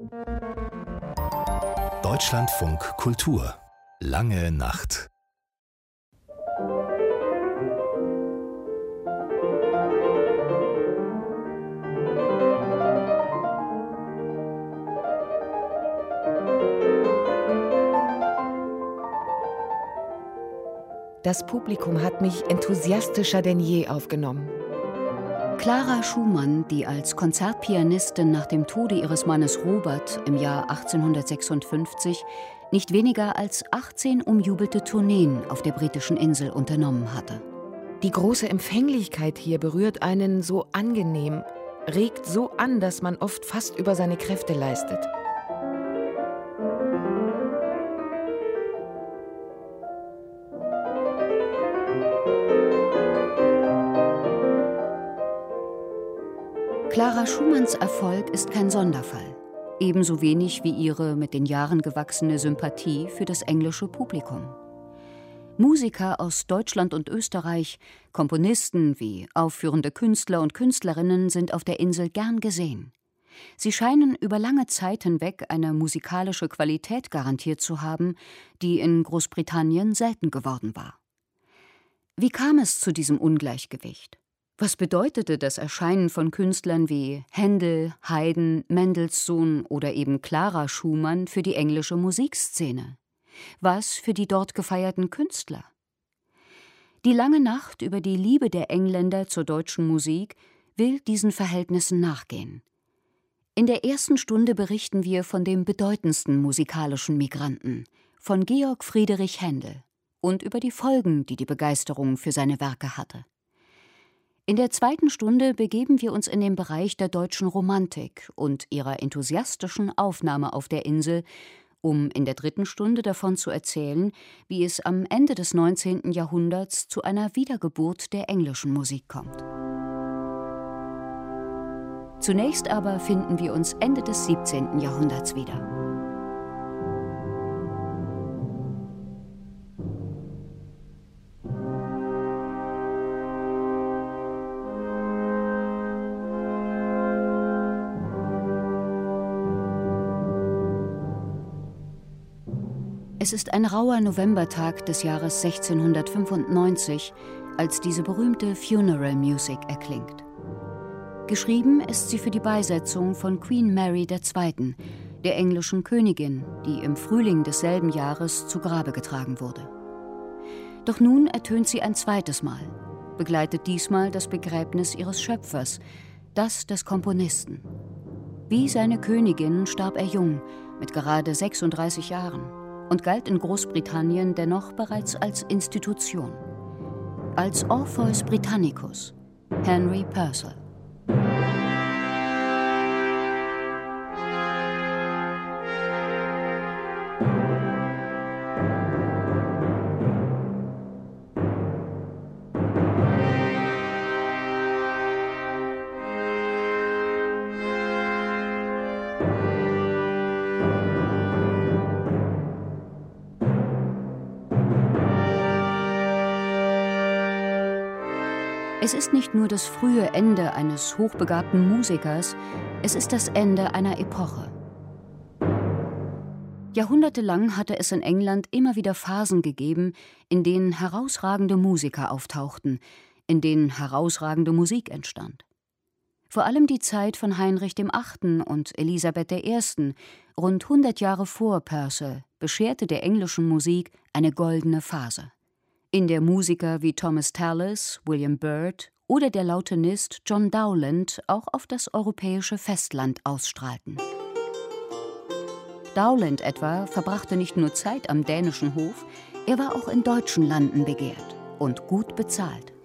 Deutschlandfunk Kultur. Lange Nacht. Das Publikum hat mich enthusiastischer denn je aufgenommen. Clara Schumann, die als Konzertpianistin nach dem Tode ihres Mannes Robert im Jahr 1856 nicht weniger als 18 umjubelte Tourneen auf der britischen Insel unternommen hatte. Die große Empfänglichkeit hier berührt einen so angenehm, regt so an, dass man oft fast über seine Kräfte leistet. Clara Schumanns Erfolg ist kein Sonderfall, ebenso wenig wie ihre mit den Jahren gewachsene Sympathie für das englische Publikum. Musiker aus Deutschland und Österreich, Komponisten wie aufführende Künstler und Künstlerinnen sind auf der Insel gern gesehen. Sie scheinen über lange Zeit hinweg eine musikalische Qualität garantiert zu haben, die in Großbritannien selten geworden war. Wie kam es zu diesem Ungleichgewicht? Was bedeutete das Erscheinen von Künstlern wie Händel, Haydn, Mendelssohn oder eben Clara Schumann für die englische Musikszene? Was für die dort gefeierten Künstler? Die lange Nacht über die Liebe der Engländer zur deutschen Musik will diesen Verhältnissen nachgehen. In der ersten Stunde berichten wir von dem bedeutendsten musikalischen Migranten, von Georg Friedrich Händel, und über die Folgen, die die Begeisterung für seine Werke hatte. In der zweiten Stunde begeben wir uns in den Bereich der deutschen Romantik und ihrer enthusiastischen Aufnahme auf der Insel, um in der dritten Stunde davon zu erzählen, wie es am Ende des 19. Jahrhunderts zu einer Wiedergeburt der englischen Musik kommt. Zunächst aber finden wir uns Ende des 17. Jahrhunderts wieder. Es ist ein rauer Novembertag des Jahres 1695, als diese berühmte Funeral Music erklingt. Geschrieben ist sie für die Beisetzung von Queen Mary II., der englischen Königin, die im Frühling desselben Jahres zu Grabe getragen wurde. Doch nun ertönt sie ein zweites Mal, begleitet diesmal das Begräbnis ihres Schöpfers, das des Komponisten. Wie seine Königin starb er jung, mit gerade 36 Jahren. Und galt in Großbritannien dennoch bereits als Institution. Als Orpheus Britannicus, Henry Purcell. Es ist nicht nur das frühe Ende eines hochbegabten Musikers, es ist das Ende einer Epoche. Jahrhundertelang hatte es in England immer wieder Phasen gegeben, in denen herausragende Musiker auftauchten, in denen herausragende Musik entstand. Vor allem die Zeit von Heinrich VIII. Und Elisabeth I., rund 100 Jahre vor Purcell, bescherte der englischen Musik eine goldene Phase, in der Musiker wie Thomas Tallis, William Byrd oder der Lautenist John Dowland auch auf das europäische Festland ausstrahlten. Dowland etwa verbrachte nicht nur Zeit am dänischen Hof, er war auch in deutschen Landen begehrt und gut bezahlt.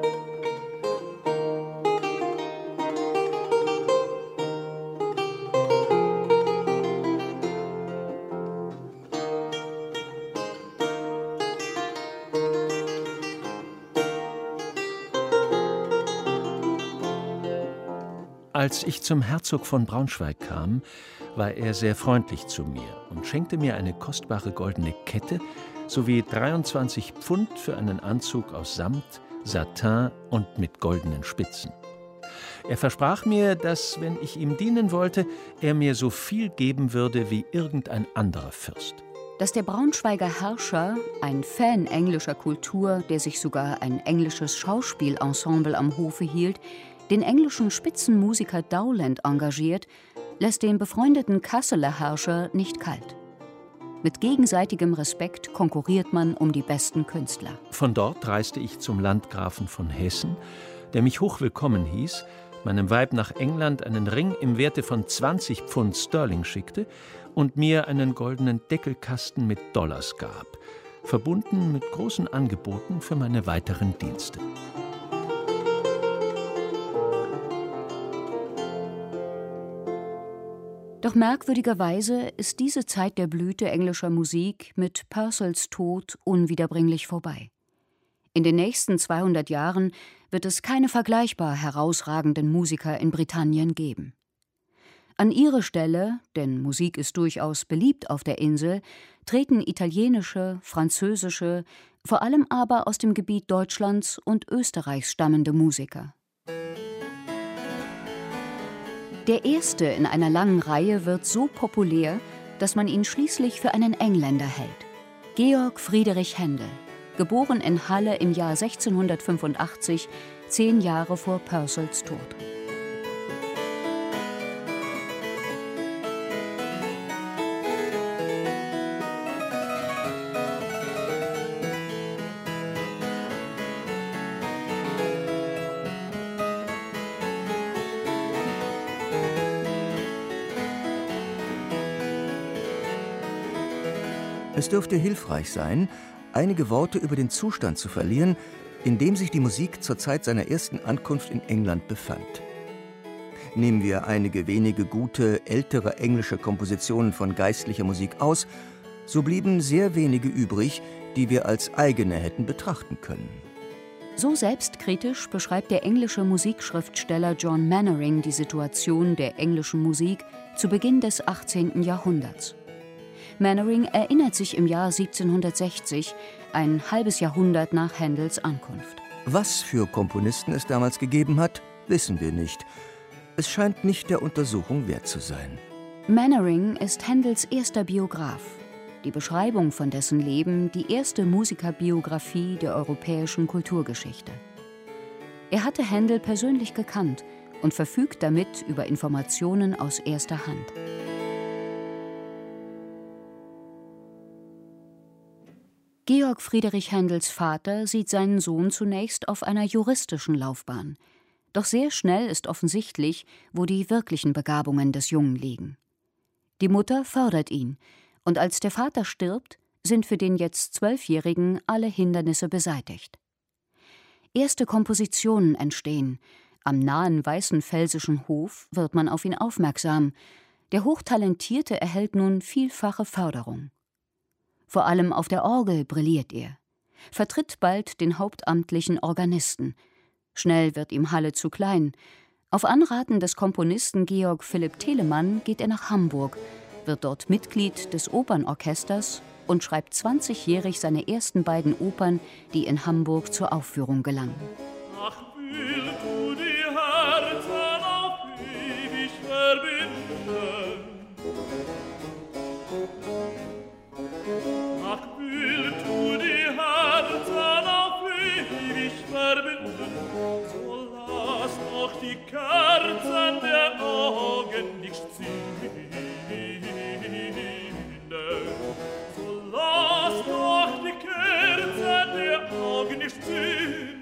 Als ich zum Herzog von Braunschweig kam, war er sehr freundlich zu mir und schenkte mir eine kostbare goldene Kette sowie 23 Pfund für einen Anzug aus Samt, Satin und mit goldenen Spitzen. Er versprach mir, dass, wenn ich ihm dienen wollte, er mir so viel geben würde wie irgendein anderer Fürst. Dass der Braunschweiger Herrscher, ein Fan englischer Kultur, der sich sogar ein englisches Schauspielensemble am Hofe hielt, den englischen Spitzenmusiker Dowland engagiert, lässt den befreundeten Kasseler Herrscher nicht kalt. Mit gegenseitigem Respekt konkurriert man um die besten Künstler. Von dort reiste ich zum Landgrafen von Hessen, der mich hochwillkommen hieß, meinem Weib nach England einen Ring im Werte von 20 Pfund Sterling schickte und mir einen goldenen Deckelkasten mit Dollars gab, verbunden mit großen Angeboten für meine weiteren Dienste. Doch merkwürdigerweise ist diese Zeit der Blüte englischer Musik mit Purcells Tod unwiederbringlich vorbei. In den nächsten 200 Jahren wird es keine vergleichbar herausragenden Musiker in Britannien geben. An ihre Stelle, denn Musik ist durchaus beliebt auf der Insel, treten italienische, französische, vor allem aber aus dem Gebiet Deutschlands und Österreichs stammende Musiker. Der erste in einer langen Reihe wird so populär, dass man ihn schließlich für einen Engländer hält. Georg Friedrich Händel, geboren in Halle im Jahr 1685, 10 Jahre vor Purcells Tod. Es dürfte hilfreich sein, einige Worte über den Zustand zu verlieren, in dem sich die Musik zur Zeit seiner ersten Ankunft in England befand. Nehmen wir einige wenige gute, ältere englische Kompositionen von geistlicher Musik aus, so blieben sehr wenige übrig, die wir als eigene hätten betrachten können. So selbstkritisch beschreibt der englische Musikschriftsteller John Mannering die Situation der englischen Musik zu Beginn des 18. Jahrhunderts. Mannering erinnert sich im Jahr 1760, ein halbes Jahrhundert nach Händels Ankunft. Was für Komponisten es damals gegeben hat, wissen wir nicht. Es scheint nicht der Untersuchung wert zu sein. Mannering ist Händels erster Biograf. Die Beschreibung von dessen Leben die erste Musikerbiografie der europäischen Kulturgeschichte. Er hatte Händel persönlich gekannt und verfügt damit über Informationen aus erster Hand. Georg Friedrich Händels Vater sieht seinen Sohn zunächst auf einer juristischen Laufbahn. Doch sehr schnell ist offensichtlich, wo die wirklichen Begabungen des Jungen liegen. Die Mutter fördert ihn, und als der Vater stirbt, sind für den jetzt 12-Jährigen alle Hindernisse beseitigt. Erste Kompositionen entstehen. Am nahen Weißenfelsischen Hof wird man auf ihn aufmerksam. Der Hochtalentierte erhält nun vielfache Förderung. Vor allem auf der Orgel brilliert er, vertritt bald den hauptamtlichen Organisten. Schnell wird ihm Halle zu klein. Auf Anraten des Komponisten Georg Philipp Telemann geht er nach Hamburg, wird dort Mitglied des Opernorchesters und schreibt 20-jährig seine ersten beiden Opern, die in Hamburg zur Aufführung gelangen. Ach, will du die Herzen auf ewig verbinden? Ach, will du die Herzen auf ewig verbinden? So lass doch die Kerzen der Augen nicht zünden. So lass doch die Kerzen der Augen nicht zünden.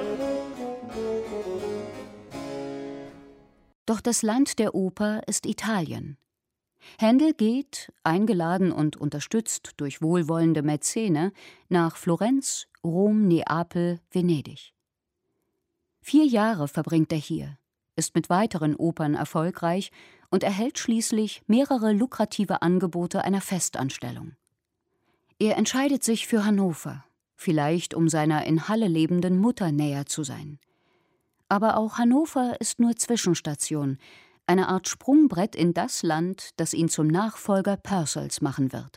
Doch das Land der Oper ist Italien. Händel geht, eingeladen und unterstützt durch wohlwollende Mäzene, nach Florenz, Rom, Neapel, Venedig. 4 Jahre verbringt er hier, ist mit weiteren Opern erfolgreich und erhält schließlich mehrere lukrative Angebote einer Festanstellung. Er entscheidet sich für Hannover, vielleicht um seiner in Halle lebenden Mutter näher zu sein. Aber auch Hannover ist nur Zwischenstation, eine Art Sprungbrett in das Land, das ihn zum Nachfolger Purcells machen wird.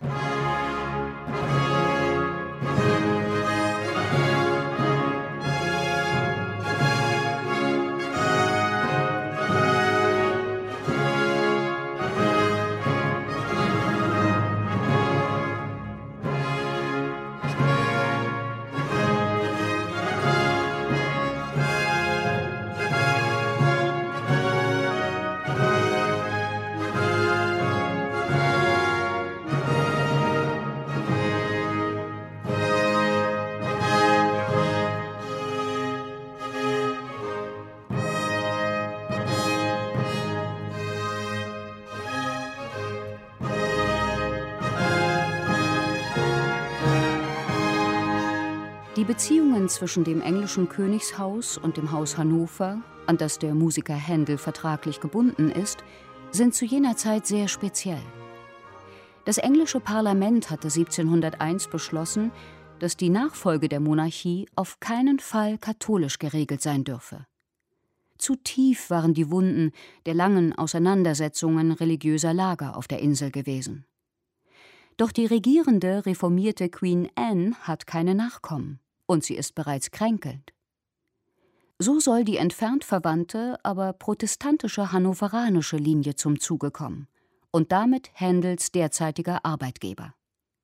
Die Beziehungen zwischen dem englischen Königshaus und dem Haus Hannover, an das der Musiker Händel vertraglich gebunden ist, sind zu jener Zeit sehr speziell. Das englische Parlament hatte 1701 beschlossen, dass die Nachfolge der Monarchie auf keinen Fall katholisch geregelt sein dürfe. Zu tief waren die Wunden der langen Auseinandersetzungen religiöser Lager auf der Insel gewesen. Doch die regierende, reformierte Queen Anne hat keine Nachkommen und sie ist bereits kränkelnd. So soll die entfernt verwandte, aber protestantische hannoveranische Linie zum Zuge kommen und damit Händels derzeitiger Arbeitgeber.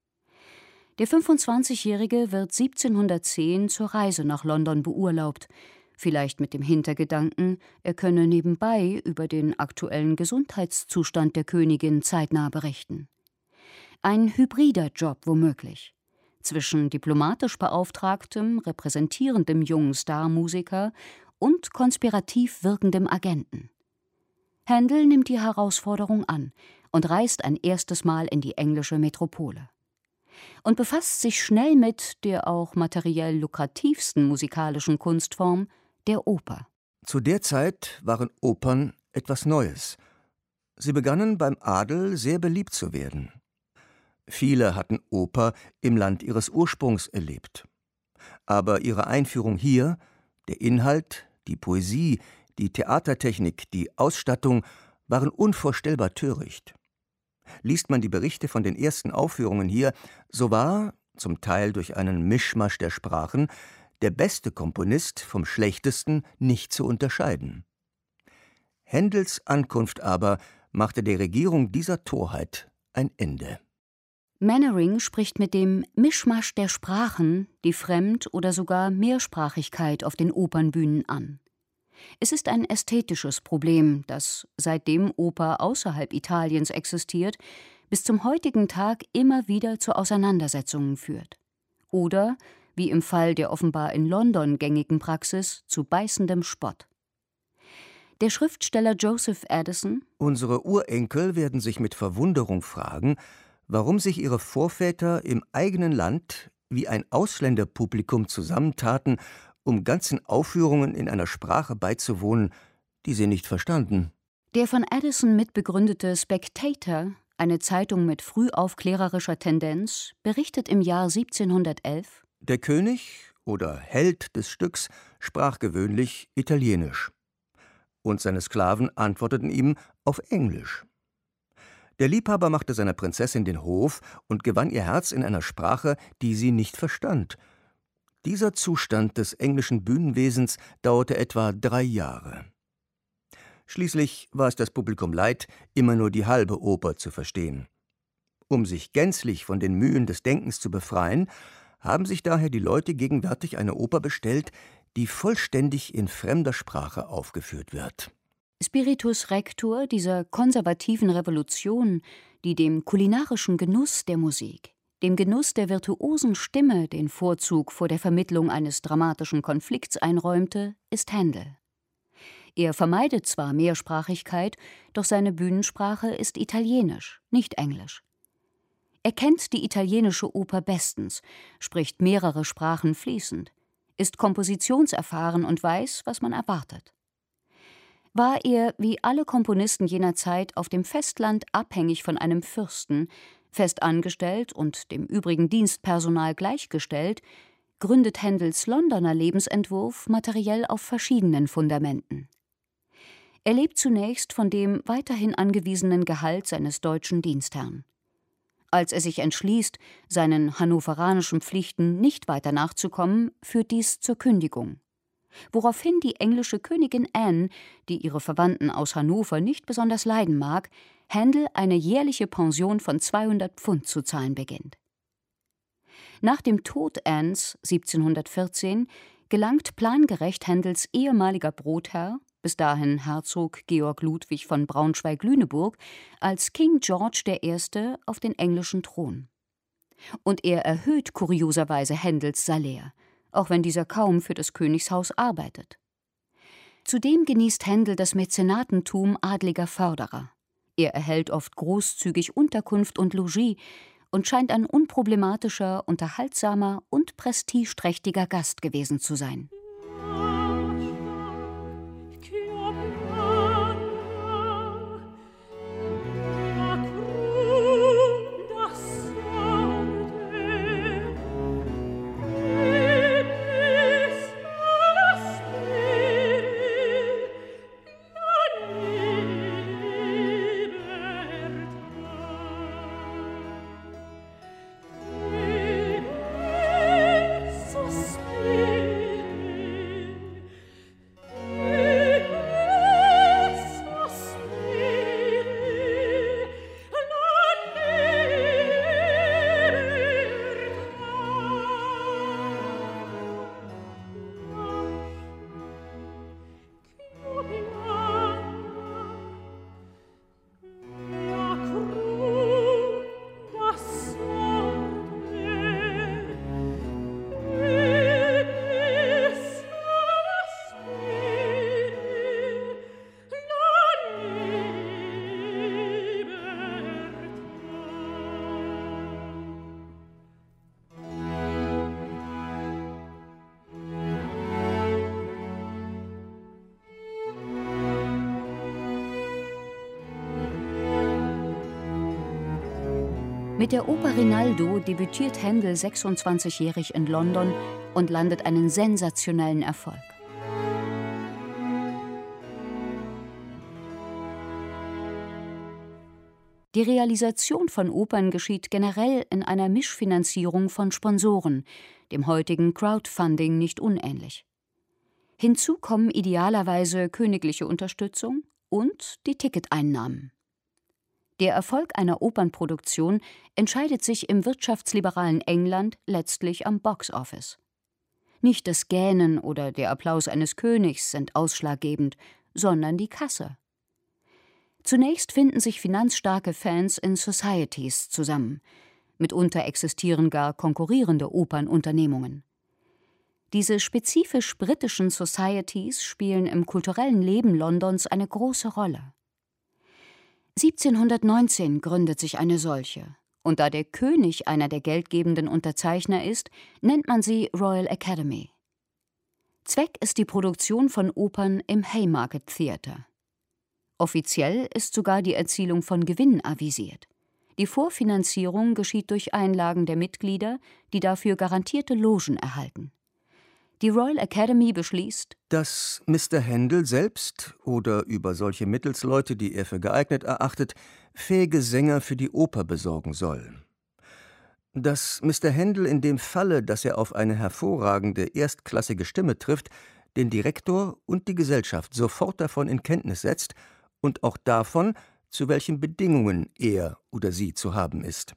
Der 25-Jährige wird 1710 zur Reise nach London beurlaubt, vielleicht mit dem Hintergedanken, er könne nebenbei über den aktuellen Gesundheitszustand der Königin zeitnah berichten. Ein hybrider Job womöglich, zwischen diplomatisch Beauftragtem, repräsentierendem jungen Starmusiker und konspirativ wirkendem Agenten. Händel nimmt die Herausforderung an und reist ein erstes Mal in die englische Metropole. Und befasst sich schnell mit der auch materiell lukrativsten musikalischen Kunstform, der Oper. Zu der Zeit waren Opern etwas Neues. Sie begannen beim Adel sehr beliebt zu werden. Viele hatten Oper im Land ihres Ursprungs erlebt. Aber ihre Einführung hier, der Inhalt, die Poesie, die Theatertechnik, die Ausstattung waren unvorstellbar töricht. Liest man die Berichte von den ersten Aufführungen hier, so war, zum Teil durch einen Mischmasch der Sprachen, der beste Komponist vom schlechtesten nicht zu unterscheiden. Händels Ankunft aber machte der Regierung dieser Torheit ein Ende. Mannering spricht mit dem Mischmasch der Sprachen die Fremd- oder sogar Mehrsprachigkeit auf den Opernbühnen an. Es ist ein ästhetisches Problem, das, seitdem Oper außerhalb Italiens existiert, bis zum heutigen Tag immer wieder zu Auseinandersetzungen führt. Oder, wie im Fall der offenbar in London gängigen Praxis, zu beißendem Spott. Der Schriftsteller Joseph Addison: Unsere Urenkel werden sich mit Verwunderung fragen, warum sich ihre Vorväter im eigenen Land wie ein Ausländerpublikum zusammentaten, um ganzen Aufführungen in einer Sprache beizuwohnen, die sie nicht verstanden. Der von Addison mitbegründete Spectator, eine Zeitung mit frühaufklärerischer Tendenz, berichtet im Jahr 1711: Der König oder Held des Stücks sprach gewöhnlich Italienisch. Und seine Sklaven antworteten ihm auf Englisch. Der Liebhaber machte seiner Prinzessin den Hof und gewann ihr Herz in einer Sprache, die sie nicht verstand. Dieser Zustand des englischen Bühnenwesens dauerte etwa 3 Jahre. Schließlich war es das Publikum leid, immer nur die halbe Oper zu verstehen. Um sich gänzlich von den Mühen des Denkens zu befreien, haben sich daher die Leute gegenwärtig eine Oper bestellt, die vollständig in fremder Sprache aufgeführt wird. Spiritus Rector dieser konservativen Revolution, die dem kulinarischen Genuss der Musik, dem Genuss der virtuosen Stimme den Vorzug vor der Vermittlung eines dramatischen Konflikts einräumte, ist Händel. Er vermeidet zwar Mehrsprachigkeit, doch seine Bühnensprache ist Italienisch, nicht Englisch. Er kennt die italienische Oper bestens, spricht mehrere Sprachen fließend, ist kompositionserfahren und weiß, was man erwartet. War er, wie alle Komponisten jener Zeit, auf dem Festland abhängig von einem Fürsten, fest angestellt und dem übrigen Dienstpersonal gleichgestellt, gründet Händels Londoner Lebensentwurf materiell auf verschiedenen Fundamenten. Er lebt zunächst von dem weiterhin angewiesenen Gehalt seines deutschen Dienstherrn. Als er sich entschließt, seinen hannoveranischen Pflichten nicht weiter nachzukommen, führt dies zur Kündigung. Woraufhin die englische Königin Anne, die ihre Verwandten aus Hannover nicht besonders leiden mag, Händel eine jährliche Pension von 200 Pfund zu zahlen beginnt. Nach dem Tod Annes 1714 gelangt plangerecht Händels ehemaliger Brotherr, bis dahin Herzog Georg Ludwig von Braunschweig-Lüneburg, als King George I. auf den englischen Thron. Und er erhöht kurioserweise Händels Salär, auch wenn dieser kaum für das Königshaus arbeitet. Zudem genießt Händel das Mäzenatentum adliger Förderer. Er erhält oft großzügig Unterkunft und Logis und scheint ein unproblematischer, unterhaltsamer und prestigeträchtiger Gast gewesen zu sein. Mit der Oper Rinaldo debütiert Händel 26-jährig in London und landet einen sensationellen Erfolg. Die Realisation von Opern geschieht generell in einer Mischfinanzierung von Sponsoren, dem heutigen Crowdfunding nicht unähnlich. Hinzu kommen idealerweise königliche Unterstützung und die Ticketeinnahmen. Der Erfolg einer Opernproduktion entscheidet sich im wirtschaftsliberalen England letztlich am Box-Office. Nicht das Gähnen oder der Applaus eines Königs sind ausschlaggebend, sondern die Kasse. Zunächst finden sich finanzstarke Fans in Societies zusammen. Mitunter existieren gar konkurrierende Opernunternehmungen. Diese spezifisch britischen Societies spielen im kulturellen Leben Londons eine große Rolle. 1719 gründet sich eine solche, und da der König einer der geldgebenden Unterzeichner ist, nennt man sie Royal Academy. Zweck ist die Produktion von Opern im Haymarket Theatre. Offiziell ist sogar die Erzielung von Gewinn avisiert. Die Vorfinanzierung geschieht durch Einlagen der Mitglieder, die dafür garantierte Logen erhalten. Die Royal Academy beschließt, dass Mr. Händel selbst oder über solche Mittelsleute, die er für geeignet erachtet, fähige Sänger für die Oper besorgen soll. Dass Mr. Händel in dem Falle, dass er auf eine hervorragende, erstklassige Stimme trifft, den Direktor und die Gesellschaft sofort davon in Kenntnis setzt und auch davon, zu welchen Bedingungen er oder sie zu haben ist.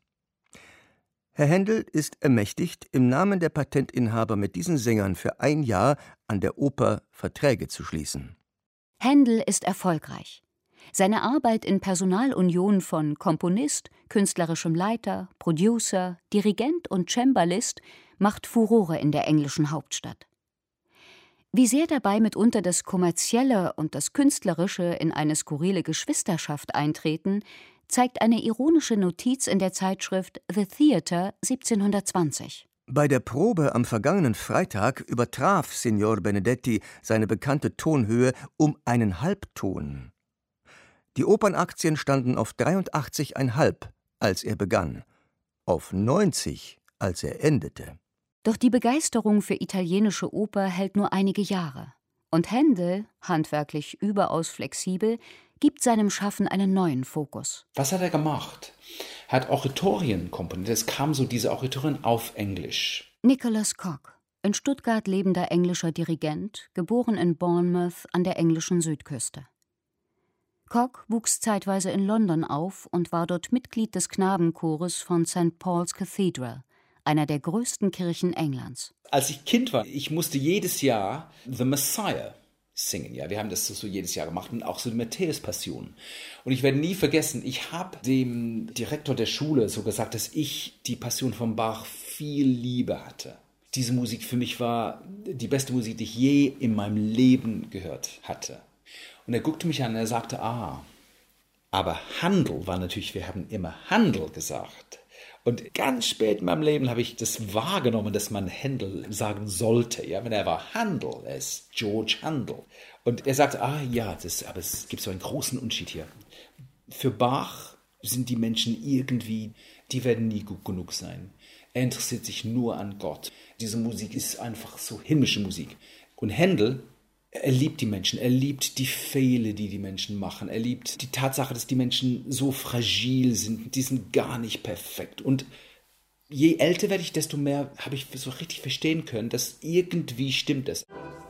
Herr Händel ist ermächtigt, im Namen der Patentinhaber mit diesen Sängern für 1 Jahr an der Oper Verträge zu schließen. Händel ist erfolgreich. Seine Arbeit in Personalunion von Komponist, künstlerischem Leiter, Producer, Dirigent und Cembalist macht Furore in der englischen Hauptstadt. Wie sehr dabei mitunter das Kommerzielle und das Künstlerische in eine skurrile Geschwisterschaft eintreten, zeigt eine ironische Notiz in der Zeitschrift The Theatre 1720. Bei der Probe am vergangenen Freitag übertraf Signor Benedetti seine bekannte Tonhöhe um einen Halbton. Die Opernaktien standen auf 83,5, als er begann, auf 90, als er endete. Doch die Begeisterung für italienische Oper hält nur einige Jahre. Und Händel, handwerklich überaus flexibel, gibt seinem Schaffen einen neuen Fokus. Was hat er gemacht? Er hat Oratorien komponiert. Es kam so diese Oratorien auf Englisch. Nicholas Cooke, in Stuttgart lebender englischer Dirigent, geboren in Bournemouth an der englischen Südküste. Cooke wuchs zeitweise in London auf und war dort Mitglied des Knabenchores von St. Paul's Cathedral, einer der größten Kirchen Englands. Als ich Kind war, ich musste jedes Jahr The Messiah singen. Ja, wir haben das so jedes Jahr gemacht und auch so die Matthäus-Passion. Und ich werde nie vergessen, ich habe dem Direktor der Schule so gesagt, dass ich die Passion von Bach viel lieber hatte. Diese Musik für mich war die beste Musik, die ich je in meinem Leben gehört hatte. Und er guckte mich an und er sagte, aber Handel war natürlich, wir haben immer Handel gesagt. Und ganz spät in meinem Leben habe ich das wahrgenommen, dass man Händel sagen sollte. Ja, wenn er war Handel, er ist George Handel. Und er sagte, aber es gibt so einen großen Unterschied hier. Für Bach sind die Menschen irgendwie, die werden nie gut genug sein. Er interessiert sich nur an Gott. Diese Musik ist einfach so himmlische Musik. Und Händel, er liebt die Menschen, er liebt die Fehler, die die Menschen machen. Er liebt die Tatsache, dass die Menschen so fragil sind, die sind gar nicht perfekt. Und je älter werde ich, desto mehr habe ich so richtig verstehen können, dass irgendwie stimmt es.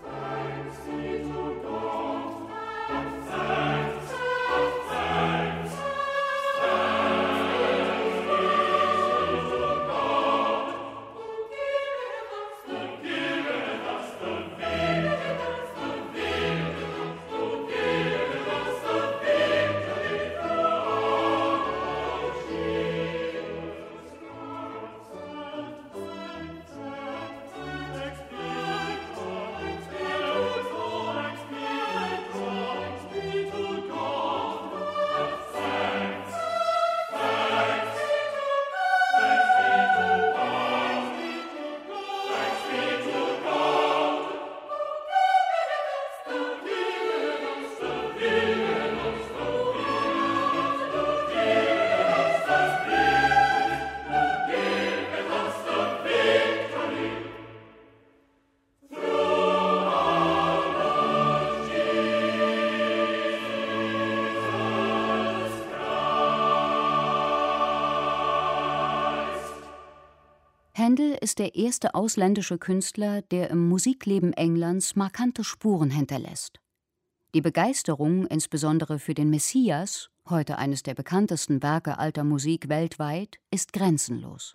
Händel ist der erste ausländische Künstler, der im Musikleben Englands markante Spuren hinterlässt. Die Begeisterung, insbesondere für den Messias, heute eines der bekanntesten Werke alter Musik weltweit, ist grenzenlos.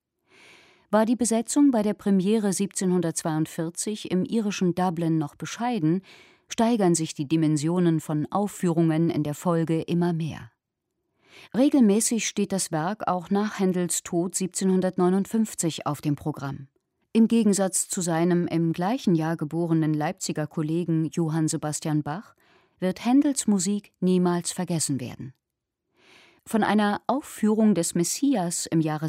War die Besetzung bei der Premiere 1742 im irischen Dublin noch bescheiden, steigern sich die Dimensionen von Aufführungen in der Folge immer mehr. Regelmäßig steht das Werk auch nach Händels Tod 1759 auf dem Programm. Im Gegensatz zu seinem im gleichen Jahr geborenen Leipziger Kollegen Johann Sebastian Bach wird Händels Musik niemals vergessen werden. Von einer Aufführung des Messias im Jahre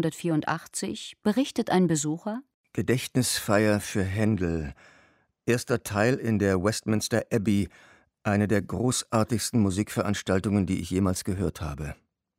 1784 berichtet ein Besucher: Gedächtnisfeier für Händel. Erster Teil in der Westminster Abbey, eine der großartigsten Musikveranstaltungen, die ich jemals gehört habe.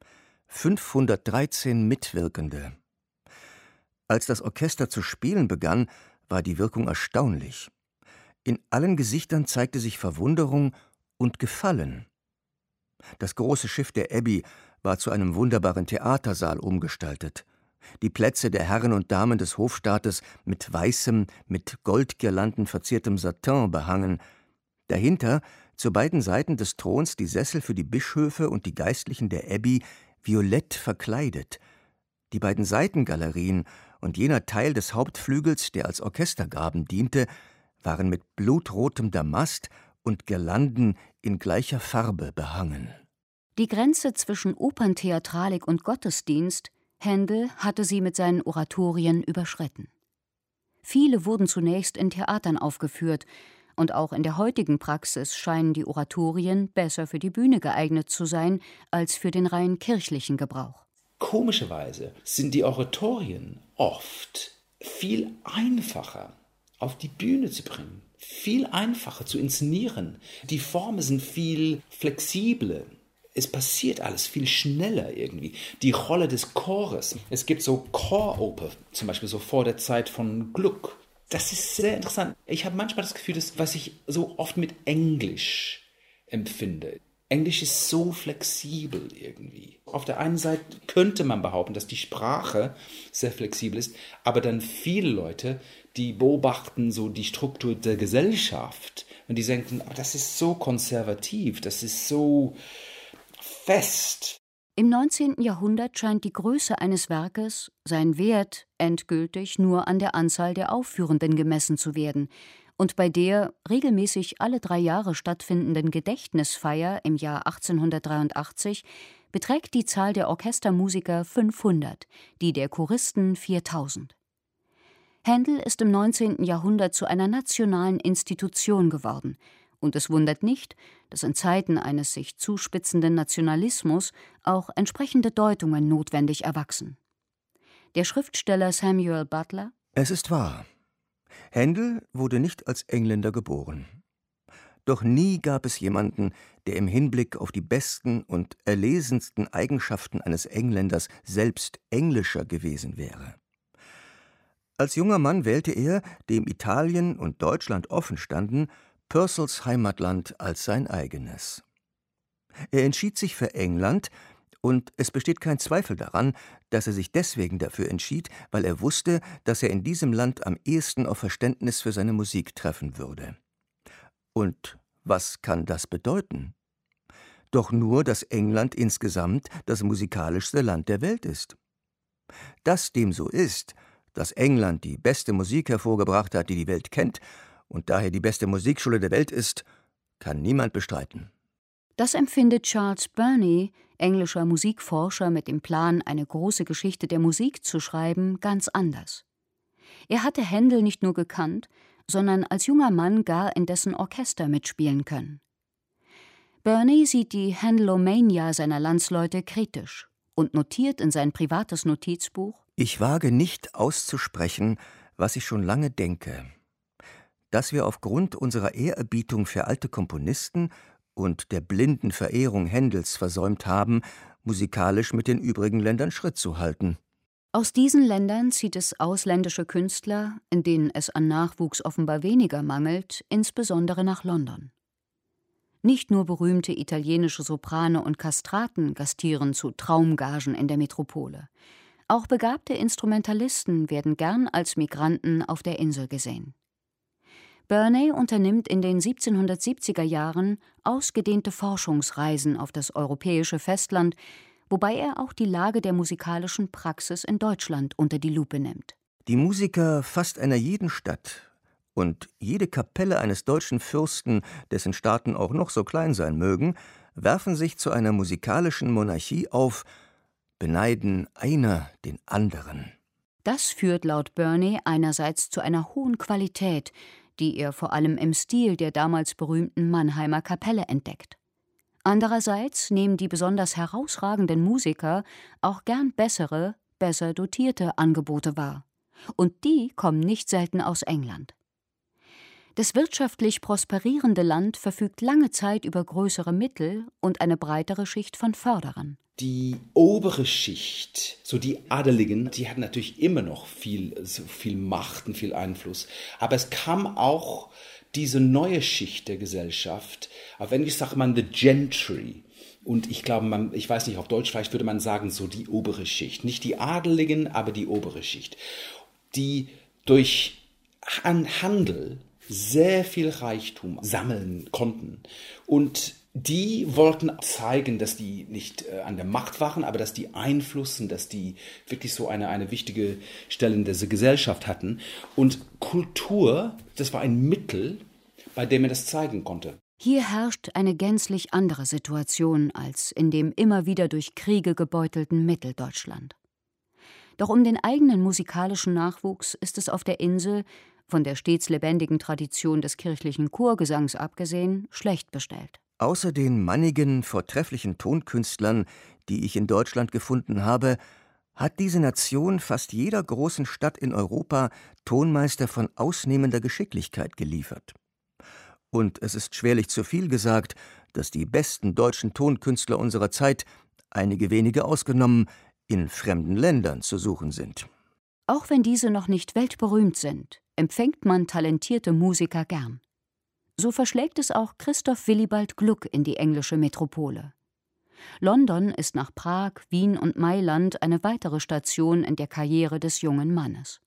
513 Mitwirkende. Als das Orchester zu spielen begann, war die Wirkung erstaunlich. In allen Gesichtern zeigte sich Verwunderung und Gefallen. Das große Schiff der Abbey war zu einem wunderbaren Theatersaal umgestaltet. Die Plätze der Herren und Damen des Hofstaates mit weißem, mit Goldgirlanden verziertem Satin behangen. Dahinter, zu beiden Seiten des Throns, die Sessel für die Bischöfe und die Geistlichen der Abbey, violett verkleidet. Die beiden Seitengalerien und jener Teil des Hauptflügels, der als Orchestergraben diente, waren mit blutrotem Damast und Girlanden in gleicher Farbe behangen. Die Grenze zwischen Operntheatralik und Gottesdienst, Händel hatte sie mit seinen Oratorien überschritten. Viele wurden zunächst in Theatern aufgeführt, und auch in der heutigen Praxis scheinen die Oratorien besser für die Bühne geeignet zu sein als für den rein kirchlichen Gebrauch. Komischerweise sind die Oratorien oft viel einfacher auf die Bühne zu bringen, viel einfacher zu inszenieren. Die Formen sind viel flexibler. Es passiert alles viel schneller irgendwie. Die Rolle des Chores. Es gibt so Choroper, zum Beispiel so vor der Zeit von Gluck. Das ist sehr interessant. Ich habe manchmal das Gefühl, was ich so oft mit Englisch empfinde. Englisch ist so flexibel irgendwie. Auf der einen Seite könnte man behaupten, dass die Sprache sehr flexibel ist, aber dann viele Leute, die beobachten so die Struktur der Gesellschaft und die denken, das ist so konservativ, das ist so fest. Im 19. Jahrhundert scheint die Größe eines Werkes, sein Wert, endgültig nur an der Anzahl der Aufführenden gemessen zu werden. Und bei der regelmäßig alle 3 Jahre stattfindenden Gedächtnisfeier im Jahr 1883 beträgt die Zahl der Orchestermusiker 500, die der Choristen 4000. Händel ist im 19. Jahrhundert zu einer nationalen Institution geworden. Und es wundert nicht, dass in Zeiten eines sich zuspitzenden Nationalismus auch entsprechende Deutungen notwendig erwachsen. Der Schriftsteller Samuel Butler: Es ist wahr, Händel wurde nicht als Engländer geboren. Doch nie gab es jemanden, der im Hinblick auf die besten und erlesensten Eigenschaften eines Engländers selbst englischer gewesen wäre. Als junger Mann wählte er, dem Italien und Deutschland offen standen, Purcells Heimatland als sein eigenes. Er entschied sich für England, und es besteht kein Zweifel daran, dass er sich deswegen dafür entschied, weil er wusste, dass er in diesem Land am ehesten auf Verständnis für seine Musik treffen würde. Und was kann das bedeuten? Doch nur, dass England insgesamt das musikalischste Land der Welt ist. Dass dem so ist, dass England die beste Musik hervorgebracht hat, die die Welt kennt, und daher die beste Musikschule der Welt ist, kann niemand bestreiten. Das empfindet Charles Burney, englischer Musikforscher mit dem Plan, eine große Geschichte der Musik zu schreiben, ganz anders. Er hatte Händel nicht nur gekannt, sondern als junger Mann gar in dessen Orchester mitspielen können. Burney sieht die Händelomania seiner Landsleute kritisch und notiert in sein privates Notizbuch: Ich wage nicht auszusprechen, was ich schon lange denke, dass wir aufgrund unserer Ehrerbietung für alte Komponisten und der blinden Verehrung Händels versäumt haben, musikalisch mit den übrigen Ländern Schritt zu halten. Aus diesen Ländern zieht es ausländische Künstler, in denen es an Nachwuchs offenbar weniger mangelt, insbesondere nach London. Nicht nur berühmte italienische Soprane und Kastraten gastieren zu Traumgagen in der Metropole. Auch begabte Instrumentalisten werden gern als Migranten auf der Insel gesehen. Burney unternimmt in den 1770er Jahren ausgedehnte Forschungsreisen auf das europäische Festland, wobei er auch die Lage der musikalischen Praxis in Deutschland unter die Lupe nimmt. Die Musiker fast einer jeden Stadt und jede Kapelle eines deutschen Fürsten, dessen Staaten auch noch so klein sein mögen, werfen sich zu einer musikalischen Monarchie auf, beneiden einer den anderen. Das führt laut Burney einerseits zu einer hohen Qualität, die er vor allem im Stil der damals berühmten Mannheimer Kapelle entdeckt. Andererseits nehmen die besonders herausragenden Musiker auch gern bessere, besser dotierte Angebote wahr. Und die kommen nicht selten aus England. Das wirtschaftlich prosperierende Land verfügt lange Zeit über größere Mittel und eine breitere Schicht von Förderern. Die obere Schicht, so die Adeligen, die hatten natürlich immer noch viel Macht und viel Einfluss. Aber es kam auch diese neue Schicht der Gesellschaft, auf Englisch sagt man the gentry. Und ich glaube, ich weiß nicht, auf Deutsch vielleicht würde man sagen, so die obere Schicht. Nicht die Adeligen, aber die obere Schicht. Die durch Handel sehr viel Reichtum sammeln konnten. Und die wollten zeigen, dass die nicht an der Macht waren, aber dass die einflussen, dass die wirklich so eine wichtige Stelle in dieser Gesellschaft hatten. Und Kultur, das war ein Mittel, bei dem er das zeigen konnte. Hier herrscht eine gänzlich andere Situation als in dem immer wieder durch Kriege gebeutelten Mitteldeutschland. Doch um den eigenen musikalischen Nachwuchs ist es auf der Insel, von der stets lebendigen Tradition des kirchlichen Chorgesangs abgesehen, schlecht bestellt. Außer den mannigen, vortrefflichen Tonkünstlern, die ich in Deutschland gefunden habe, hat diese Nation fast jeder großen Stadt in Europa Tonmeister von ausnehmender Geschicklichkeit geliefert. Und es ist schwerlich zu viel gesagt, dass die besten deutschen Tonkünstler unserer Zeit, einige wenige ausgenommen, in fremden Ländern zu suchen sind. Auch wenn diese noch nicht weltberühmt sind, empfängt man talentierte Musiker gern. So verschlägt es auch Christoph Willibald Gluck in die englische Metropole. London ist nach Prag, Wien und Mailand eine weitere Station in der Karriere des jungen Mannes.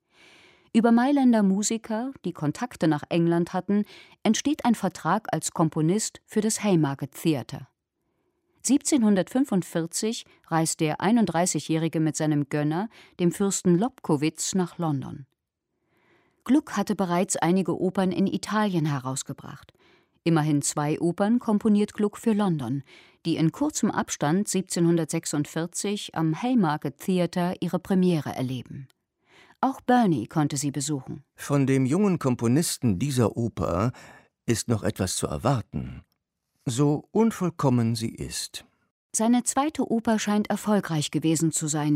Über Mailänder Musiker, die Kontakte nach England hatten, entsteht ein Vertrag als Komponist für das Haymarket Theatre. 1745 reist der 31-Jährige mit seinem Gönner, dem Fürsten Lobkowitz, nach London. Gluck hatte bereits einige Opern in Italien herausgebracht. Immerhin 2 Opern komponiert Gluck für London, die in kurzem Abstand 1746 am Haymarket Theatre ihre Premiere erleben. Auch Burney konnte sie besuchen. Von dem jungen Komponisten dieser Oper ist noch etwas zu erwarten, so unvollkommen sie ist. Seine zweite Oper scheint erfolgreich gewesen zu sein,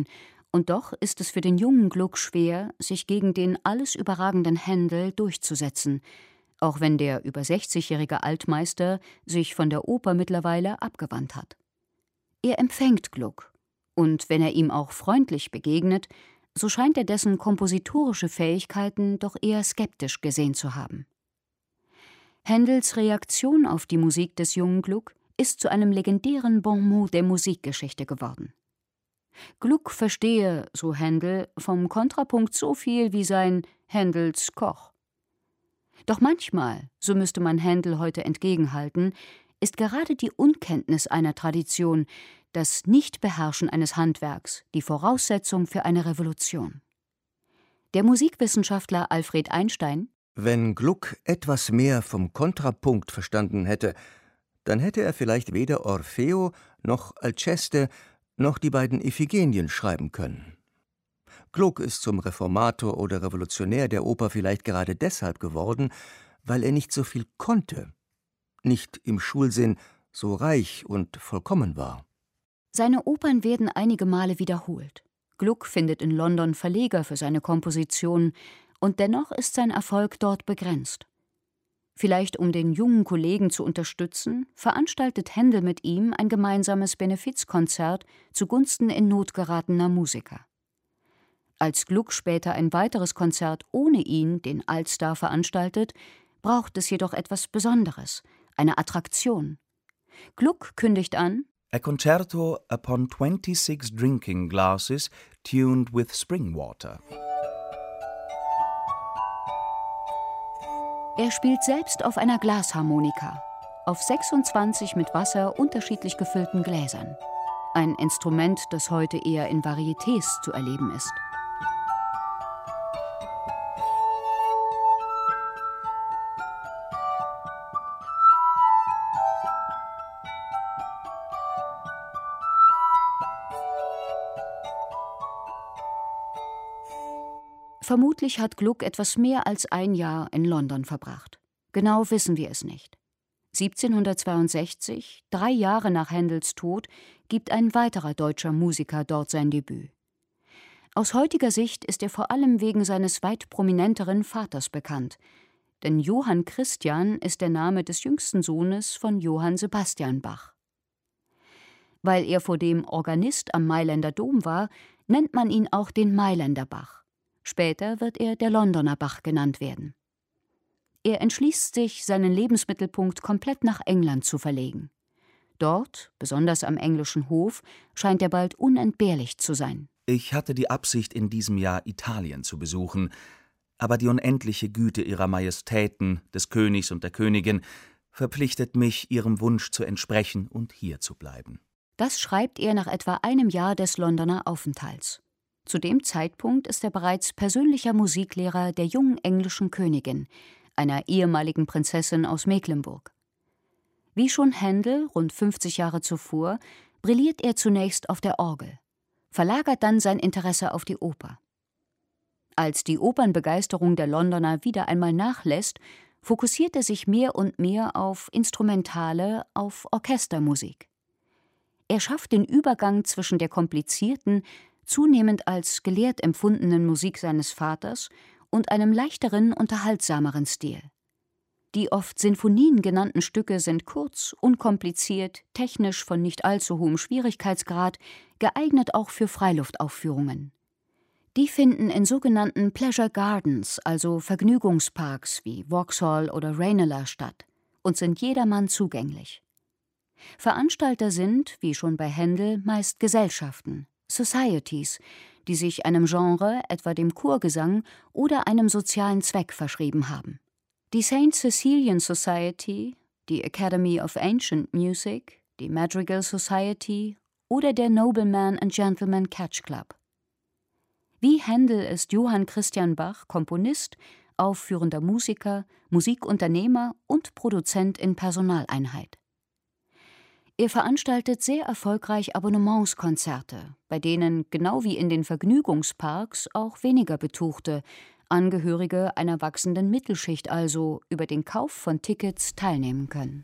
Und doch ist es für den jungen Gluck schwer, sich gegen den alles überragenden Händel durchzusetzen, auch wenn der über 60-jährige Altmeister sich von der Oper mittlerweile abgewandt hat. Er empfängt Gluck, und wenn er ihm auch freundlich begegnet, so scheint er dessen kompositorische Fähigkeiten doch eher skeptisch gesehen zu haben. Händels Reaktion auf die Musik des jungen Gluck ist zu einem legendären Bonmot der Musikgeschichte geworden. Gluck verstehe, so Händel, vom Kontrapunkt so viel wie sein Händels Koch. Doch manchmal, so müsste man Händel heute entgegenhalten, ist gerade die Unkenntnis einer Tradition, das Nichtbeherrschen eines Handwerks die Voraussetzung für eine Revolution. Der Musikwissenschaftler Alfred Einstein: Wenn Gluck etwas mehr vom Kontrapunkt verstanden hätte, dann hätte er vielleicht weder Orfeo noch Alceste noch die beiden Iphigenien schreiben können. Gluck ist zum Reformator oder Revolutionär der Oper vielleicht gerade deshalb geworden, weil er nicht so viel konnte, nicht im Schulsinn so reich und vollkommen war. Seine Opern werden einige Male wiederholt. Gluck findet in London Verleger für seine Kompositionen, und dennoch ist sein Erfolg dort begrenzt. Vielleicht um den jungen Kollegen zu unterstützen, veranstaltet Händel mit ihm ein gemeinsames Benefizkonzert zugunsten in Not geratener Musiker. Als Gluck später ein weiteres Konzert ohne ihn, den Altstar, veranstaltet, braucht es jedoch etwas Besonderes, eine Attraktion. Gluck kündigt an: A concerto upon 26 drinking glasses tuned with spring water. Er spielt selbst auf einer Glasharmonika, auf 26 mit Wasser unterschiedlich gefüllten Gläsern. Ein Instrument, das heute eher in Varietés zu erleben ist. Vermutlich hat Gluck etwas mehr als ein Jahr in London verbracht. Genau wissen wir es nicht. 1762, 3 Jahre nach Händels Tod, gibt ein weiterer deutscher Musiker dort sein Debüt. Aus heutiger Sicht ist er vor allem wegen seines weit prominenteren Vaters bekannt, denn Johann Christian ist der Name des jüngsten Sohnes von Johann Sebastian Bach. Weil er vor dem Organist am Mailänder Dom war, nennt man ihn auch den Mailänder Bach. Später wird er der Londoner Bach genannt werden. Er entschließt sich, seinen Lebensmittelpunkt komplett nach England zu verlegen. Dort, besonders am englischen Hof, scheint er bald unentbehrlich zu sein. Ich hatte die Absicht, in diesem Jahr Italien zu besuchen, aber die unendliche Güte ihrer Majestäten, des Königs und der Königin, verpflichtet mich, ihrem Wunsch zu entsprechen und hier zu bleiben. Das schreibt er nach etwa einem Jahr des Londoner Aufenthalts. Zu dem Zeitpunkt ist er bereits persönlicher Musiklehrer der jungen englischen Königin, einer ehemaligen Prinzessin aus Mecklenburg. Wie schon Händel rund 50 Jahre zuvor, brilliert er zunächst auf der Orgel, verlagert dann sein Interesse auf die Oper. Als die Opernbegeisterung der Londoner wieder einmal nachlässt, fokussiert er sich mehr und mehr auf Instrumentale, auf Orchestermusik. Er schafft den Übergang zwischen der komplizierten, zunehmend als gelehrt empfundenen Musik seines Vaters und einem leichteren, unterhaltsameren Stil. Die oft Sinfonien genannten Stücke sind kurz, unkompliziert, technisch von nicht allzu hohem Schwierigkeitsgrad, geeignet auch für Freiluftaufführungen. Die finden in sogenannten Pleasure Gardens, also Vergnügungsparks wie Vauxhall oder Ranelagh statt, und sind jedermann zugänglich. Veranstalter sind, wie schon bei Händel, meist Gesellschaften, Societies, die sich einem Genre, etwa dem Chorgesang oder einem sozialen Zweck verschrieben haben. Die St. Cecilian Society, die Academy of Ancient Music, die Madrigal Society oder der Nobleman and Gentleman Catch Club. Wie Händel ist Johann Christian Bach Komponist, aufführender Musiker, Musikunternehmer und Produzent in Personaleinheit. Er veranstaltet sehr erfolgreich Abonnementskonzerte, bei denen, genau wie in den Vergnügungsparks, auch weniger Betuchte, Angehörige einer wachsenden Mittelschicht also über den Kauf von Tickets teilnehmen können.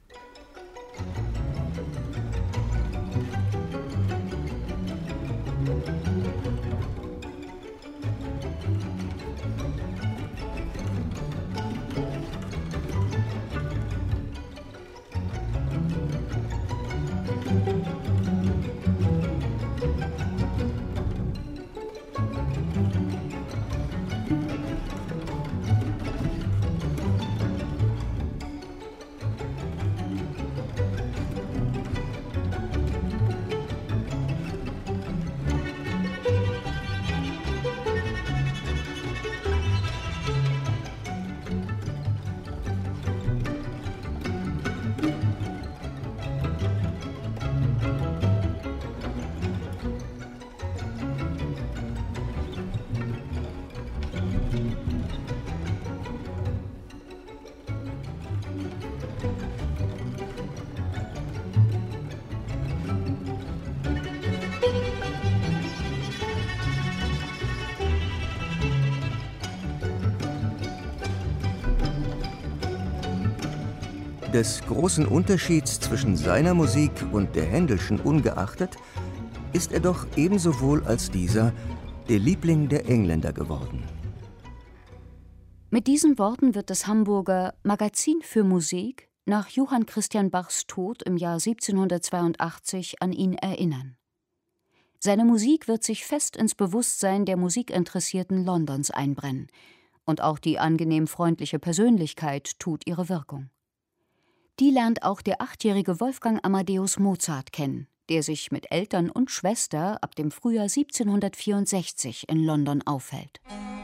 Des großen Unterschieds zwischen seiner Musik und der Händelschen ungeachtet, ist er doch ebenso wohl als dieser der Liebling der Engländer geworden. Mit diesen Worten wird das Hamburger Magazin für Musik nach Johann Christian Bachs Tod im Jahr 1782 an ihn erinnern. Seine Musik wird sich fest ins Bewusstsein der Musikinteressierten Londons einbrennen, und auch die angenehm freundliche Persönlichkeit tut ihre Wirkung. Die lernt auch der 8-jährige Wolfgang Amadeus Mozart kennen, der sich mit Eltern und Schwester ab dem Frühjahr 1764 in London aufhält.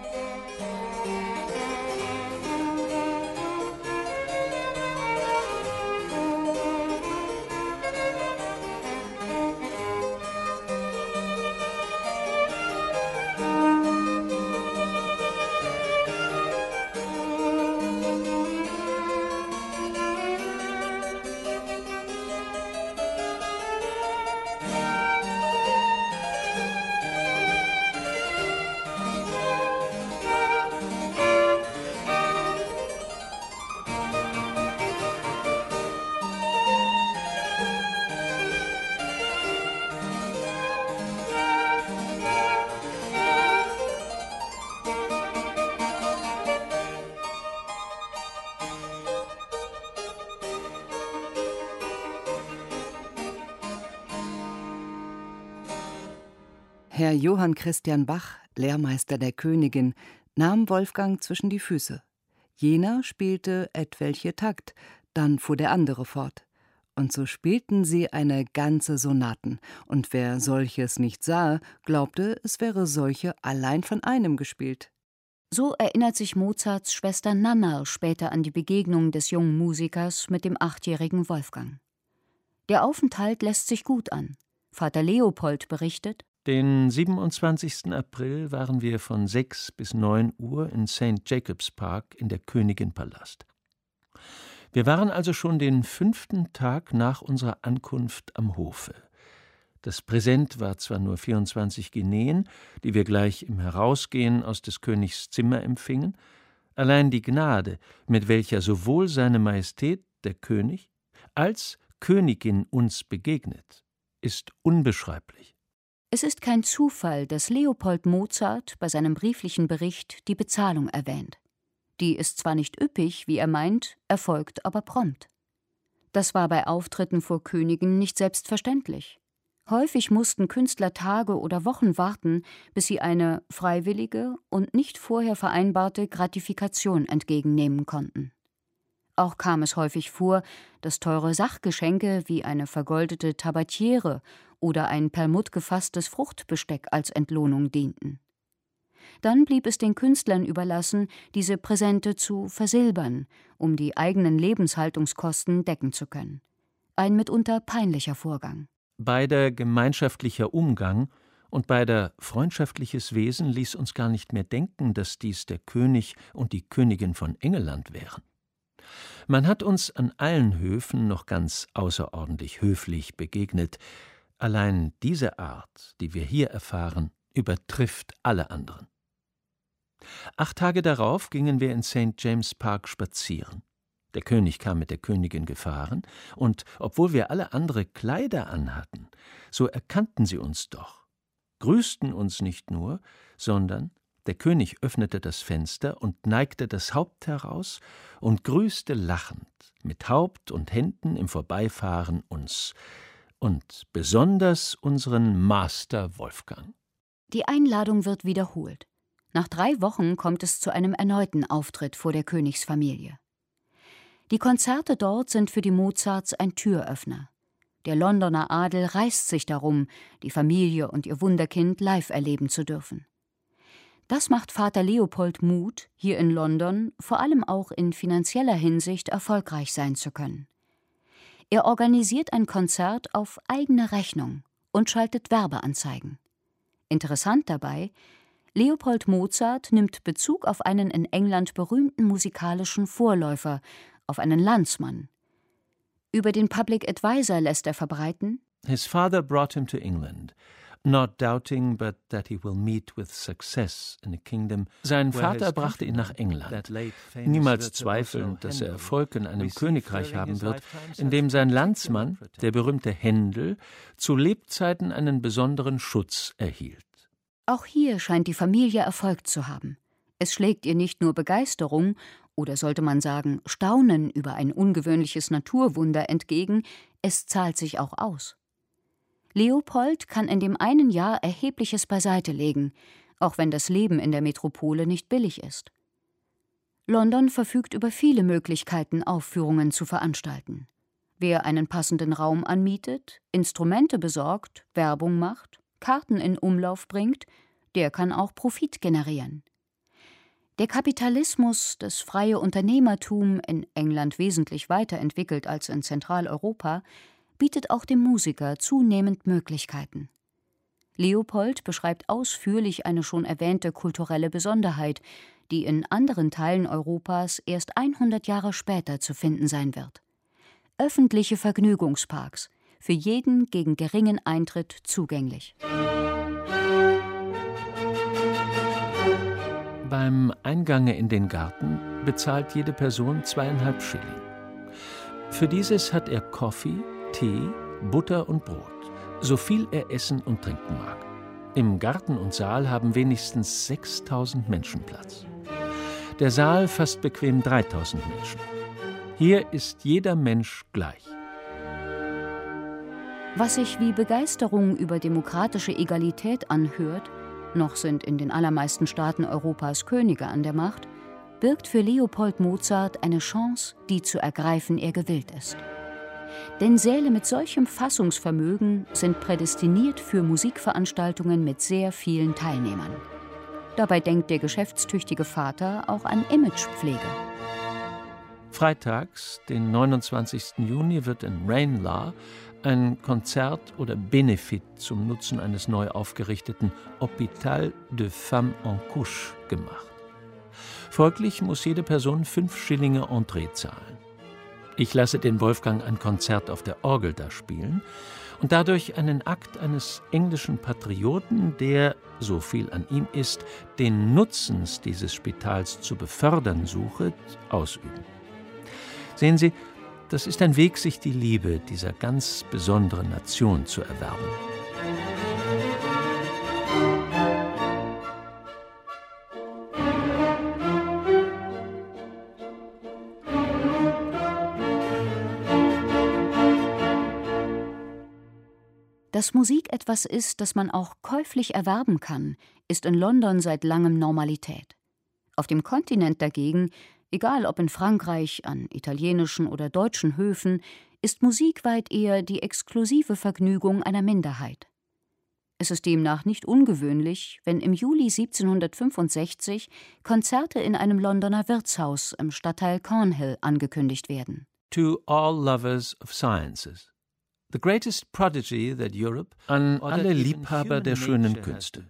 Herr Johann Christian Bach, Lehrmeister der Königin, nahm Wolfgang zwischen die Füße. Jener spielte etwelche Takt, dann fuhr der andere fort. Und so spielten sie eine ganze Sonaten, und wer solches nicht sah, glaubte, es wäre solche allein von einem gespielt. So erinnert sich Mozarts Schwester Nannerl später an die Begegnung des jungen Musikers mit dem 8-jährigen Wolfgang. Der Aufenthalt lässt sich gut an. Vater Leopold berichtet: Den 27. April waren wir von 6 bis 9 Uhr in St. Jacobs Park in der Königinpalast. Wir waren also schon den 5. Tag nach unserer Ankunft am Hofe. Das Präsent war zwar nur 24 Guineen, die wir gleich im Herausgehen aus des Königs Zimmer empfingen, allein die Gnade, mit welcher sowohl seine Majestät, der König, als Königin uns begegnet, ist unbeschreiblich. Es ist kein Zufall, dass Leopold Mozart bei seinem brieflichen Bericht die Bezahlung erwähnt. Die ist zwar nicht üppig, wie er meint, erfolgt aber prompt. Das war bei Auftritten vor Königen nicht selbstverständlich. Häufig mussten Künstler Tage oder Wochen warten, bis sie eine freiwillige und nicht vorher vereinbarte Gratifikation entgegennehmen konnten. Auch kam es häufig vor, dass teure Sachgeschenke wie eine vergoldete Tabatiere oder ein perlmutt gefasstes Fruchtbesteck als Entlohnung dienten. Dann blieb es den Künstlern überlassen, diese Präsente zu versilbern, um die eigenen Lebenshaltungskosten decken zu können. Ein mitunter peinlicher Vorgang. Beider gemeinschaftlicher Umgang und beider freundschaftliches Wesen ließ uns gar nicht mehr denken, dass dies der König und die Königin von Engelland wären. Man hat uns an allen Höfen noch ganz außerordentlich höflich begegnet. Allein diese Art, die wir hier erfahren, übertrifft alle anderen. 8 Tage darauf gingen wir in St. James Park spazieren. Der König kam mit der Königin gefahren, und obwohl wir alle andere Kleider anhatten, so erkannten sie uns doch, grüßten uns nicht nur, sondern der König öffnete das Fenster und neigte das Haupt heraus und grüßte lachend, mit Haupt und Händen im Vorbeifahren uns, und besonders unseren Master Wolfgang. Die Einladung wird wiederholt. Nach 3 Wochen kommt es zu einem erneuten Auftritt vor der Königsfamilie. Die Konzerte dort sind für die Mozarts ein Türöffner. Der Londoner Adel reißt sich darum, die Familie und ihr Wunderkind live erleben zu dürfen. Das macht Vater Leopold Mut, hier in London vor allem auch in finanzieller Hinsicht erfolgreich sein zu können. Er organisiert ein Konzert auf eigene Rechnung und schaltet Werbeanzeigen. Interessant dabei: Leopold Mozart nimmt Bezug auf einen in England berühmten musikalischen Vorläufer, auf einen Landsmann. Über den Public Advisor lässt er verbreiten: His father brought him to England. not doubting but that he will meet with success in a kingdom. Sein Vater brachte ihn nach England, niemals zweifelnd, dass er Erfolg in einem Königreich haben wird, in dem sein Landsmann, der berühmte Händel, zu Lebzeiten einen besonderen Schutz erhielt. Auch hier scheint die Familie Erfolg zu haben. Es schlägt ihr nicht nur Begeisterung, oder sollte man sagen, Staunen über ein ungewöhnliches Naturwunder entgegen, es zahlt sich auch aus. Leopold kann in dem einen Jahr Erhebliches beiseite legen, auch wenn das Leben in der Metropole nicht billig ist. London verfügt über viele Möglichkeiten, Aufführungen zu veranstalten. Wer einen passenden Raum anmietet, Instrumente besorgt, Werbung macht, Karten in Umlauf bringt, der kann auch Profit generieren. Der Kapitalismus, das freie Unternehmertum, in England wesentlich weiterentwickelt als in Zentraleuropa, bietet auch dem Musiker zunehmend Möglichkeiten. Leopold beschreibt ausführlich eine schon erwähnte kulturelle Besonderheit, die in anderen Teilen Europas erst 100 Jahre später zu finden sein wird. Öffentliche Vergnügungsparks, für jeden gegen geringen Eintritt zugänglich. Beim Eingange in den Garten bezahlt jede Person 2,5 Schilling. Für dieses hat er Kaffee, Tee, Butter und Brot, so viel er essen und trinken mag. Im Garten und Saal haben wenigstens 6.000 Menschen Platz. Der Saal fasst bequem 3.000 Menschen. Hier ist jeder Mensch gleich. Was sich wie Begeisterung über demokratische Egalität anhört, noch sind in den allermeisten Staaten Europas Könige an der Macht, birgt für Leopold Mozart eine Chance, die zu ergreifen er gewillt ist. Denn Säle mit solchem Fassungsvermögen sind prädestiniert für Musikveranstaltungen mit sehr vielen Teilnehmern. Dabei denkt der geschäftstüchtige Vater auch an Imagepflege. Freitags, den 29. Juni, wird in Ranelagh ein Konzert oder Benefit zum Nutzen eines neu aufgerichteten Hôpital de Femmes en Couche gemacht. Folglich muss jede Person 5 Schillinge Entree zahlen. Ich lasse den Wolfgang ein Konzert auf der Orgel da spielen und dadurch einen Akt eines englischen Patrioten, der, so viel an ihm ist, den Nutzens dieses Spitals zu befördern suche, ausüben. Sehen Sie, das ist ein Weg, sich die Liebe dieser ganz besonderen Nation zu erwerben. Dass Musik etwas ist, das man auch käuflich erwerben kann, ist in London seit langem Normalität. Auf dem Kontinent dagegen, egal ob in Frankreich, an italienischen oder deutschen Höfen, ist Musik weit eher die exklusive Vergnügung einer Minderheit. Es ist demnach nicht ungewöhnlich, wenn im Juli 1765 Konzerte in einem Londoner Wirtshaus im Stadtteil Cornhill angekündigt werden. To all lovers of sciences. The greatest prodigy that Europe, an alle Liebhaber der schönen Künste.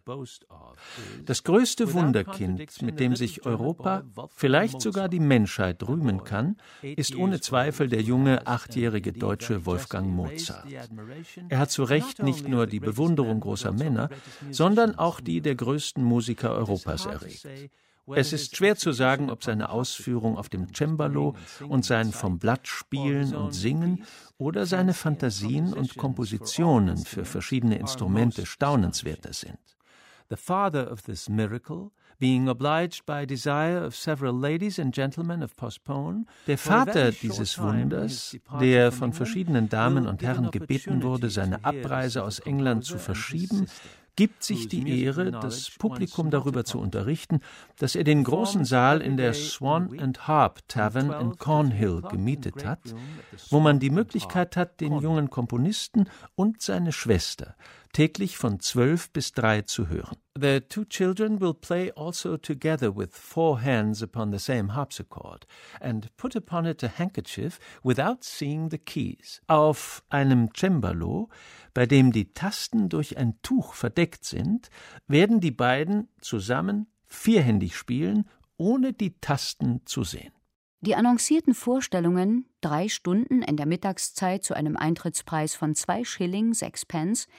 Das größte Wunderkind, mit dem sich Europa, vielleicht sogar die Menschheit rühmen kann, ist ohne Zweifel der junge 8-jährige deutsche Wolfgang Mozart. Er hat zu Recht nicht nur die Bewunderung großer Männer, sondern auch die der größten Musiker Europas erregt. Es ist schwer zu sagen, ob seine Ausführung auf dem Cembalo und sein vom Blatt spielen und singen oder seine Fantasien und Kompositionen für verschiedene Instrumente staunenswerter sind. The father of this miracle, being obliged by desire of several ladies and gentlemen of postpone, der Vater dieses Wunders, der von verschiedenen Damen und Herren gebeten wurde, seine Abreise aus England zu verschieben, gibt sich die Ehre, das Publikum darüber zu unterrichten, dass er den großen Saal in der Swan and Harp Tavern in Cornhill gemietet hat, wo man die Möglichkeit hat, den jungen Komponisten und seine Schwester täglich von 12 bis 3 zu hören. The 2 children will play also together with 4 hands upon the same harpsichord and put upon it a handkerchief without seeing the keys. Auf einem Cembalo, bei dem die Tasten durch ein Tuch verdeckt sind, werden die beiden zusammen vierhändig spielen, ohne die Tasten zu sehen. Die annoncierten Vorstellungen, 3 Stunden in der Mittagszeit zu einem Eintrittspreis von 2 Schilling 6 Pence,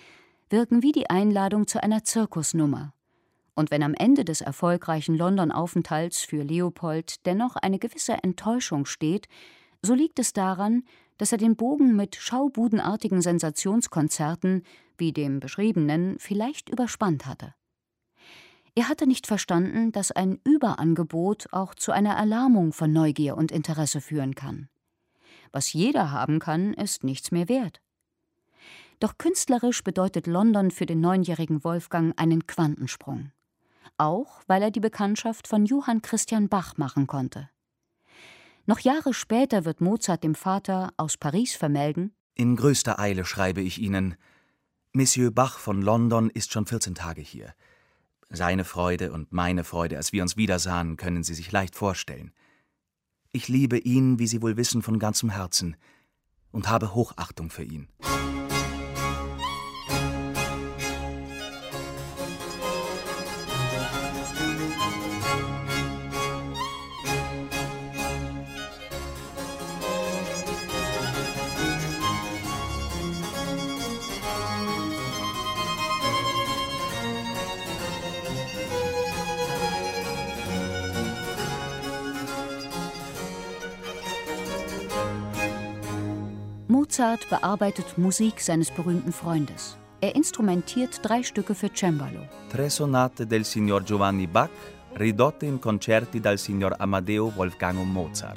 wirken wie die Einladung zu einer Zirkusnummer. Und wenn am Ende des erfolgreichen London-Aufenthalts für Leopold dennoch eine gewisse Enttäuschung steht, so liegt es daran, dass er den Bogen mit schaubudenartigen Sensationskonzerten, wie dem beschriebenen, vielleicht überspannt hatte. Er hatte nicht verstanden, dass ein Überangebot auch zu einer Erlahmung von Neugier und Interesse führen kann. Was jeder haben kann, ist nichts mehr wert. Doch künstlerisch bedeutet London für den 9-jährigen Wolfgang einen Quantensprung. Auch weil er die Bekanntschaft von Johann Christian Bach machen konnte. Noch Jahre später wird Mozart dem Vater aus Paris vermelden: In größter Eile schreibe ich Ihnen, Monsieur Bach von London ist schon 14 Tage hier. Seine Freude und meine Freude, als wir uns wiedersahen, können Sie sich leicht vorstellen. Ich liebe ihn, wie Sie wohl wissen, von ganzem Herzen und habe Hochachtung für ihn. Mozart bearbeitet Musik seines berühmten Freundes. Er instrumentiert 3 Stücke für Cembalo. 3 Sonate del Signor Giovanni Bach, ridotte in concerti dal Signor Amadeo Wolfgango Mozart.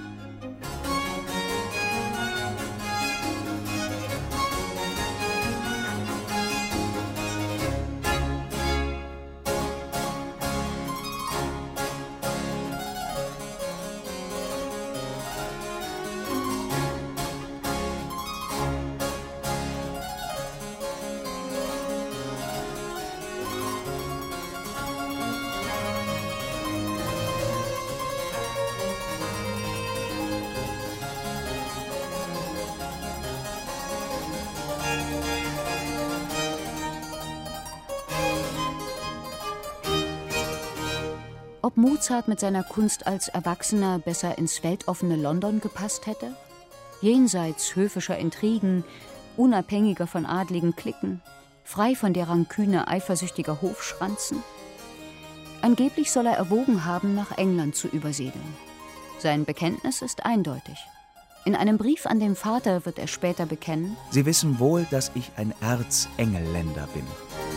Ob Mozart mit seiner Kunst als Erwachsener besser ins weltoffene London gepasst hätte? Jenseits höfischer Intrigen, unabhängiger von adligen Cliquen, frei von der Ranküne eifersüchtiger Hofschranzen? Angeblich soll er erwogen haben, nach England zu übersiedeln. Sein Bekenntnis ist eindeutig. In einem Brief an den Vater wird er später bekennen: Sie wissen wohl, dass ich ein Erzengländer bin.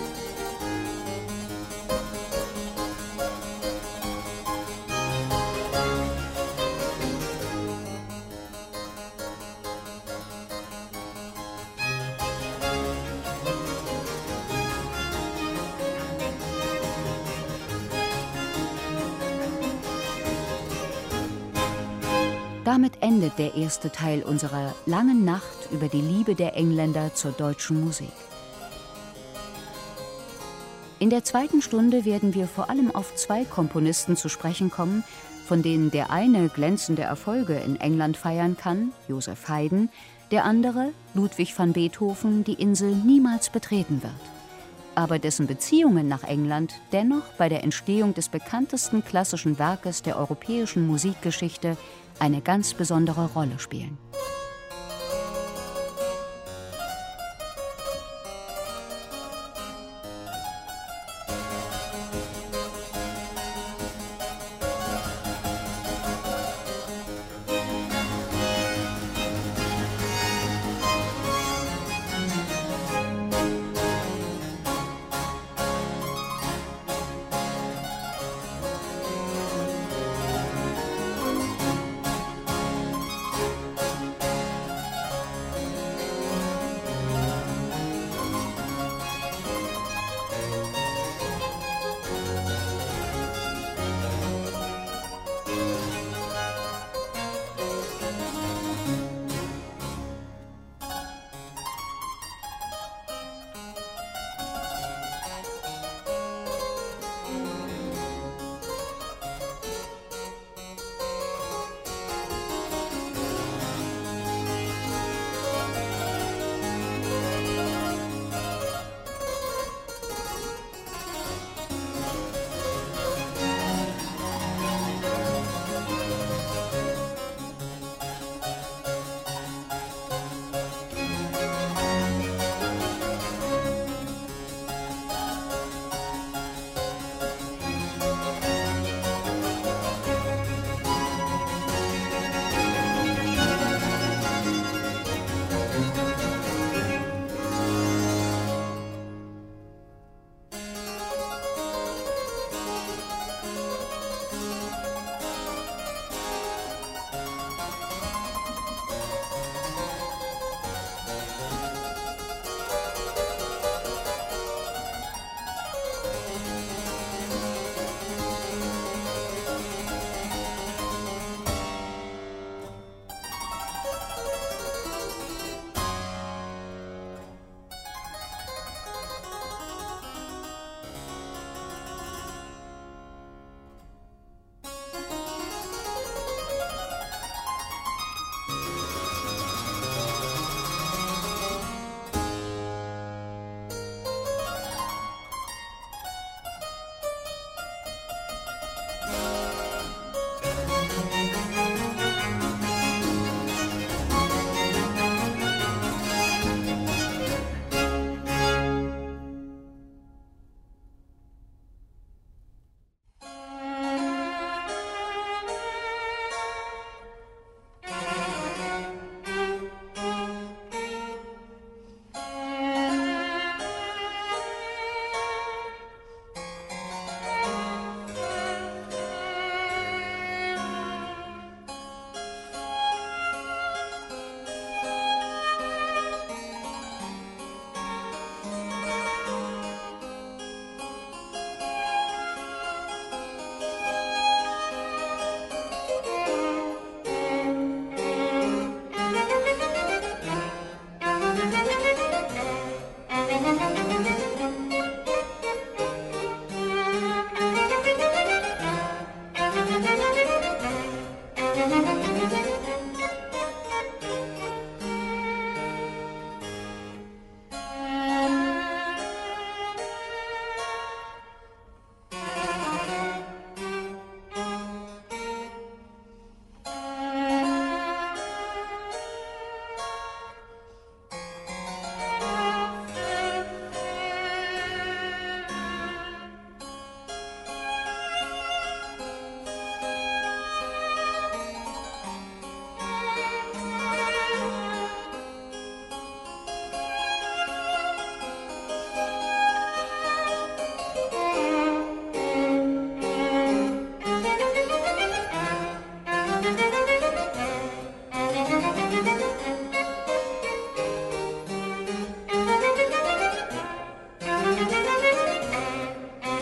Damit endet der erste Teil unserer langen Nacht über die Liebe der Engländer zur deutschen Musik. In der zweiten Stunde werden wir vor allem auf 2 Komponisten zu sprechen kommen, von denen der eine glänzende Erfolge in England feiern kann, Joseph Haydn, der andere, Ludwig van Beethoven, die Insel niemals betreten wird, aber dessen Beziehungen nach England dennoch bei der Entstehung des bekanntesten klassischen Werkes der europäischen Musikgeschichte eine ganz besondere Rolle spielen.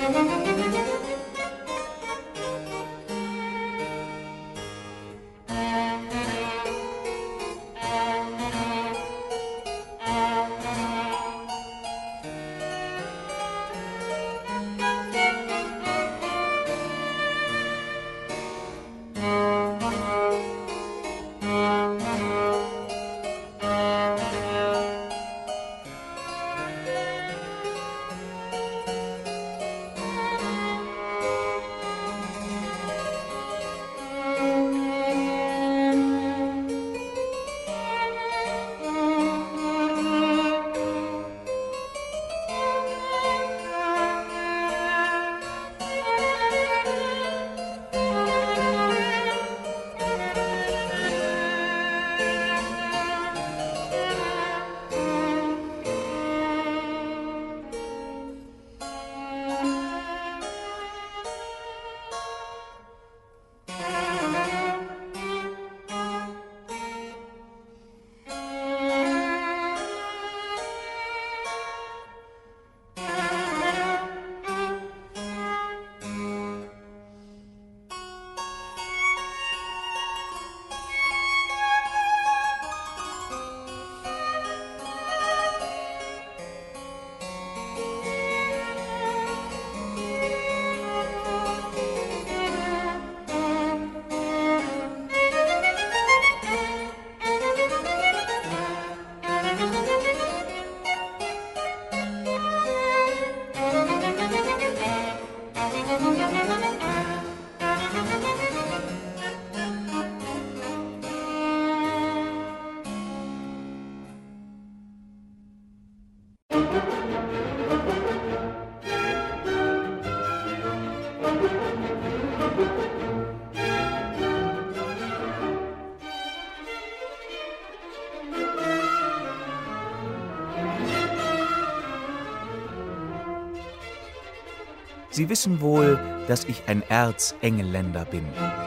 Sie wissen wohl, dass ich ein Erzengländer bin.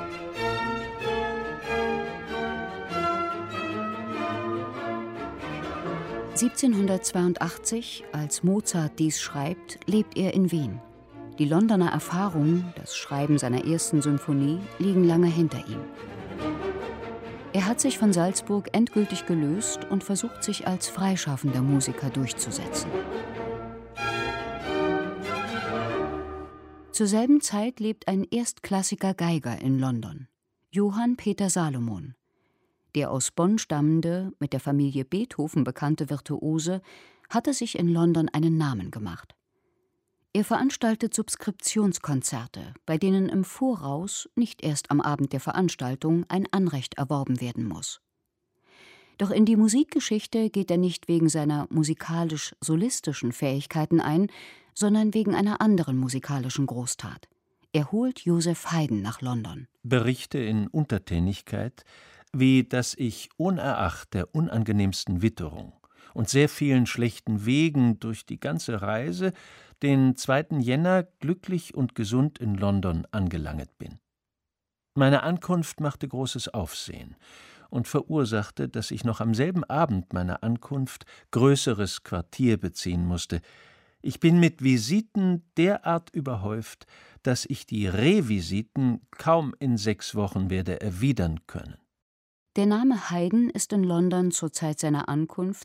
(1782), als Mozart dies schreibt, lebt er in Wien. Die Londoner Erfahrungen, das Schreiben seiner ersten Symphonie, liegen lange hinter ihm. Er hat sich von Salzburg endgültig gelöst und versucht sich als freischaffender Musiker durchzusetzen. Zur selben Zeit lebt ein erstklassiger Geiger in London, Johann Peter Salomon. Der aus Bonn stammende, mit der Familie Beethoven bekannte Virtuose hatte sich in London einen Namen gemacht. Er veranstaltet Subskriptionskonzerte, bei denen im Voraus, nicht erst am Abend der Veranstaltung, ein Anrecht erworben werden muss. Doch in die Musikgeschichte geht er nicht wegen seiner musikalisch-solistischen Fähigkeiten ein, sondern wegen einer anderen musikalischen Großtat. Er holt Joseph Haydn nach London. Berichte in Untertänigkeit, wie dass ich unerachtet der unangenehmsten Witterung und sehr vielen schlechten Wegen durch die ganze Reise den 2. Jänner glücklich und gesund in London angelanget bin. Meine Ankunft machte großes Aufsehen und verursachte, dass ich noch am selben Abend meiner Ankunft größeres Quartier beziehen musste. Ich bin mit Visiten derart überhäuft, dass ich die Revisiten kaum in 6 Wochen werde erwidern können. Der Name Haydn ist in London zur Zeit seiner Ankunft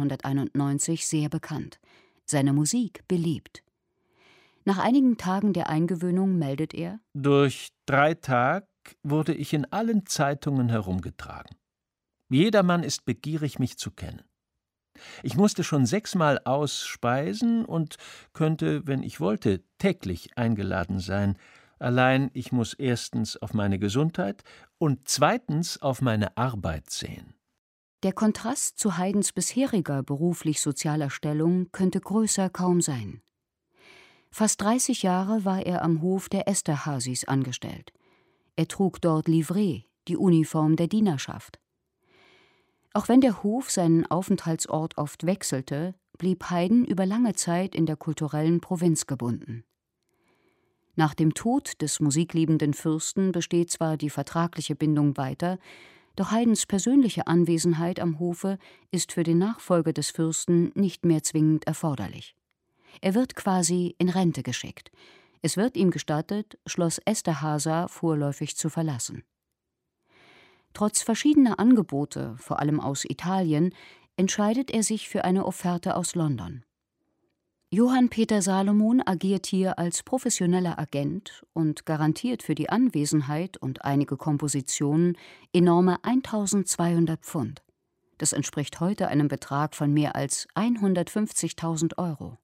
1791 sehr bekannt, seine Musik beliebt. Nach einigen Tagen der Eingewöhnung meldet er: Durch 3 Tage wurde ich in allen Zeitungen herumgetragen. Jedermann ist begierig, mich zu kennen. Ich musste schon 6-mal ausspeisen und könnte, wenn ich wollte, täglich eingeladen sein. Allein ich muss erstens auf meine Gesundheit und zweitens auf meine Arbeit sehen. Der Kontrast zu Haydns bisheriger beruflich-sozialer Stellung könnte größer kaum sein. Fast 30 Jahre war er am Hof der Esterházys angestellt. Er trug dort Livree, die Uniform der Dienerschaft. Auch wenn der Hof seinen Aufenthaltsort oft wechselte, blieb Haydn über lange Zeit in der kulturellen Provinz gebunden. Nach dem Tod des musikliebenden Fürsten besteht zwar die vertragliche Bindung weiter, doch Haydns persönliche Anwesenheit am Hofe ist für den Nachfolger des Fürsten nicht mehr zwingend erforderlich. Er wird quasi in Rente geschickt. Es wird ihm gestattet, Schloss Esterházy vorläufig zu verlassen. Trotz verschiedener Angebote, vor allem aus Italien, entscheidet er sich für eine Offerte aus London. Johann Peter Salomon agiert hier als professioneller Agent und garantiert für die Anwesenheit und einige Kompositionen enorme 1.200 Pfund. Das entspricht heute einem Betrag von mehr als 150.000 Euro.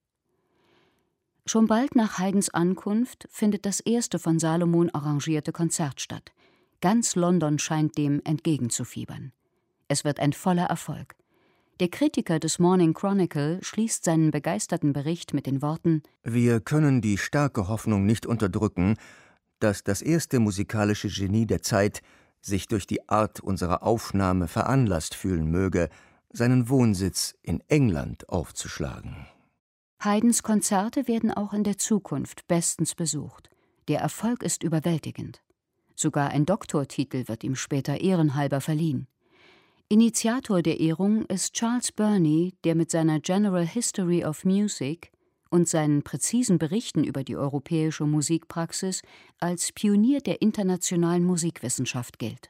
Schon bald nach Haydns Ankunft findet das erste von Salomon arrangierte Konzert statt. Ganz London scheint dem entgegenzufiebern. Es wird ein voller Erfolg. Der Kritiker des Morning Chronicle schließt seinen begeisterten Bericht mit den Worten: Wir können die starke Hoffnung nicht unterdrücken, dass das erste musikalische Genie der Zeit sich durch die Art unserer Aufnahme veranlasst fühlen möge, seinen Wohnsitz in England aufzuschlagen. Haydns Konzerte werden auch in der Zukunft bestens besucht. Der Erfolg ist überwältigend. Sogar ein Doktortitel wird ihm später ehrenhalber verliehen. Initiator der Ehrung ist Charles Burney, der mit seiner General History of Music und seinen präzisen Berichten über die europäische Musikpraxis als Pionier der internationalen Musikwissenschaft gilt.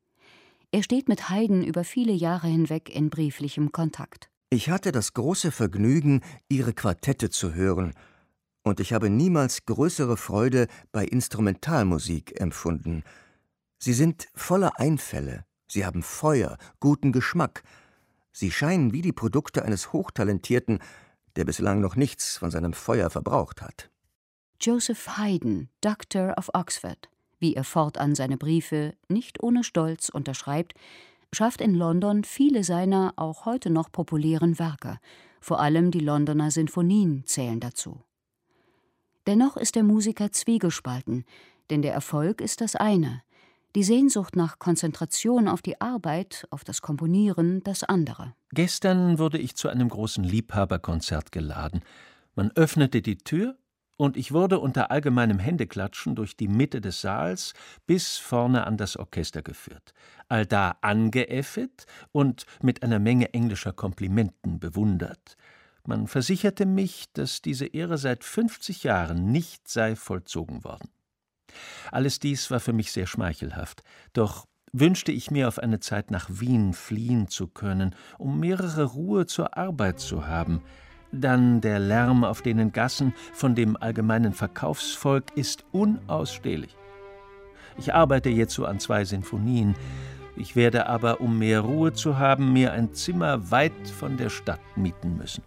Er steht mit Haydn über viele Jahre hinweg in brieflichem Kontakt. Ich hatte das große Vergnügen, Ihre Quartette zu hören, und ich habe niemals größere Freude bei Instrumentalmusik empfunden. Sie sind voller Einfälle, sie haben Feuer, guten Geschmack. Sie scheinen wie die Produkte eines Hochtalentierten, der bislang noch nichts von seinem Feuer verbraucht hat. Joseph Haydn, Doctor of Oxford, wie er fortan seine Briefe nicht ohne Stolz unterschreibt, schafft in London viele seiner auch heute noch populären Werke. Vor allem die Londoner Sinfonien zählen dazu. Dennoch ist der Musiker zwiegespalten, denn der Erfolg ist das eine, die Sehnsucht nach Konzentration auf die Arbeit, auf das Komponieren das andere. Gestern wurde ich zu einem großen Liebhaberkonzert geladen. Man öffnete die Tür und ich wurde unter allgemeinem Händeklatschen durch die Mitte des Saals bis vorne an das Orchester geführt, allda angeäffet und mit einer Menge englischer Komplimenten bewundert. Man versicherte mich, dass diese Ehre seit 50 Jahren nicht sei vollzogen worden. Alles dies war für mich sehr schmeichelhaft, doch wünschte ich mir auf eine Zeit nach Wien fliehen zu können, um mehrere Ruhe zur Arbeit zu haben. Dann der Lärm auf den Gassen von dem allgemeinen Verkaufsvolk ist unausstehlich. Ich arbeite jetzo an 2 Sinfonien. Ich werde aber, um mehr Ruhe zu haben, mir ein Zimmer weit von der Stadt mieten müssen.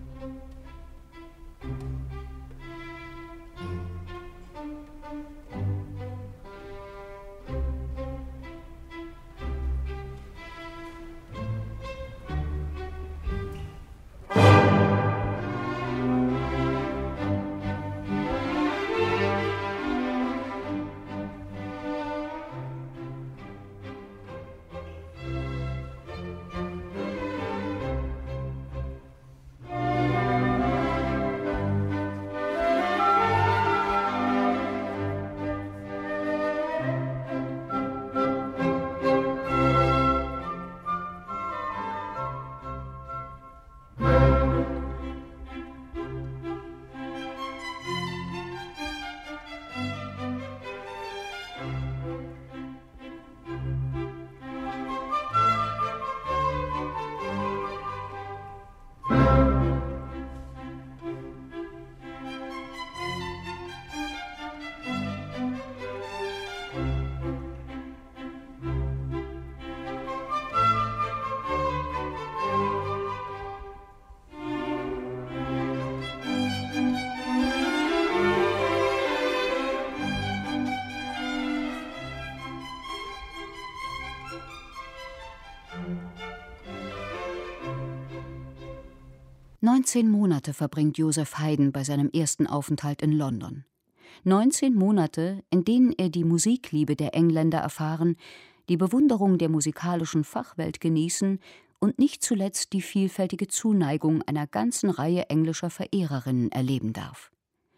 Neunzehn Monate verbringt Joseph Haydn bei seinem ersten Aufenthalt in London. 19 Monate, in denen er die Musikliebe der Engländer erfahren, die Bewunderung der musikalischen Fachwelt genießen und nicht zuletzt die vielfältige Zuneigung einer ganzen Reihe englischer Verehrerinnen erleben darf.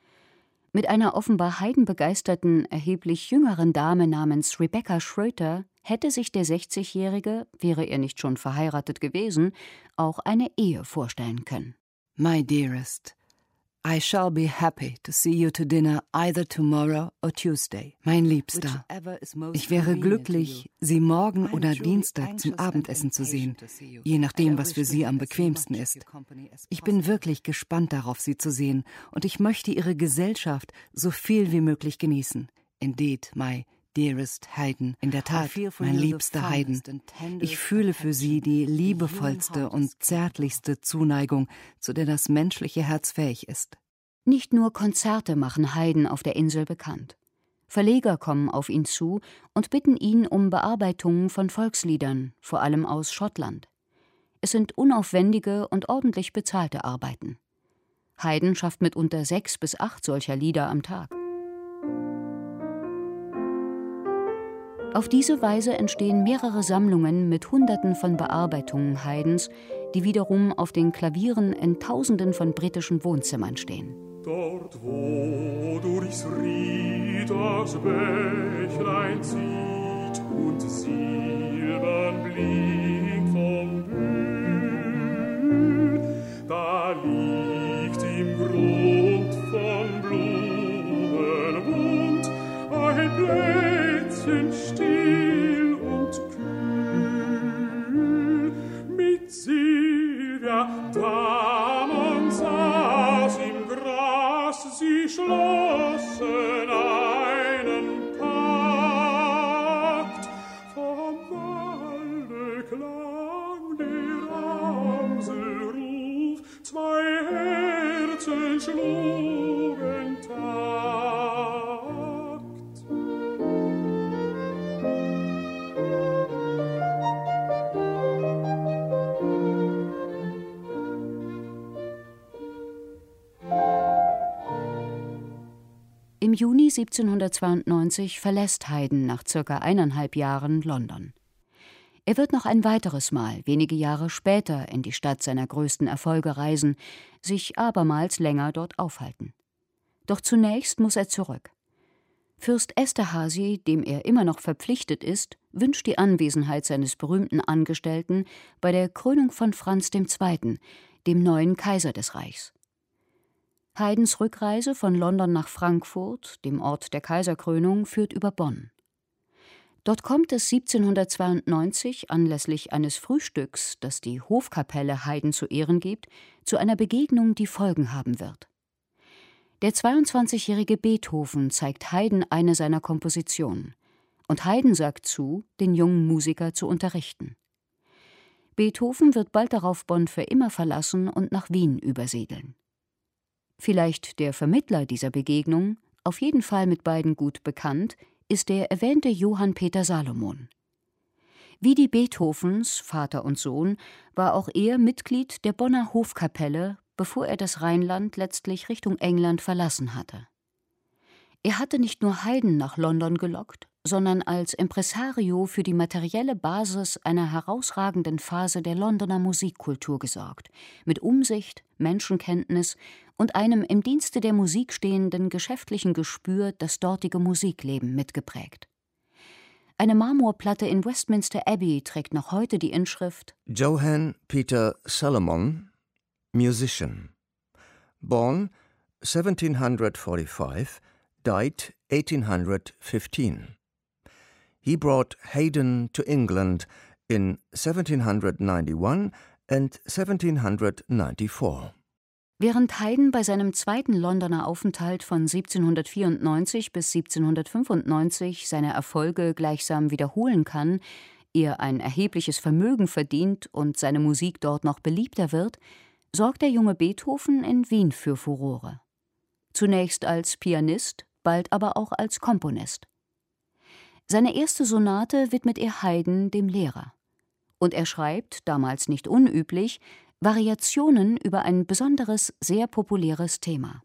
Mit einer offenbar Haydn-begeisterten, erheblich jüngeren Dame namens Rebecca Schroeter hätte sich der 60-Jährige, wäre er nicht schon verheiratet gewesen, auch eine Ehe vorstellen können. My dearest, I shall be happy to see you to dinner either tomorrow or Tuesday. Mein Liebster, ich wäre glücklich, Sie morgen oder Dienstag zum Abendessen zu sehen, je nachdem, was für Sie am bequemsten ist. Ich bin wirklich gespannt darauf, Sie zu sehen, und ich möchte Ihre Gesellschaft so viel wie möglich genießen. Indeed, my dearest Haydn. In der Tat, mein liebster Haydn. Ich fühle für Sie die liebevollste und zärtlichste Zuneigung, zu der das menschliche Herz fähig ist. Nicht nur Konzerte machen Haydn auf der Insel bekannt. Verleger kommen auf ihn zu und bitten ihn um Bearbeitungen von Volksliedern, vor allem aus Schottland. Es sind unaufwendige und ordentlich bezahlte Arbeiten. Haydn schafft mitunter 6 bis 8 solcher Lieder am Tag. Auf diese Weise entstehen mehrere Sammlungen mit Hunderten von Bearbeitungen Haydns, die wiederum auf den Klavieren in Tausenden von britischen Wohnzimmern stehen. Dort, wo durchs Ried das Bächlein zieht und silbern blinkt vom Bühl, da liegt im Grund von Blumenbund ein Plätzchen still und kühl. Mit Silvia Damon saß im Gras, sie schlossen einen Pakt. Vom Walde klang der Amselruf, 2 Herzen schlugen Takt. Im Juni 1792 verlässt Haydn nach circa 1,5 Jahren London. Er wird noch ein weiteres Mal, wenige Jahre später, in die Stadt seiner größten Erfolge reisen, sich abermals länger dort aufhalten. Doch zunächst muss er zurück. Fürst Esterhazy, dem er immer noch verpflichtet ist, wünscht die Anwesenheit seines berühmten Angestellten bei der Krönung von Franz II., dem neuen Kaiser des Reichs. Haydns Rückreise von London nach Frankfurt, dem Ort der Kaiserkrönung, führt über Bonn. Dort kommt es 1792 anlässlich eines Frühstücks, das die Hofkapelle Haydn zu Ehren gibt, zu einer Begegnung, die Folgen haben wird. Der 22-jährige Beethoven zeigt Haydn eine seiner Kompositionen, und Haydn sagt zu, den jungen Musiker zu unterrichten. Beethoven wird bald darauf Bonn für immer verlassen und nach Wien übersiedeln. Vielleicht der Vermittler dieser Begegnung, auf jeden Fall mit beiden gut bekannt, ist der erwähnte Johann Peter Salomon. Wie die Beethovens, Vater und Sohn, war auch er Mitglied der Bonner Hofkapelle, bevor er das Rheinland letztlich Richtung England verlassen hatte. Er hatte nicht nur Haydn nach London gelockt, sondern als Impresario für die materielle Basis einer herausragenden Phase der Londoner Musikkultur gesorgt, mit Umsicht, Menschenkenntnis und einem im Dienste der Musik stehenden geschäftlichen Gespür das dortige Musikleben mitgeprägt. Eine Marmorplatte in Westminster Abbey trägt noch heute die Inschrift Johann Peter Salomon, musician. Born 1745, died 1815. He brought Haydn to England in 1791 and 1794. Während Haydn bei seinem zweiten Londoner Aufenthalt von 1794 bis 1795 seine Erfolge gleichsam wiederholen kann, er ein erhebliches Vermögen verdient und seine Musik dort noch beliebter wird, sorgt der junge Beethoven in Wien für Furore. Zunächst als Pianist, bald aber auch als Komponist. Seine erste Sonate widmet er Haydn, dem Lehrer. Und er schreibt, damals nicht unüblich, Variationen über ein besonderes, sehr populäres Thema.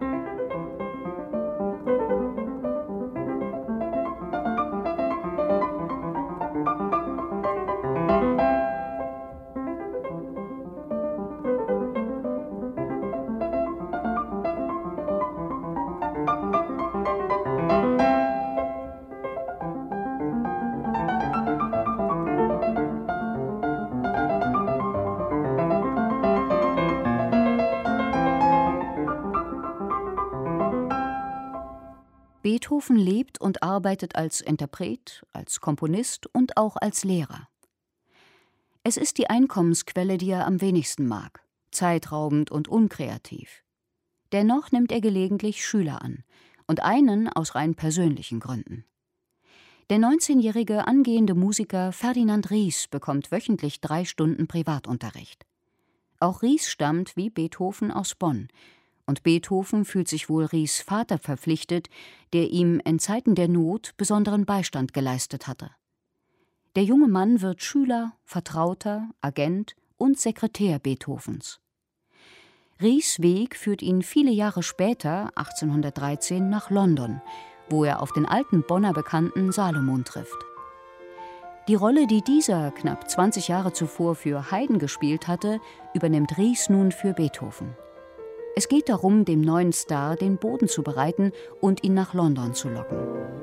Beethoven lebt und arbeitet als Interpret, als Komponist und auch als Lehrer. Es ist die Einkommensquelle, die er am wenigsten mag, zeitraubend und unkreativ. Dennoch nimmt er gelegentlich Schüler an, und einen aus rein persönlichen Gründen. Der 19-jährige angehende Musiker Ferdinand Ries bekommt wöchentlich 3 Stunden Privatunterricht. Auch Ries stammt, wie Beethoven, aus Bonn, und Beethoven fühlt sich wohl Ries' Vater verpflichtet, der ihm in Zeiten der Not besonderen Beistand geleistet hatte. Der junge Mann wird Schüler, Vertrauter, Agent und Sekretär Beethovens. Ries' Weg führt ihn viele Jahre später, 1813, nach London, wo er auf den alten Bonner Bekannten Salomon trifft. Die Rolle, die dieser knapp 20 Jahre zuvor für Haydn gespielt hatte, übernimmt Ries nun für Beethoven. Es geht darum, dem neuen Star den Boden zu bereiten und ihn nach London zu locken.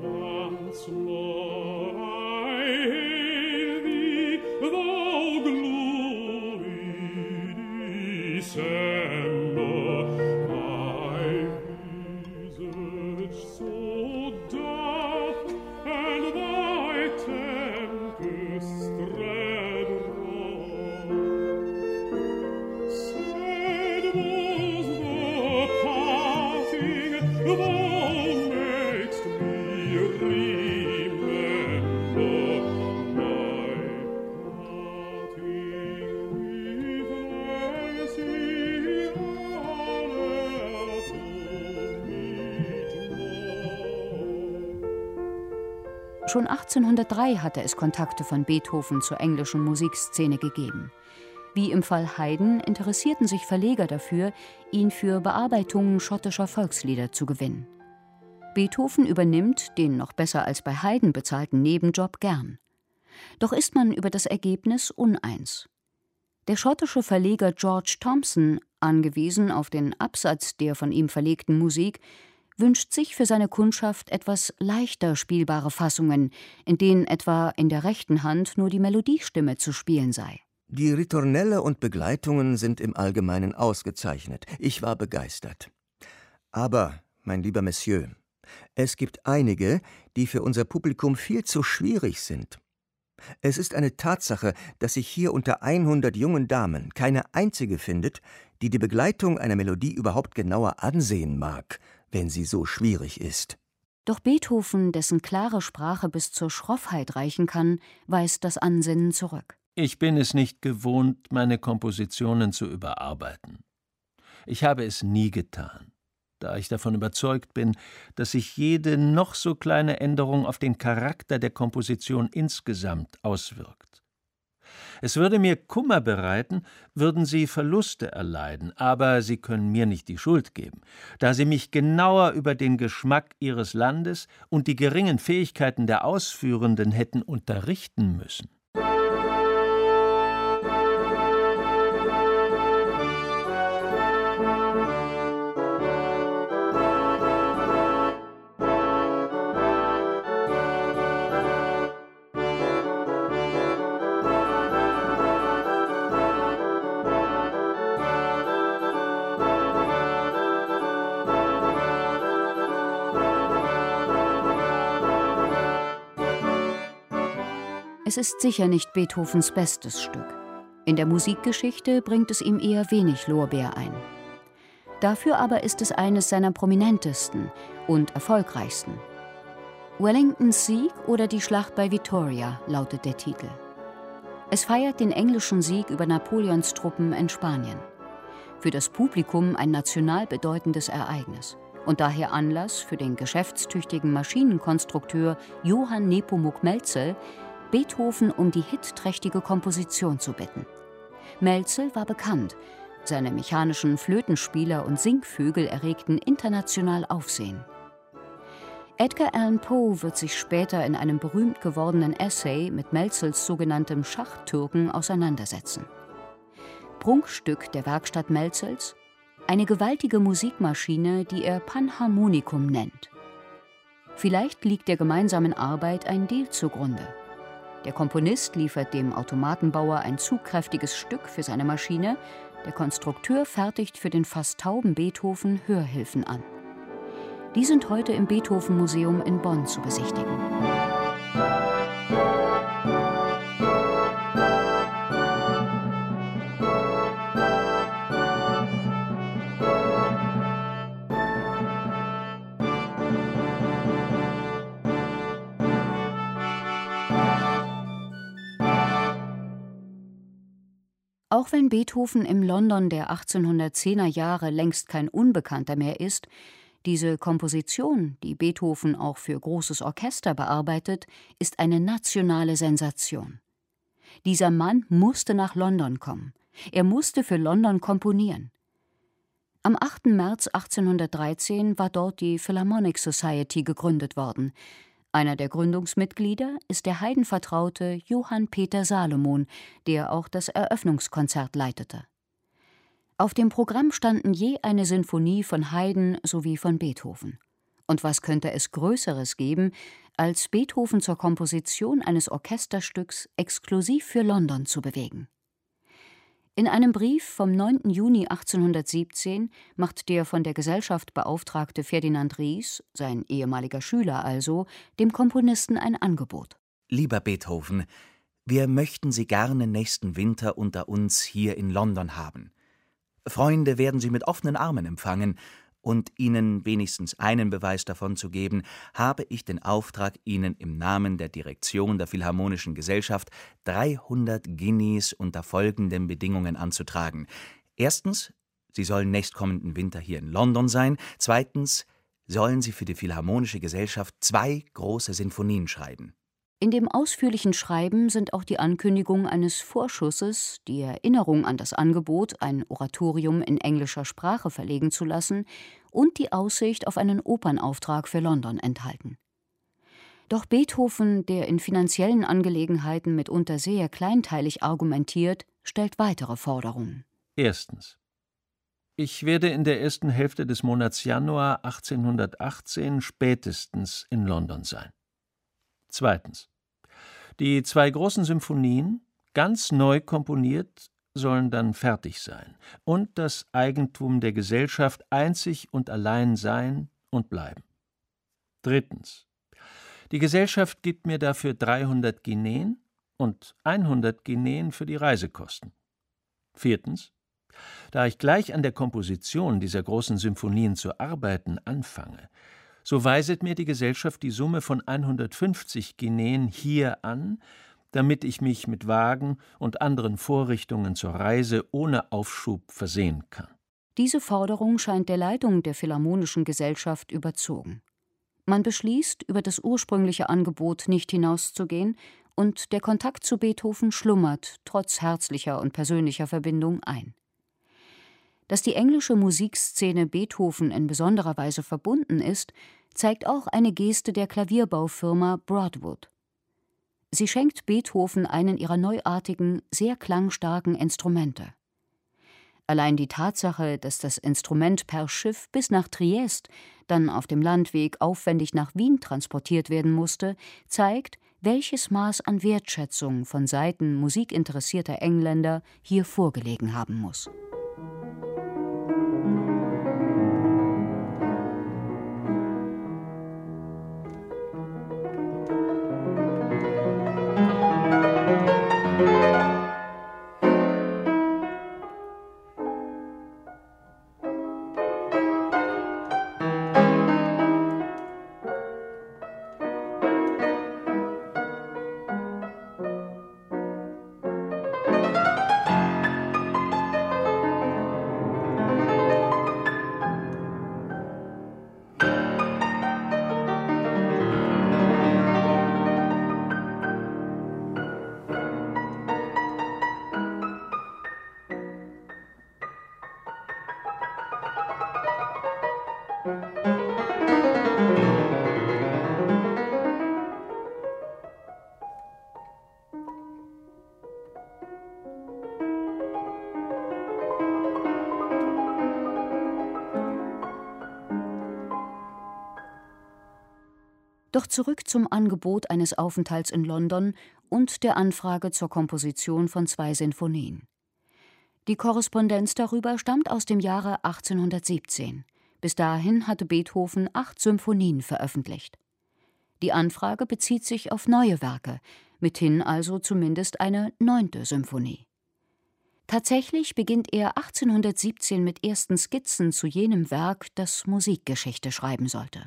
Schon 1803 hatte es Kontakte von Beethoven zur englischen Musikszene gegeben. Wie im Fall Haydn interessierten sich Verleger dafür, ihn für Bearbeitungen schottischer Volkslieder zu gewinnen. Beethoven übernimmt den noch besser als bei Haydn bezahlten Nebenjob gern. Doch ist man über das Ergebnis uneins. Der schottische Verleger George Thomson, angewiesen auf den Absatz der von ihm verlegten Musik, wünscht sich für seine Kundschaft etwas leichter spielbare Fassungen, in denen etwa in der rechten Hand nur die Melodiestimme zu spielen sei. Die Ritornelle und Begleitungen sind im Allgemeinen ausgezeichnet. Ich war begeistert. Aber, mein lieber Monsieur, es gibt einige, die für unser Publikum viel zu schwierig sind. Es ist eine Tatsache, dass sich hier unter 100 jungen Damen keine einzige findet, die die Begleitung einer Melodie überhaupt genauer ansehen mag, wenn sie so schwierig ist. Doch Beethoven, dessen klare Sprache bis zur Schroffheit reichen kann, weist das Ansinnen zurück. Ich bin es nicht gewohnt, meine Kompositionen zu überarbeiten. Ich habe es nie getan, da ich davon überzeugt bin, dass sich jede noch so kleine Änderung auf den Charakter der Komposition insgesamt auswirkt. Es würde mir Kummer bereiten, würden Sie Verluste erleiden, aber Sie können mir nicht die Schuld geben, da Sie mich genauer über den Geschmack Ihres Landes und die geringen Fähigkeiten der Ausführenden hätten unterrichten müssen. Es ist sicher nicht Beethovens bestes Stück. In der Musikgeschichte bringt es ihm eher wenig Lorbeer ein. Dafür aber ist es eines seiner prominentesten und erfolgreichsten. Wellingtons Sieg oder die Schlacht bei Vittoria lautet der Titel. Es feiert den englischen Sieg über Napoleons Truppen in Spanien. Für das Publikum ein national bedeutendes Ereignis und daher Anlass für den geschäftstüchtigen Maschinenkonstrukteur Johann Nepomuk Mälzel, Beethoven um die hitträchtige Komposition zu bitten. Mälzel war bekannt. Seine mechanischen Flötenspieler und Singvögel erregten international Aufsehen. Edgar Allan Poe wird sich später in einem berühmt gewordenen Essay mit Mälzels sogenanntem Schachtürken auseinandersetzen. Prunkstück der Werkstatt Mälzels: eine gewaltige Musikmaschine, die er Panharmonicum nennt. Vielleicht liegt der gemeinsamen Arbeit ein Deal zugrunde. Der Komponist liefert dem Automatenbauer ein zugkräftiges Stück für seine Maschine, der Konstrukteur fertigt für den fast tauben Beethoven Hörhilfen an. Die sind heute im Beethoven-Museum in Bonn zu besichtigen. Auch wenn Beethoven im London der 1810er Jahre längst kein Unbekannter mehr ist, diese Komposition, die Beethoven auch für großes Orchester bearbeitet, ist eine nationale Sensation. Dieser Mann musste nach London kommen. Er musste für London komponieren. Am 8. März 1813 war dort die Philharmonic Society gegründet worden. Einer der Gründungsmitglieder ist der Haydn-Vertraute Johann Peter Salomon, der auch das Eröffnungskonzert leitete. Auf dem Programm standen je eine Sinfonie von Haydn sowie von Beethoven. Und was könnte es Größeres geben, als Beethoven zur Komposition eines Orchesterstücks exklusiv für London zu bewegen? In einem Brief vom 9. Juni 1817 macht der von der Gesellschaft beauftragte Ferdinand Ries, sein ehemaliger Schüler also, dem Komponisten ein Angebot. Lieber Beethoven, wir möchten Sie gerne nächsten Winter unter uns hier in London haben. Freunde werden Sie mit offenen Armen empfangen, und Ihnen wenigstens einen Beweis davon zu geben, habe ich den Auftrag, Ihnen im Namen der Direktion der Philharmonischen Gesellschaft 300 Guineas unter folgenden Bedingungen anzutragen. Erstens, Sie sollen nächstkommenden Winter hier in London sein. Zweitens, sollen Sie für die Philharmonische Gesellschaft 2 große Sinfonien schreiben. In dem ausführlichen Schreiben sind auch die Ankündigung eines Vorschusses, die Erinnerung an das Angebot, ein Oratorium in englischer Sprache verlegen zu lassen, und die Aussicht auf einen Opernauftrag für London enthalten. Doch Beethoven, der in finanziellen Angelegenheiten mitunter sehr kleinteilig argumentiert, stellt weitere Forderungen. Erstens. Ich werde in der ersten Hälfte des Monats Januar 1818 spätestens in London sein. Zweitens. Die 2 großen Symphonien, ganz neu komponiert, sollen dann fertig sein und das Eigentum der Gesellschaft einzig und allein sein und bleiben. Drittens. Die Gesellschaft gibt mir dafür 300 Guineen und 100 Guineen für die Reisekosten. Viertens. Da ich gleich an der Komposition dieser großen Symphonien zu arbeiten anfange, so weiset mir die Gesellschaft die Summe von 150 Guineen hier an, damit ich mich mit Wagen und anderen Vorrichtungen zur Reise ohne Aufschub versehen kann. Diese Forderung scheint der Leitung der Philharmonischen Gesellschaft überzogen. Man beschließt, über das ursprüngliche Angebot nicht hinauszugehen, und der Kontakt zu Beethoven schlummert, trotz herzlicher und persönlicher Verbindung, ein. Dass die englische Musikszene Beethoven in besonderer Weise verbunden ist, zeigt auch eine Geste der Klavierbaufirma Broadwood. Sie schenkt Beethoven einen ihrer neuartigen, sehr klangstarken Instrumente. Allein die Tatsache, dass das Instrument per Schiff bis nach Triest, dann auf dem Landweg aufwendig nach Wien transportiert werden musste, zeigt, welches Maß an Wertschätzung von Seiten musikinteressierter Engländer hier vorgelegen haben muss. Doch zurück zum Angebot eines Aufenthalts in London und der Anfrage zur Komposition von 2 Sinfonien. Die Korrespondenz darüber stammt aus dem Jahre 1817. Bis dahin hatte Beethoven 8 Symphonien veröffentlicht. Die Anfrage bezieht sich auf neue Werke, mithin also zumindest eine 9. Symphonie. Tatsächlich beginnt er 1817 mit ersten Skizzen zu jenem Werk, das Musikgeschichte schreiben sollte.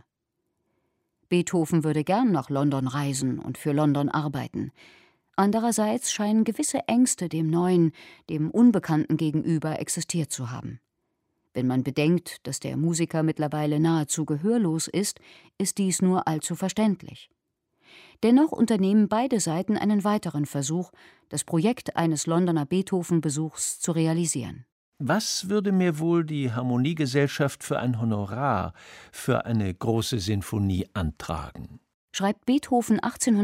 Beethoven würde gern nach London reisen und für London arbeiten. Andererseits scheinen gewisse Ängste dem Neuen, dem Unbekannten gegenüber existiert zu haben. Wenn man bedenkt, dass der Musiker mittlerweile nahezu gehörlos ist dies nur allzu verständlich. Dennoch unternehmen beide Seiten einen weiteren Versuch, das Projekt eines Londoner Beethoven-Besuchs zu realisieren. Was würde mir wohl die Harmoniegesellschaft für ein Honorar für eine große Sinfonie antragen? Schreibt Beethoven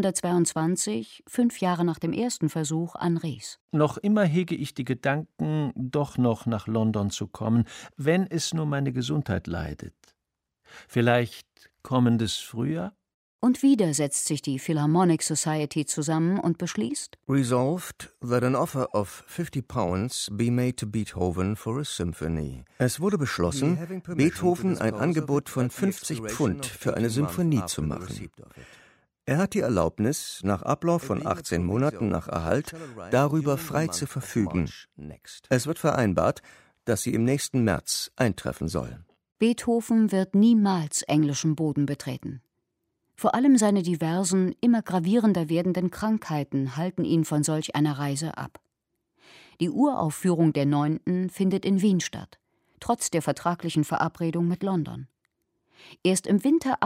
1822, 5 Jahre nach dem ersten Versuch, an Ries. Noch immer hege ich die Gedanken, doch noch nach London zu kommen, wenn es nur meine Gesundheit leidet. Vielleicht kommendes Frühjahr? Und wieder setzt sich die Philharmonic Society zusammen und beschließt: Resolved that an offer of £50 be made to Beethoven for a symphony. Es wurde beschlossen, Beethoven ein Angebot von 50 Pfund für eine Symphonie zu machen. Er hat die Erlaubnis, nach Ablauf von 18 Monaten nach Erhalt, darüber frei zu verfügen. Es wird vereinbart, dass sie im nächsten März eintreffen soll. Beethoven wird niemals englischen Boden betreten. Vor allem seine diversen, immer gravierender werdenden Krankheiten halten ihn von solch einer Reise ab. Die Uraufführung der 9. findet in Wien statt, trotz der vertraglichen Verabredung mit London. Erst im Winter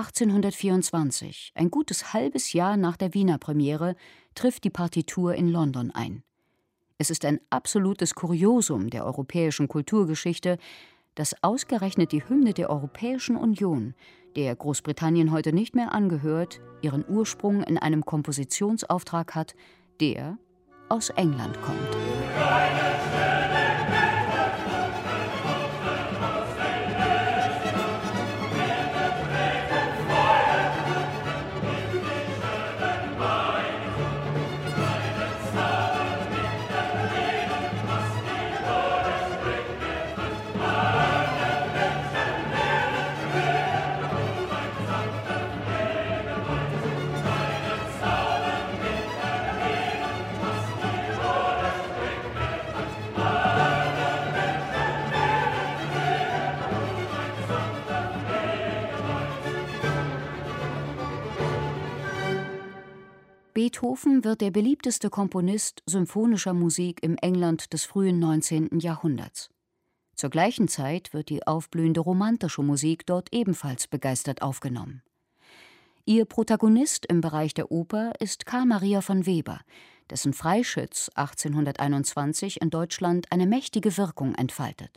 1824, ein gutes halbes Jahr nach der Wiener Premiere, trifft die Partitur in London ein. Es ist ein absolutes Kuriosum der europäischen Kulturgeschichte, dass ausgerechnet die Hymne der Europäischen Union, der Großbritannien heute nicht mehr angehört, ihren Ursprung in einem Kompositionsauftrag hat, der aus England kommt. Beethoven wird der beliebteste Komponist symphonischer Musik im England des frühen 19. Jahrhunderts. Zur gleichen Zeit wird die aufblühende romantische Musik dort ebenfalls begeistert aufgenommen. Ihr Protagonist im Bereich der Oper ist Carl Maria von Weber, dessen Freischütz 1821 in Deutschland eine mächtige Wirkung entfaltet.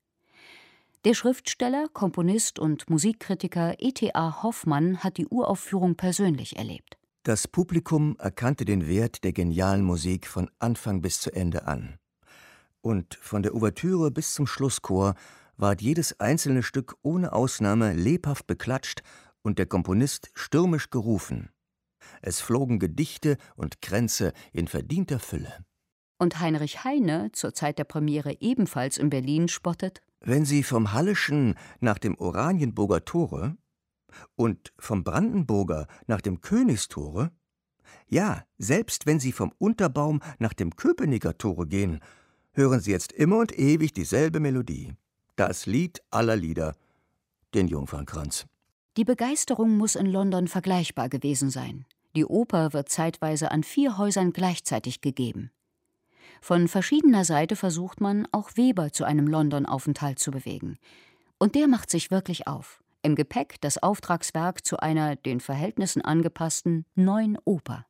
Der Schriftsteller, Komponist und Musikkritiker E.T.A. Hoffmann hat die Uraufführung persönlich erlebt. Das Publikum erkannte den Wert der genialen Musik von Anfang bis zu Ende an. Und von der Ouvertüre bis zum Schlusschor ward jedes einzelne Stück ohne Ausnahme lebhaft beklatscht und der Komponist stürmisch gerufen. Es flogen Gedichte und Kränze in verdienter Fülle. Und Heinrich Heine, zur Zeit der Premiere ebenfalls in Berlin, spottet: Wenn Sie vom Hallischen nach dem Oranienburger Tore und vom Brandenburger nach dem Königstore, ja, selbst wenn Sie vom Unterbaum nach dem Köpenicker Tore gehen, hören Sie jetzt immer und ewig dieselbe Melodie. Das Lied aller Lieder, den Jungfernkranz. Die Begeisterung muss in London vergleichbar gewesen sein. Die Oper wird zeitweise an 4 Häusern gleichzeitig gegeben. Von verschiedener Seite versucht man, auch Weber zu einem London-Aufenthalt zu bewegen. Und der macht sich wirklich auf. Im Gepäck das Auftragswerk zu einer den Verhältnissen angepassten neuen Oper.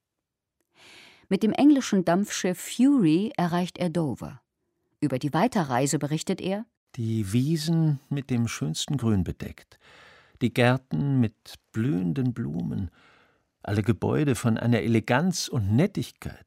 Mit dem englischen Dampfschiff Fury erreicht er Dover. Über die Weiterreise berichtet er: Die Wiesen mit dem schönsten Grün bedeckt, die Gärten mit blühenden Blumen, alle Gebäude von einer Eleganz und Nettigkeit,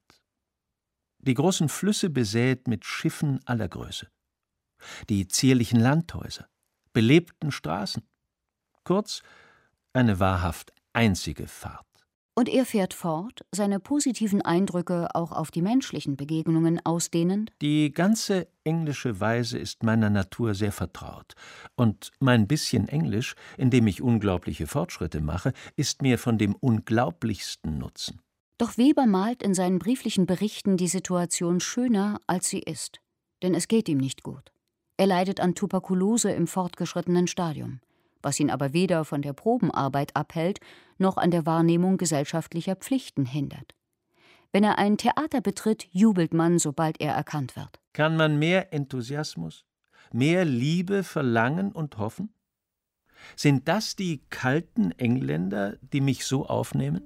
die großen Flüsse besät mit Schiffen aller Größe, die zierlichen Landhäuser, belebten Straßen. Kurz, eine wahrhaft einzige Fahrt. Und er fährt fort, seine positiven Eindrücke auch auf die menschlichen Begegnungen ausdehnend. Die ganze englische Weise ist meiner Natur sehr vertraut. Und mein bisschen Englisch, in dem ich unglaubliche Fortschritte mache, ist mir von dem unglaublichsten Nutzen. Doch Weber malt in seinen brieflichen Berichten die Situation schöner, als sie ist. Denn es geht ihm nicht gut. Er leidet an Tuberkulose im fortgeschrittenen Stadium, was ihn aber weder von der Probenarbeit abhält, noch an der Wahrnehmung gesellschaftlicher Pflichten hindert. Wenn er ein Theater betritt, jubelt man, sobald er erkannt wird. Kann man mehr Enthusiasmus, mehr Liebe verlangen und hoffen? Sind das die kalten Engländer, die mich so aufnehmen?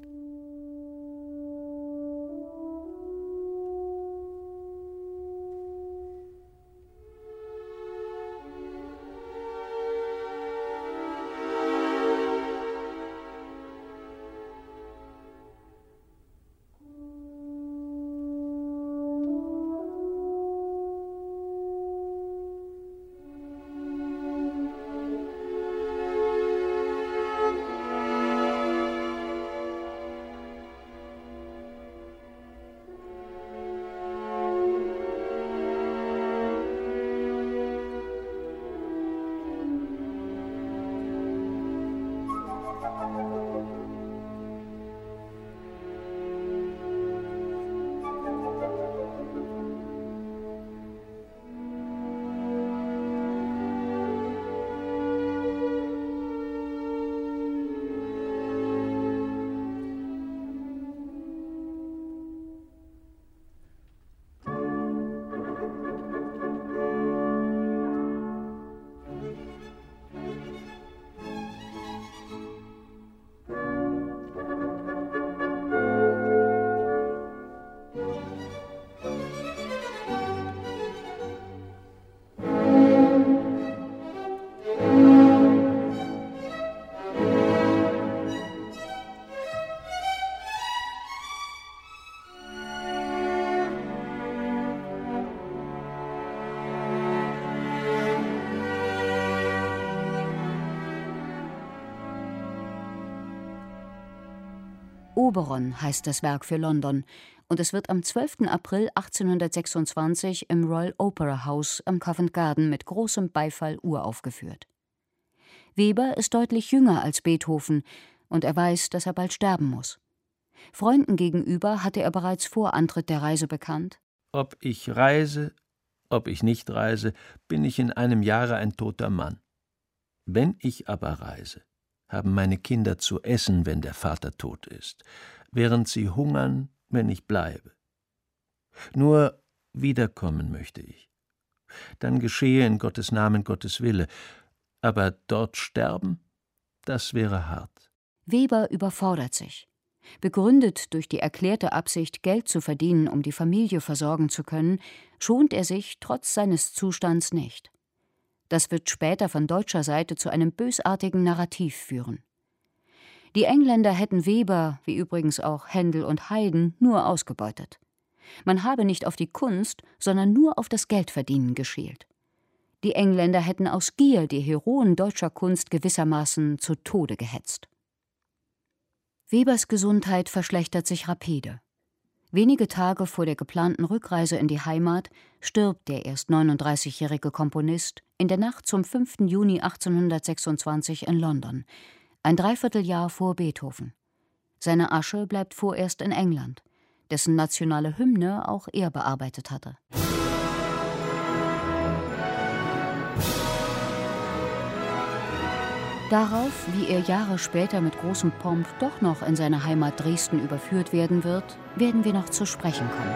Oberon heißt das Werk für London und es wird am 12. April 1826 im Royal Opera House am Covent Garden mit großem Beifall uraufgeführt. Weber ist deutlich jünger als Beethoven und er weiß, dass er bald sterben muss. Freunden gegenüber hatte er bereits vor Antritt der Reise bekannt: Ob ich reise, ob ich nicht reise, bin ich in einem Jahre ein toter Mann. Wenn ich aber reise, haben meine Kinder zu essen, wenn der Vater tot ist, während sie hungern, wenn ich bleibe. Nur wiederkommen möchte ich. Dann geschehe in Gottes Namen Gottes Wille, aber dort sterben, das wäre hart. Weber überfordert sich. Begründet durch die erklärte Absicht, Geld zu verdienen, um die Familie versorgen zu können, schont er sich trotz seines Zustands nicht. Das wird später von deutscher Seite zu einem bösartigen Narrativ führen. Die Engländer hätten Weber, wie übrigens auch Händel und Haydn, nur ausgebeutet. Man habe nicht auf die Kunst, sondern nur auf das Geldverdienen geschielt. Die Engländer hätten aus Gier die Heroen deutscher Kunst gewissermaßen zu Tode gehetzt. Webers Gesundheit verschlechtert sich rapide. Wenige Tage vor der geplanten Rückreise in die Heimat stirbt der erst 39-jährige Komponist in der Nacht zum 5. Juni 1826 in London, ein Dreivierteljahr vor Beethoven. Seine Asche bleibt vorerst in England, dessen nationale Hymne auch er bearbeitet hatte. Darauf, wie er Jahre später mit großem Pomp doch noch in seine Heimat Dresden überführt werden wird, werden wir noch zu sprechen kommen.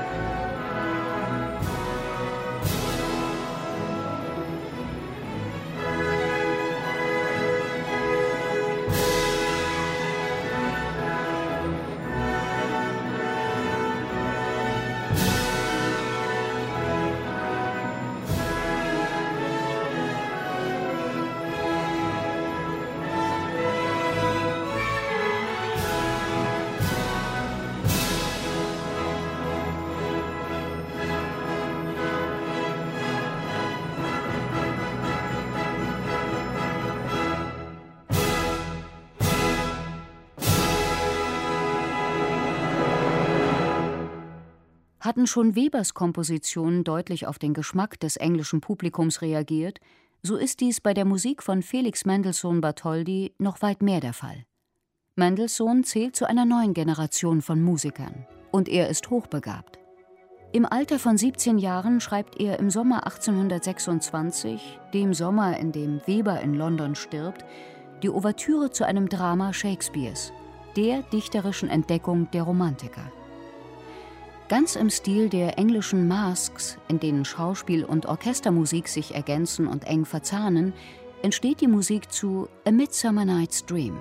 Hatten schon Webers Kompositionen deutlich auf den Geschmack des englischen Publikums reagiert, so ist dies bei der Musik von Felix Mendelssohn Bartholdy noch weit mehr der Fall. Mendelssohn zählt zu einer neuen Generation von Musikern und er ist hochbegabt. Im Alter von 17 Jahren schreibt er im Sommer 1826, dem Sommer, in dem Weber in London stirbt, die Ouvertüre zu einem Drama Shakespeares, der dichterischen Entdeckung der Romantiker. Ganz im Stil der englischen Masques, in denen Schauspiel und Orchestermusik sich ergänzen und eng verzahnen, entsteht die Musik zu A Midsummer Night's Dream.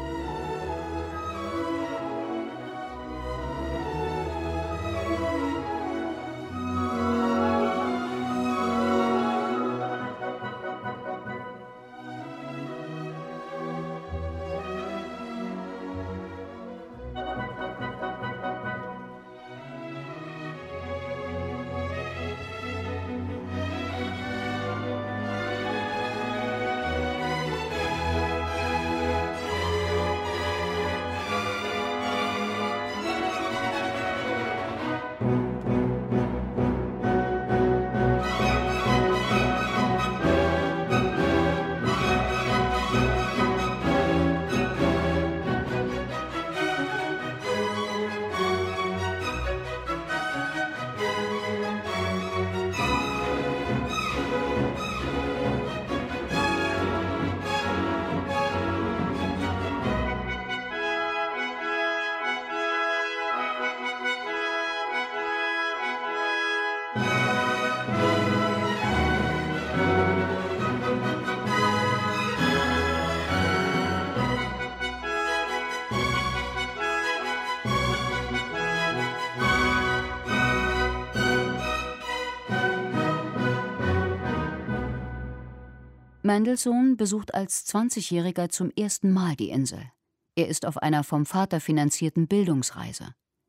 Mendelssohn besucht als 20-Jähriger zum ersten Mal die Insel. Er ist auf einer vom Vater finanzierten Bildungsreise.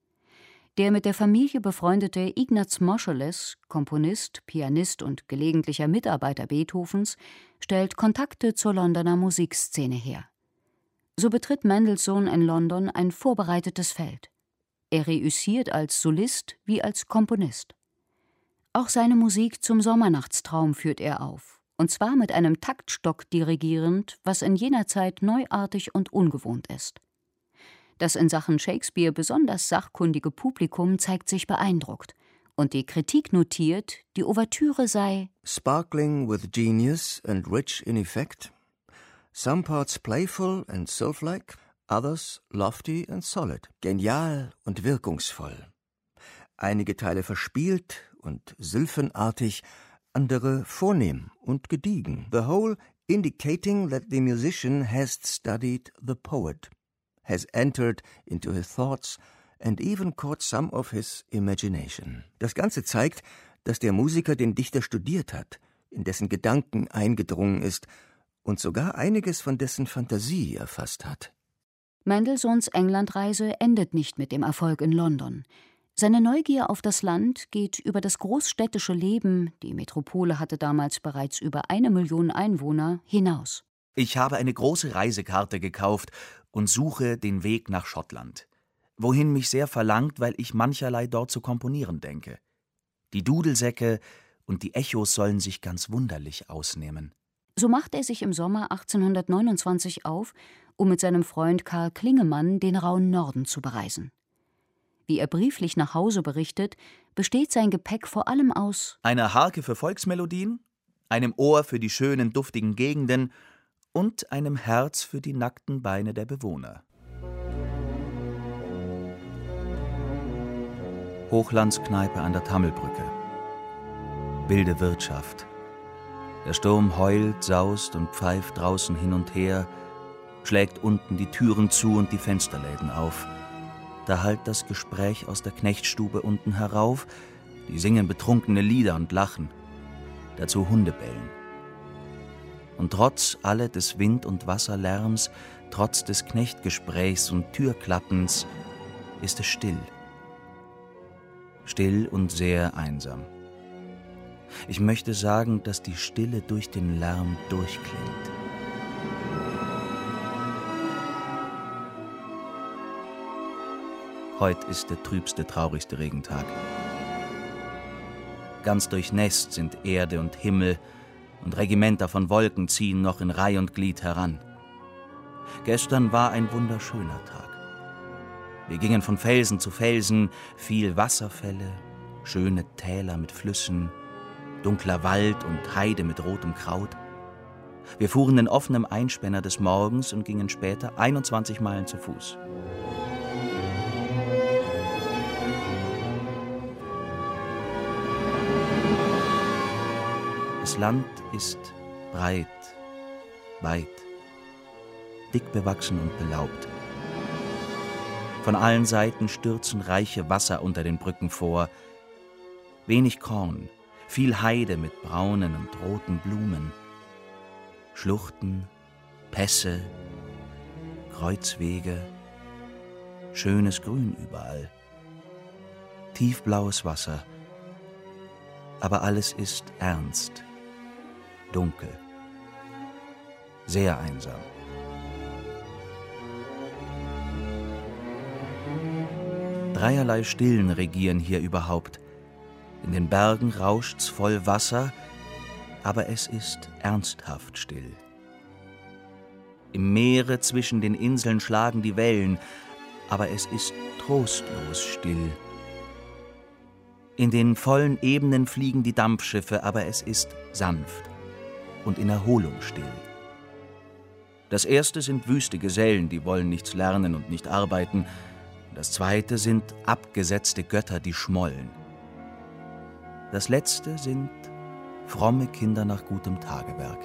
Der mit der Familie befreundete Ignaz Moscheles, Komponist, Pianist und gelegentlicher Mitarbeiter Beethovens, stellt Kontakte zur Londoner Musikszene her. So betritt Mendelssohn in London ein vorbereitetes Feld. Er reüssiert als Solist wie als Komponist. Auch seine Musik zum Sommernachtstraum führt er auf. Und zwar mit einem Taktstock dirigierend, was in jener Zeit neuartig und ungewohnt ist. Das in Sachen Shakespeare besonders sachkundige Publikum zeigt sich beeindruckt und die Kritik notiert, die Ouvertüre sei sparkling with genius and rich in effect, some parts playful and sylph-like, others lofty and solid, genial und wirkungsvoll. Einige Teile verspielt und sylphenartig, andere vornehm und gediegen. The whole indicating that the musician has studied the poet, has entered into his thoughts and even caught some of his imagination. Das Ganze zeigt, dass der Musiker den Dichter studiert hat, in dessen Gedanken eingedrungen ist und sogar einiges von dessen Fantasie erfasst hat. Mendelssohns Englandreise endet nicht mit dem Erfolg in London. Seine Neugier auf das Land geht über das großstädtische Leben, die Metropole hatte damals bereits über 1 Million Einwohner, hinaus. Ich habe eine große Reisekarte gekauft und suche den Weg nach Schottland, wohin mich sehr verlangt, weil ich mancherlei dort zu komponieren denke. Die Dudelsäcke und die Echos sollen sich ganz wunderlich ausnehmen. So macht er sich im Sommer 1829 auf, um mit seinem Freund Karl Klingemann den rauen Norden zu bereisen. Wie er brieflich nach Hause berichtet, besteht sein Gepäck vor allem aus einer Harke für Volksmelodien, einem Ohr für die schönen, duftigen Gegenden und einem Herz für die nackten Beine der Bewohner. Hochlandskneipe an der Tammelbrücke. Wilde Wirtschaft. Der Sturm heult, saust und pfeift draußen hin und her, schlägt unten die Türen zu und die Fensterläden auf. Da hallt das Gespräch aus der Knechtstube unten herauf, die singen betrunkene Lieder und lachen, dazu Hunde bellen. Und trotz alle des Wind- und Wasserlärms, trotz des Knechtgesprächs und Türklappens, ist es still. Still und sehr einsam. Ich möchte sagen, dass die Stille durch den Lärm durchklingt. Heut ist der trübste, traurigste Regentag. Ganz durchnässt sind Erde und Himmel, und Regimenter von Wolken ziehen noch in Reih und Glied heran. Gestern war ein wunderschöner Tag. Wir gingen von Felsen zu Felsen, viel Wasserfälle, schöne Täler mit Flüssen, dunkler Wald und Heide mit rotem Kraut. Wir fuhren in offenem Einspänner des Morgens und gingen später 21 Meilen zu Fuß. Das Land ist breit, weit, dick bewachsen und belaubt. Von allen Seiten stürzen reiche Wasser unter den Brücken vor. Wenig Korn, viel Heide mit braunen und roten Blumen. Schluchten, Pässe, Kreuzwege, schönes Grün überall. Tiefblaues Wasser, aber alles ist ernst, dunkel, sehr einsam. Dreierlei Stillen regieren hier überhaupt. In den Bergen rauscht's voll Wasser, aber es ist ernsthaft still. Im Meere zwischen den Inseln schlagen die Wellen, aber es ist trostlos still. In den vollen Ebenen fliegen die Dampfschiffe, aber es ist sanft und in Erholung still. Das erste sind wüste Gesellen, die wollen nichts lernen und nicht arbeiten. Das zweite sind abgesetzte Götter, die schmollen. Das letzte sind fromme Kinder nach gutem Tagewerk.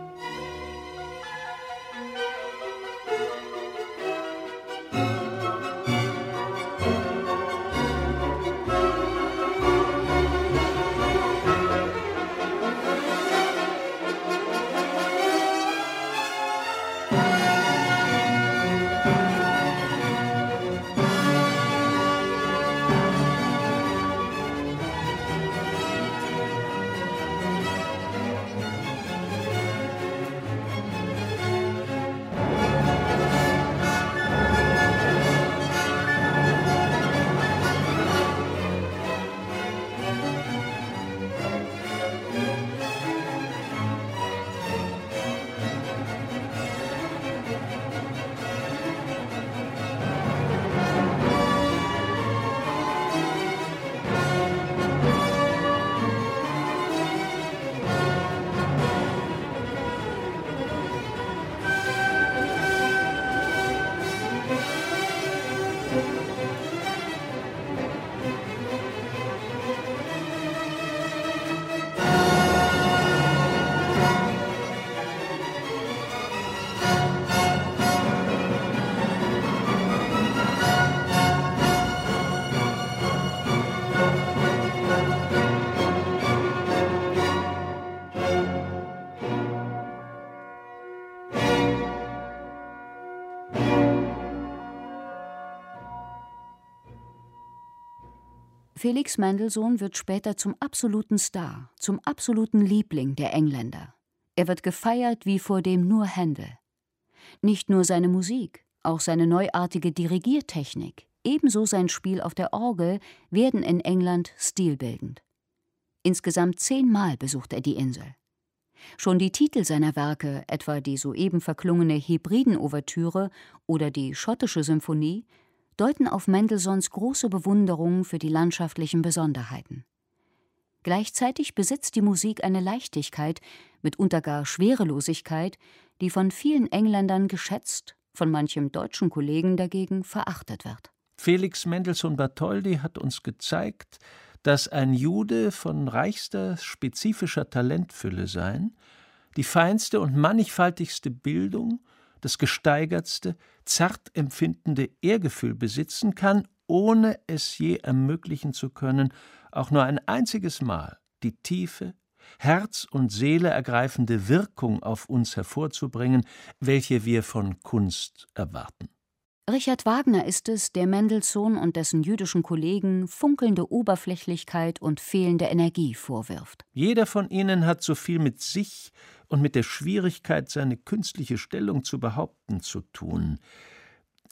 Felix Mendelssohn wird später zum absoluten Star, zum absoluten Liebling der Engländer. Er wird gefeiert wie vor dem nur Händel. Nicht nur seine Musik, auch seine neuartige Dirigiertechnik, ebenso sein Spiel auf der Orgel werden in England stilbildend. Insgesamt 10-mal besucht er die Insel. Schon die Titel seiner Werke, etwa die soeben verklungene Hebriden-Ouvertüre oder die schottische Symphonie, deuten auf Mendelssohns große Bewunderung für die landschaftlichen Besonderheiten. Gleichzeitig besitzt die Musik eine Leichtigkeit, mitunter gar Schwerelosigkeit, die von vielen Engländern geschätzt, von manchem deutschen Kollegen dagegen verachtet wird. Felix Mendelssohn Bartholdy hat uns gezeigt, dass ein Jude von reichster spezifischer Talentfülle sein, die feinste und mannigfaltigste Bildung, das gesteigertste, zart empfindende Ehrgefühl besitzen kann, ohne es je ermöglichen zu können, auch nur ein einziges Mal die tiefe, Herz und Seele ergreifende Wirkung auf uns hervorzubringen, welche wir von Kunst erwarten. Richard Wagner ist es, der Mendelssohn und dessen jüdischen Kollegen funkelnde Oberflächlichkeit und fehlende Energie vorwirft. Jeder von ihnen hat so viel mit sich und mit der Schwierigkeit, seine künstliche Stellung zu behaupten, zu tun.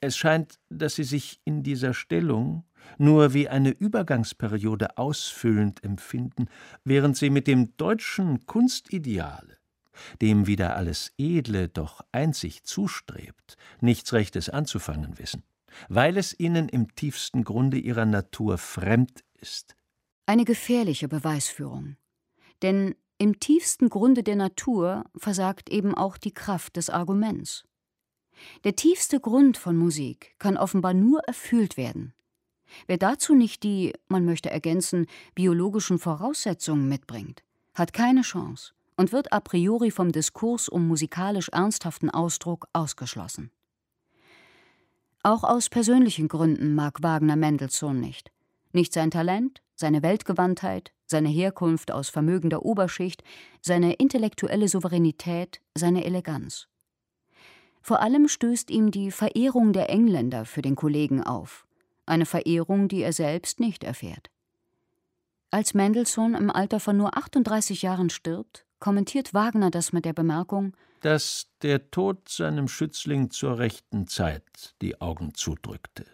Es scheint, dass sie sich in dieser Stellung nur wie eine Übergangsperiode ausfüllend empfinden, während sie mit dem deutschen Kunstideale, dem wieder alles Edle doch einzig zustrebt, nichts Rechtes anzufangen wissen, weil es ihnen im tiefsten Grunde ihrer Natur fremd ist. Eine gefährliche Beweisführung. Denn im tiefsten Grunde der Natur versagt eben auch die Kraft des Arguments. Der tiefste Grund von Musik kann offenbar nur erfüllt werden. Wer dazu nicht die, man möchte ergänzen, biologischen Voraussetzungen mitbringt, hat keine Chance und wird a priori vom Diskurs um musikalisch ernsthaften Ausdruck ausgeschlossen. Auch aus persönlichen Gründen mag Wagner Mendelssohn nicht. Nicht sein Talent, seine Weltgewandtheit, seine Herkunft aus vermögender Oberschicht, seine intellektuelle Souveränität, seine Eleganz. Vor allem stößt ihm die Verehrung der Engländer für den Kollegen auf, eine Verehrung, die er selbst nicht erfährt. Als Mendelssohn im Alter von nur 38 Jahren stirbt, kommentiert Wagner das mit der Bemerkung, dass der Tod seinem Schützling zur rechten Zeit die Augen zudrückte.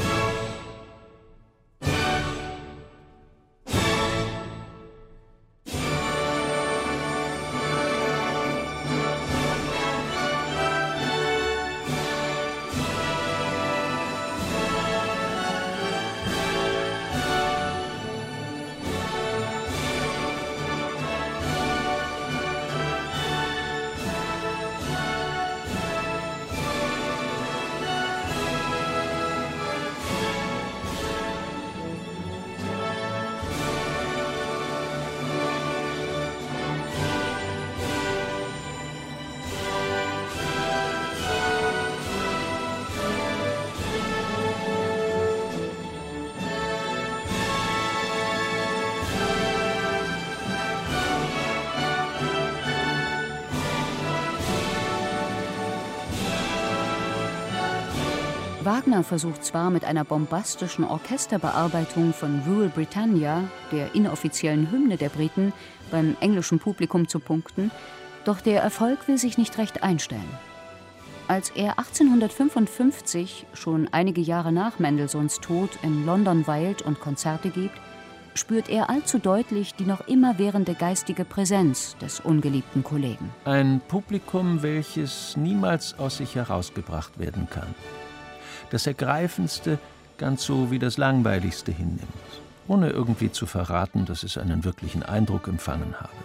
Wagner versucht zwar mit einer bombastischen Orchesterbearbeitung von Rule Britannia, der inoffiziellen Hymne der Briten, beim englischen Publikum zu punkten, doch der Erfolg will sich nicht recht einstellen. Als er 1855, schon einige Jahre nach Mendelssohns Tod, in London weilt und Konzerte gibt, spürt er allzu deutlich die noch immerwährende geistige Präsenz des ungeliebten Kollegen. Ein Publikum, welches niemals aus sich herausgebracht werden kann. Das Ergreifendste ganz so wie das Langweiligste hinnimmt, ohne irgendwie zu verraten, dass es einen wirklichen Eindruck empfangen habe.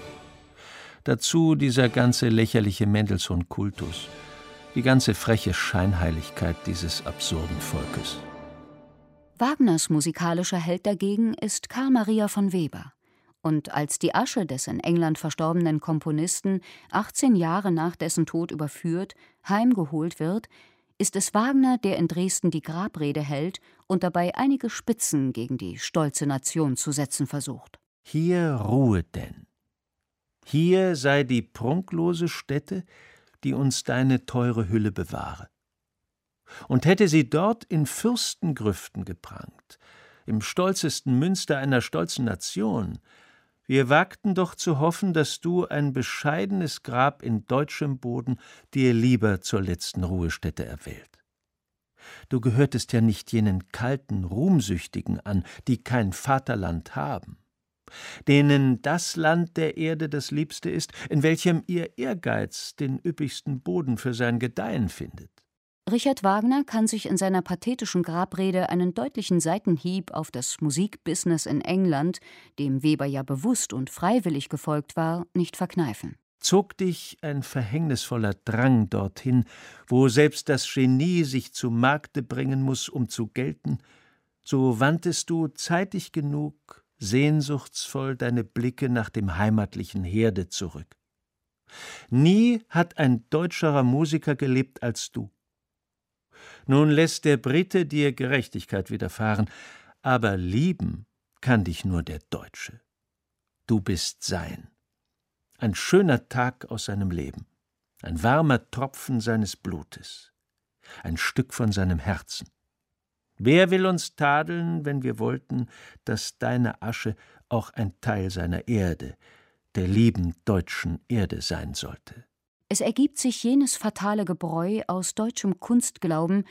Dazu dieser ganze lächerliche Mendelssohn-Kultus, die ganze freche Scheinheiligkeit dieses absurden Volkes. Wagners musikalischer Held dagegen ist Carl Maria von Weber. Und als die Asche des in England verstorbenen Komponisten 18 Jahre nach dessen Tod überführt, heimgeholt wird, ist es Wagner, der in Dresden die Grabrede hält und dabei einige Spitzen gegen die stolze Nation zu setzen versucht. Hier ruhe denn. Hier sei die prunklose Stätte, die uns deine teure Hülle bewahre. Und hätte sie dort in Fürstengrüften geprangt, im stolzesten Münster einer stolzen Nation, wir wagten doch zu hoffen, dass du ein bescheidenes Grab in deutschem Boden dir lieber zur letzten Ruhestätte erwählt. Du gehörtest ja nicht jenen kalten Ruhmsüchtigen an, die kein Vaterland haben, denen das Land der Erde das Liebste ist, in welchem ihr Ehrgeiz den üppigsten Boden für sein Gedeihen findet. Richard Wagner kann sich in seiner pathetischen Grabrede einen deutlichen Seitenhieb auf das Musikbusiness in England, dem Weber ja bewusst und freiwillig gefolgt war, nicht verkneifen. Zog dich ein verhängnisvoller Drang dorthin, wo selbst das Genie sich zu Markte bringen muß, um zu gelten, so wandtest du zeitig genug, sehnsuchtsvoll deine Blicke nach dem heimatlichen Herde zurück. Nie hat ein deutscherer Musiker gelebt als du. Nun lässt der Brite dir Gerechtigkeit widerfahren, aber lieben kann dich nur der Deutsche. Du bist sein. Ein schöner Tag aus seinem Leben, ein warmer Tropfen seines Blutes, ein Stück von seinem Herzen. Wer will uns tadeln, wenn wir wollten, dass deine Asche auch ein Teil seiner Erde, der lieben deutschen Erde sein sollte? Es ergibt sich jenes fatale Gebräu aus deutschem Kunstglauben,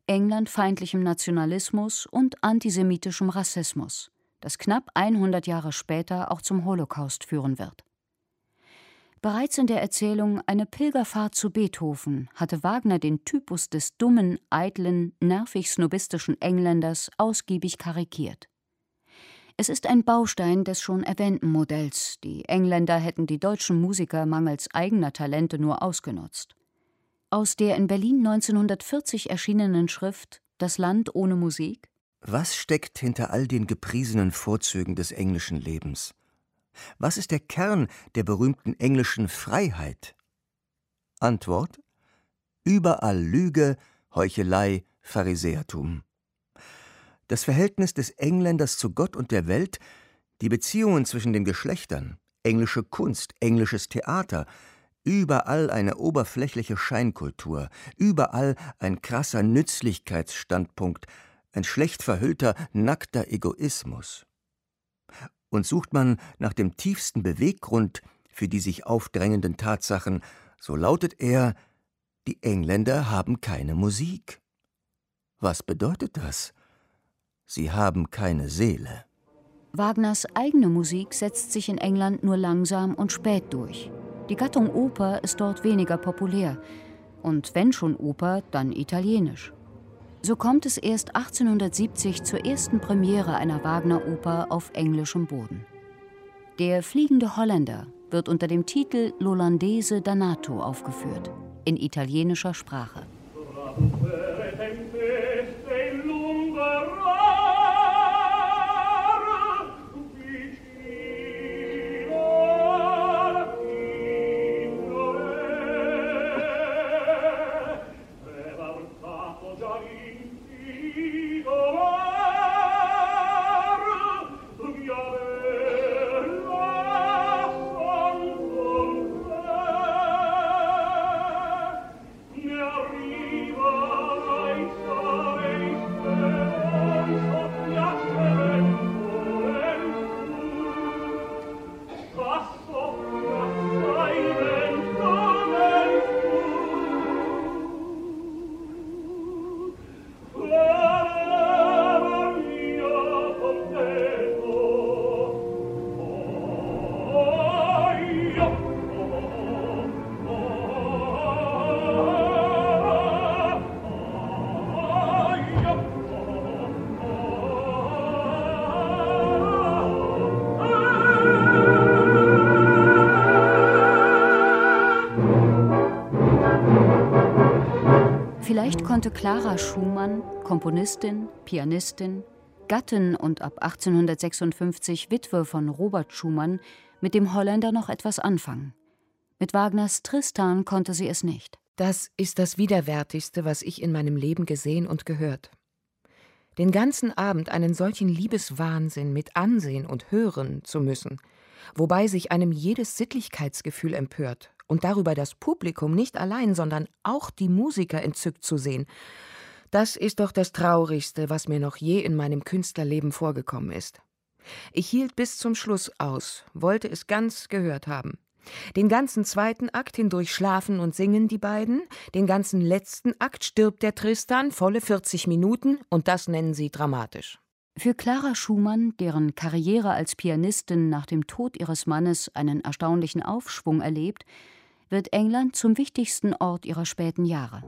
englandfeindlichem Nationalismus und antisemitischem Rassismus, das knapp 100 Jahre später auch zum Holocaust führen wird. Bereits in der Erzählung »Eine Pilgerfahrt zu Beethoven« hatte Wagner den Typus des dummen, eitlen, nervig-snobistischen Engländers ausgiebig karikiert. Es ist ein Baustein des schon erwähnten Modells, die Engländer hätten die deutschen Musiker mangels eigener Talente nur ausgenutzt. Aus der in Berlin 1940 erschienenen Schrift »Das Land ohne Musik«: Was steckt hinter all den gepriesenen Vorzügen des englischen Lebens? Was ist der Kern der berühmten englischen Freiheit? Antwort: Überall Lüge, Heuchelei, Pharisäertum. Das Verhältnis des Engländers zu Gott und der Welt, die Beziehungen zwischen den Geschlechtern, englische Kunst, englisches Theater, überall eine oberflächliche Scheinkultur, überall ein krasser Nützlichkeitsstandpunkt, ein schlecht verhüllter, nackter Egoismus. Und sucht man nach dem tiefsten Beweggrund für die sich aufdrängenden Tatsachen, so lautet er: Die Engländer haben keine Musik. Was bedeutet das? Sie haben keine Seele. Wagners eigene Musik setzt sich in England nur langsam und spät durch. Die Gattung Oper ist dort weniger populär. Und wenn schon Oper, dann italienisch. So kommt es erst 1870 zur ersten Premiere einer Wagner-Oper auf englischem Boden. Der fliegende Holländer wird unter dem Titel L'Olandese Dannato aufgeführt, in italienischer Sprache. Vielleicht konnte Clara Schumann, Komponistin, Pianistin, Gattin und ab 1856 Witwe von Robert Schumann, mit dem Holländer noch etwas anfangen. Mit Wagners Tristan konnte sie es nicht. Das ist das Widerwärtigste, was ich in meinem Leben gesehen und gehört. Den ganzen Abend einen solchen Liebeswahnsinn mit ansehen und hören zu müssen, wobei sich einem jedes Sittlichkeitsgefühl empört und darüber das Publikum nicht allein, sondern auch die Musiker entzückt zu sehen, das ist doch das Traurigste, was mir noch je in meinem Künstlerleben vorgekommen ist. Ich hielt bis zum Schluss aus, wollte es ganz gehört haben. Den ganzen zweiten Akt hindurch schlafen und singen die beiden, den ganzen letzten Akt stirbt der Tristan, volle 40 Minuten, und das nennen sie dramatisch. Für Clara Schumann, deren Karriere als Pianistin nach dem Tod ihres Mannes einen erstaunlichen Aufschwung erlebt, wird England zum wichtigsten Ort ihrer späten Jahre.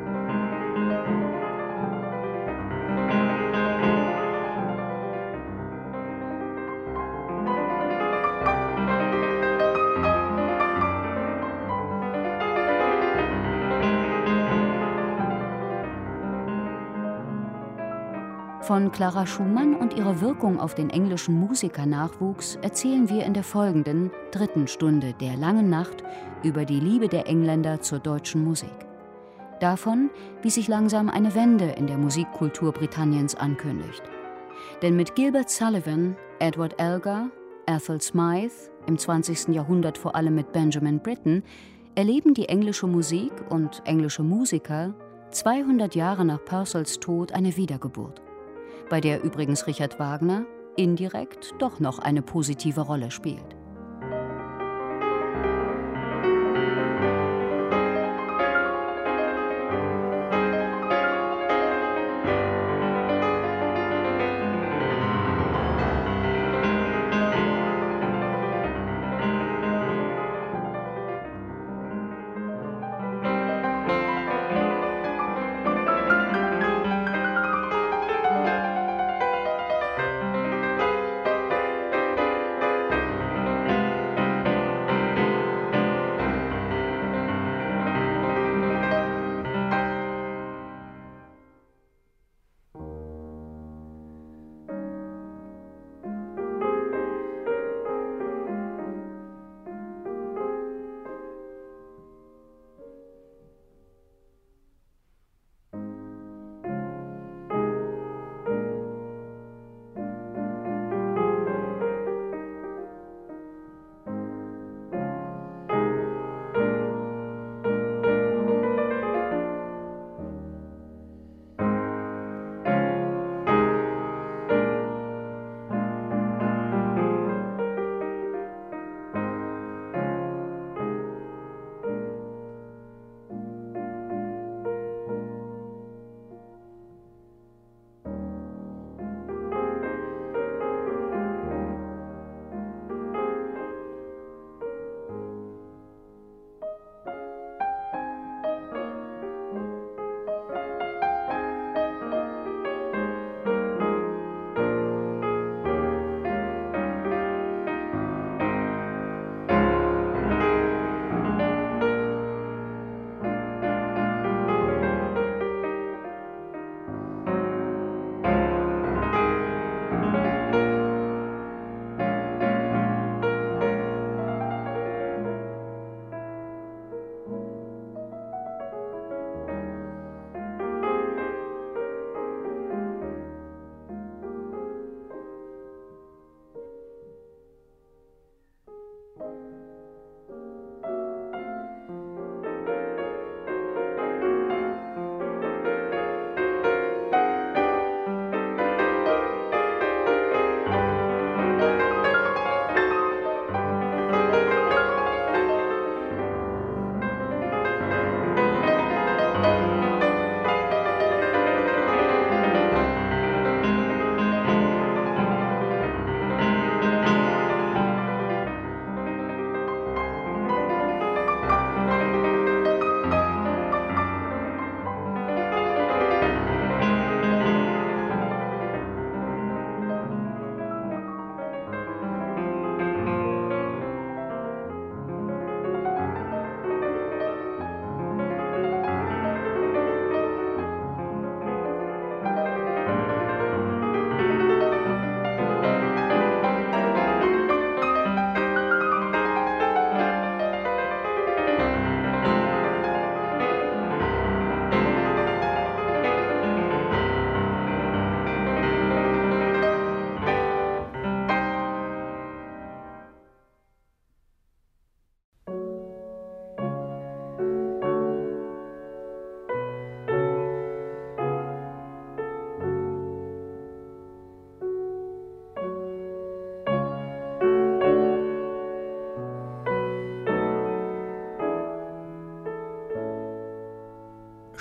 Von Clara Schumann und ihrer Wirkung auf den englischen Musikernachwuchs erzählen wir in der folgenden 3. Stunde der langen Nacht über die Liebe der Engländer zur deutschen Musik. Davon, wie sich langsam eine Wende in der Musikkultur Britanniens ankündigt. Denn mit Gilbert Sullivan, Edward Elgar, Ethel Smythe, im 20. Jahrhundert vor allem mit Benjamin Britten, erleben die englische Musik und englische Musiker 200 Jahre nach Purcells Tod eine Wiedergeburt, bei der übrigens Richard Wagner indirekt doch noch eine positive Rolle spielt.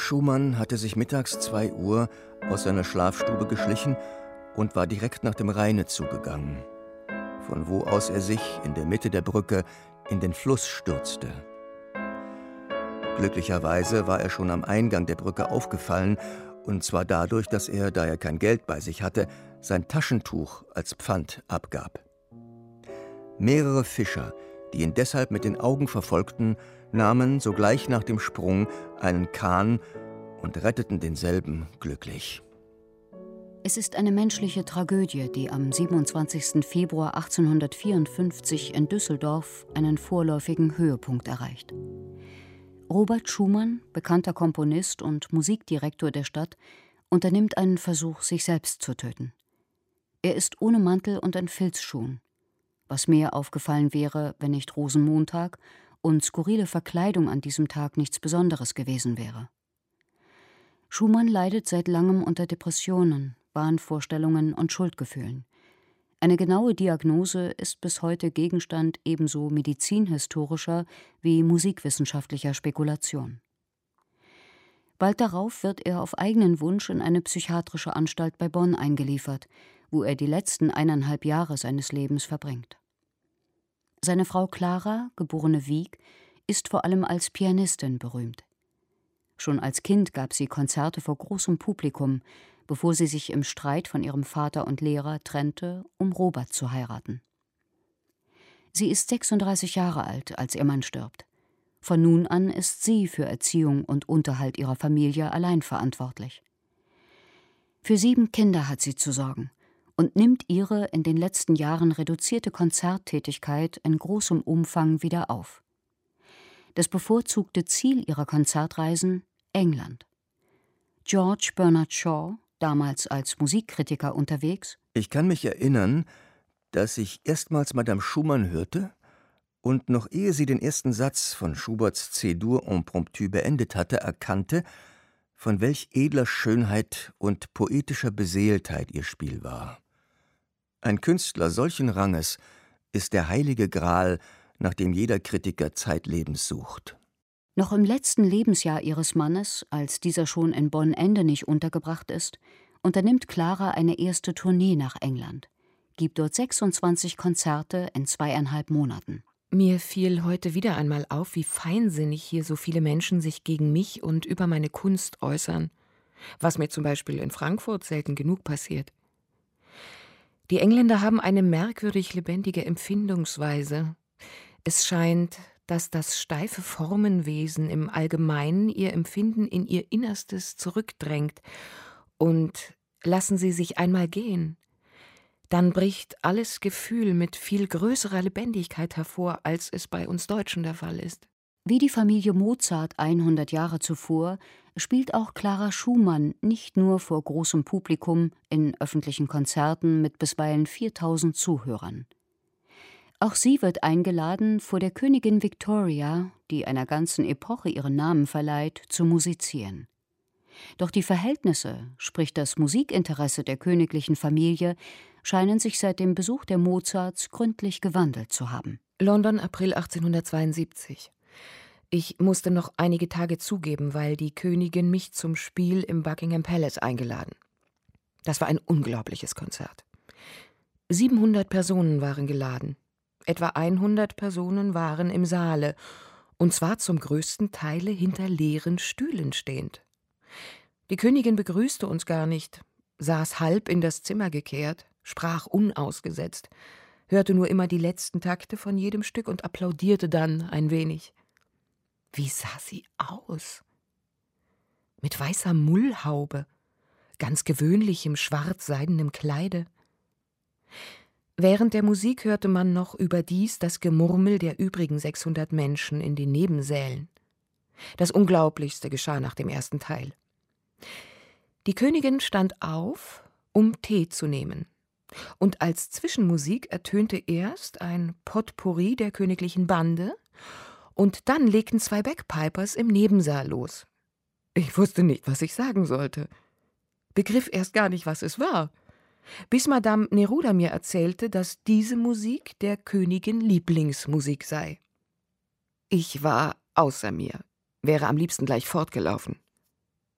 Schumann hatte sich mittags 2 Uhr aus seiner Schlafstube geschlichen und war direkt nach dem Rheine zugegangen, von wo aus er sich in der Mitte der Brücke in den Fluss stürzte. Glücklicherweise war er schon am Eingang der Brücke aufgefallen, und zwar dadurch, dass er, da er kein Geld bei sich hatte, sein Taschentuch als Pfand abgab. Mehrere Fischer, die ihn deshalb mit den Augen verfolgten, nahmen sogleich nach dem Sprung einen Kahn und retteten denselben glücklich. Es ist eine menschliche Tragödie, die am 27. Februar 1854 in Düsseldorf einen vorläufigen Höhepunkt erreicht. Robert Schumann, bekannter Komponist und Musikdirektor der Stadt, unternimmt einen Versuch, sich selbst zu töten. Er ist ohne Mantel und in Filzschuhen. Was mehr aufgefallen wäre, wenn nicht Rosenmontag und skurrile Verkleidung an diesem Tag nichts Besonderes gewesen wäre. Schumann leidet seit langem unter Depressionen, Wahnvorstellungen und Schuldgefühlen. Eine genaue Diagnose ist bis heute Gegenstand ebenso medizinhistorischer wie musikwissenschaftlicher Spekulation. Bald darauf wird er auf eigenen Wunsch in eine psychiatrische Anstalt bei Bonn eingeliefert, wo er die letzten 1,5 Jahre seines Lebens verbringt. Seine Frau Clara, geborene Wieck, ist vor allem als Pianistin berühmt. Schon als Kind gab sie Konzerte vor großem Publikum, bevor sie sich im Streit von ihrem Vater und Lehrer trennte, um Robert zu heiraten. Sie ist 36 Jahre alt, als ihr Mann stirbt. Von nun an ist sie für Erziehung und Unterhalt ihrer Familie allein verantwortlich. Für 7 Kinder hat sie zu sorgen und nimmt ihre in den letzten Jahren reduzierte Konzerttätigkeit in großem Umfang wieder auf. Das bevorzugte Ziel ihrer Konzertreisen: England. George Bernard Shaw, damals als Musikkritiker unterwegs: Ich kann mich erinnern, dass ich erstmals Madame Schumann hörte und noch ehe sie den ersten Satz von Schuberts C-Dur Impromptu beendet hatte, erkannte, von welch edler Schönheit und poetischer Beseeltheit ihr Spiel war. Ein Künstler solchen Ranges ist der heilige Gral, nach dem jeder Kritiker zeitlebens sucht. Noch im letzten Lebensjahr ihres Mannes, als dieser schon in Bonn-Endenich untergebracht ist, unternimmt Clara eine erste Tournee nach England, gibt dort 26 Konzerte in 2,5 Monaten. Mir fiel heute wieder einmal auf, wie feinsinnig hier so viele Menschen sich gegen mich und über meine Kunst äußern, was mir zum Beispiel in Frankfurt selten genug passiert. Die Engländer haben eine merkwürdig lebendige Empfindungsweise. Es scheint, dass das steife Formenwesen im Allgemeinen ihr Empfinden in ihr Innerstes zurückdrängt. Und lassen sie sich einmal gehen, dann bricht alles Gefühl mit viel größerer Lebendigkeit hervor, als es bei uns Deutschen der Fall ist. Wie die Familie Mozart 100 Jahre zuvor spielt auch Clara Schumann nicht nur vor großem Publikum in öffentlichen Konzerten mit bisweilen 4.000 Zuhörern. Auch sie wird eingeladen, vor der Königin Victoria, die einer ganzen Epoche ihren Namen verleiht, zu musizieren. Doch die Verhältnisse, sprich das Musikinteresse der königlichen Familie, scheinen sich seit dem Besuch der Mozarts gründlich gewandelt zu haben. London, April 1872. Ich musste noch einige Tage zugeben, weil die Königin mich zum Spiel im Buckingham Palace eingeladen. Das war ein unglaubliches Konzert. 700 Personen waren geladen. Etwa 100 Personen waren im Saale, und zwar zum größten Teile hinter leeren Stühlen stehend. Die Königin begrüßte uns gar nicht, saß halb in das Zimmer gekehrt, sprach unausgesetzt, hörte nur immer die letzten Takte von jedem Stück und applaudierte dann ein wenig. Wie sah sie aus? Mit weißer Mullhaube, ganz gewöhnlichem schwarz-seidenem Kleide. Während der Musik hörte man noch überdies das Gemurmel der übrigen 600 Menschen in den Nebensälen. Das Unglaublichste geschah nach dem ersten Teil. Die Königin stand auf, um Tee zu nehmen. Und als Zwischenmusik ertönte erst ein Potpourri der königlichen Bande, und dann legten 2 Bagpipers im Nebensaal los. Ich wusste nicht, was ich sagen sollte. Begriff erst gar nicht, was es war, bis Madame Neruda mir erzählte, dass diese Musik der Königin Lieblingsmusik sei. Ich war außer mir, wäre am liebsten gleich fortgelaufen.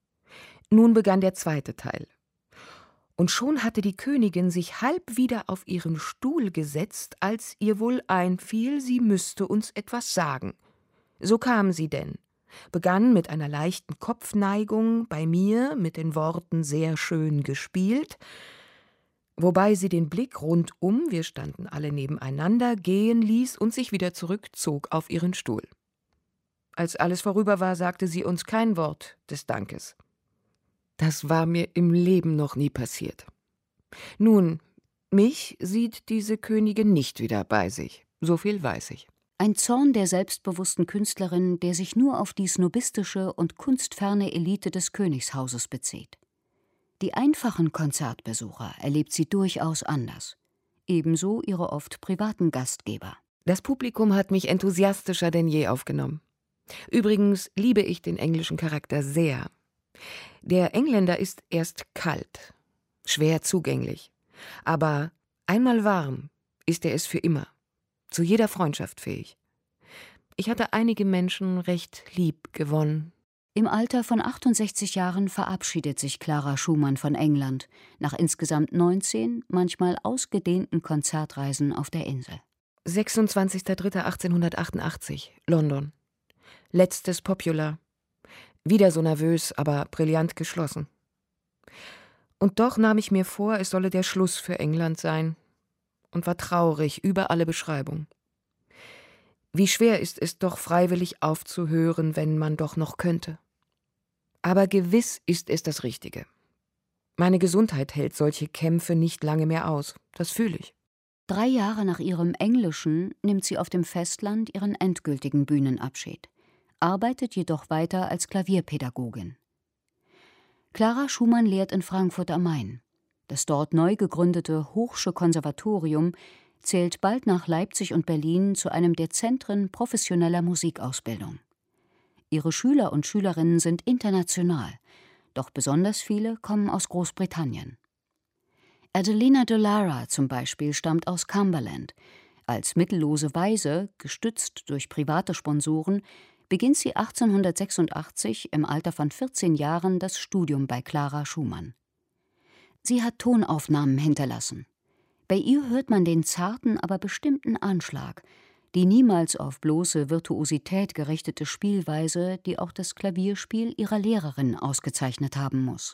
Nun begann der zweite Teil. Und schon hatte die Königin sich halb wieder auf ihren Stuhl gesetzt, als ihr wohl einfiel, sie müsste uns etwas sagen. So kam sie denn, begann mit einer leichten Kopfneigung bei mir mit den Worten »sehr schön gespielt«, wobei sie den Blick rundum, wir standen alle nebeneinander, gehen ließ und sich wieder zurückzog auf ihren Stuhl. Als alles vorüber war, sagte sie uns kein Wort des Dankes. Das war mir im Leben noch nie passiert. Nun, mich sieht diese Königin nicht wieder bei sich, so viel weiß ich. Ein Zorn der selbstbewussten Künstlerin, der sich nur auf die snobistische und kunstferne Elite des Königshauses bezieht. Die einfachen Konzertbesucher erlebt sie durchaus anders. Ebenso ihre oft privaten Gastgeber. Das Publikum hat mich enthusiastischer denn je aufgenommen. Übrigens liebe ich den englischen Charakter sehr. Der Engländer ist erst kalt, schwer zugänglich. Aber einmal warm ist er es für immer, zu jeder Freundschaft fähig. Ich hatte einige Menschen recht lieb gewonnen. Im Alter von 68 Jahren verabschiedet sich Clara Schumann von England, nach insgesamt 19, manchmal ausgedehnten Konzertreisen auf der Insel. 26.03.1888, London. Letztes Popular. Wieder so nervös, aber brillant geschlossen. Und doch nahm ich mir vor, es solle der Schluss für England sein, und war traurig über alle Beschreibung. Wie schwer ist es doch, freiwillig aufzuhören, wenn man doch noch könnte. Aber gewiss ist es das Richtige. Meine Gesundheit hält solche Kämpfe nicht lange mehr aus, das fühle ich. 3 Jahre nach ihrem Englischen nimmt sie auf dem Festland ihren endgültigen Bühnenabschied, arbeitet jedoch weiter als Klavierpädagogin. Clara Schumann lehrt in Frankfurt am Main. Das dort neu gegründete Hochsche Konservatorium zählt bald nach Leipzig und Berlin zu einem der Zentren professioneller Musikausbildung. Ihre Schüler und Schülerinnen sind international, doch besonders viele kommen aus Großbritannien. Adelina de Lara zum Beispiel stammt aus Cumberland. Als mittellose Waise, gestützt durch private Sponsoren, beginnt sie 1886 im Alter von 14 Jahren das Studium bei Clara Schumann. Sie hat Tonaufnahmen hinterlassen. Bei ihr hört man den zarten, aber bestimmten Anschlag, die niemals auf bloße Virtuosität gerichtete Spielweise, die auch das Klavierspiel ihrer Lehrerin ausgezeichnet haben muss.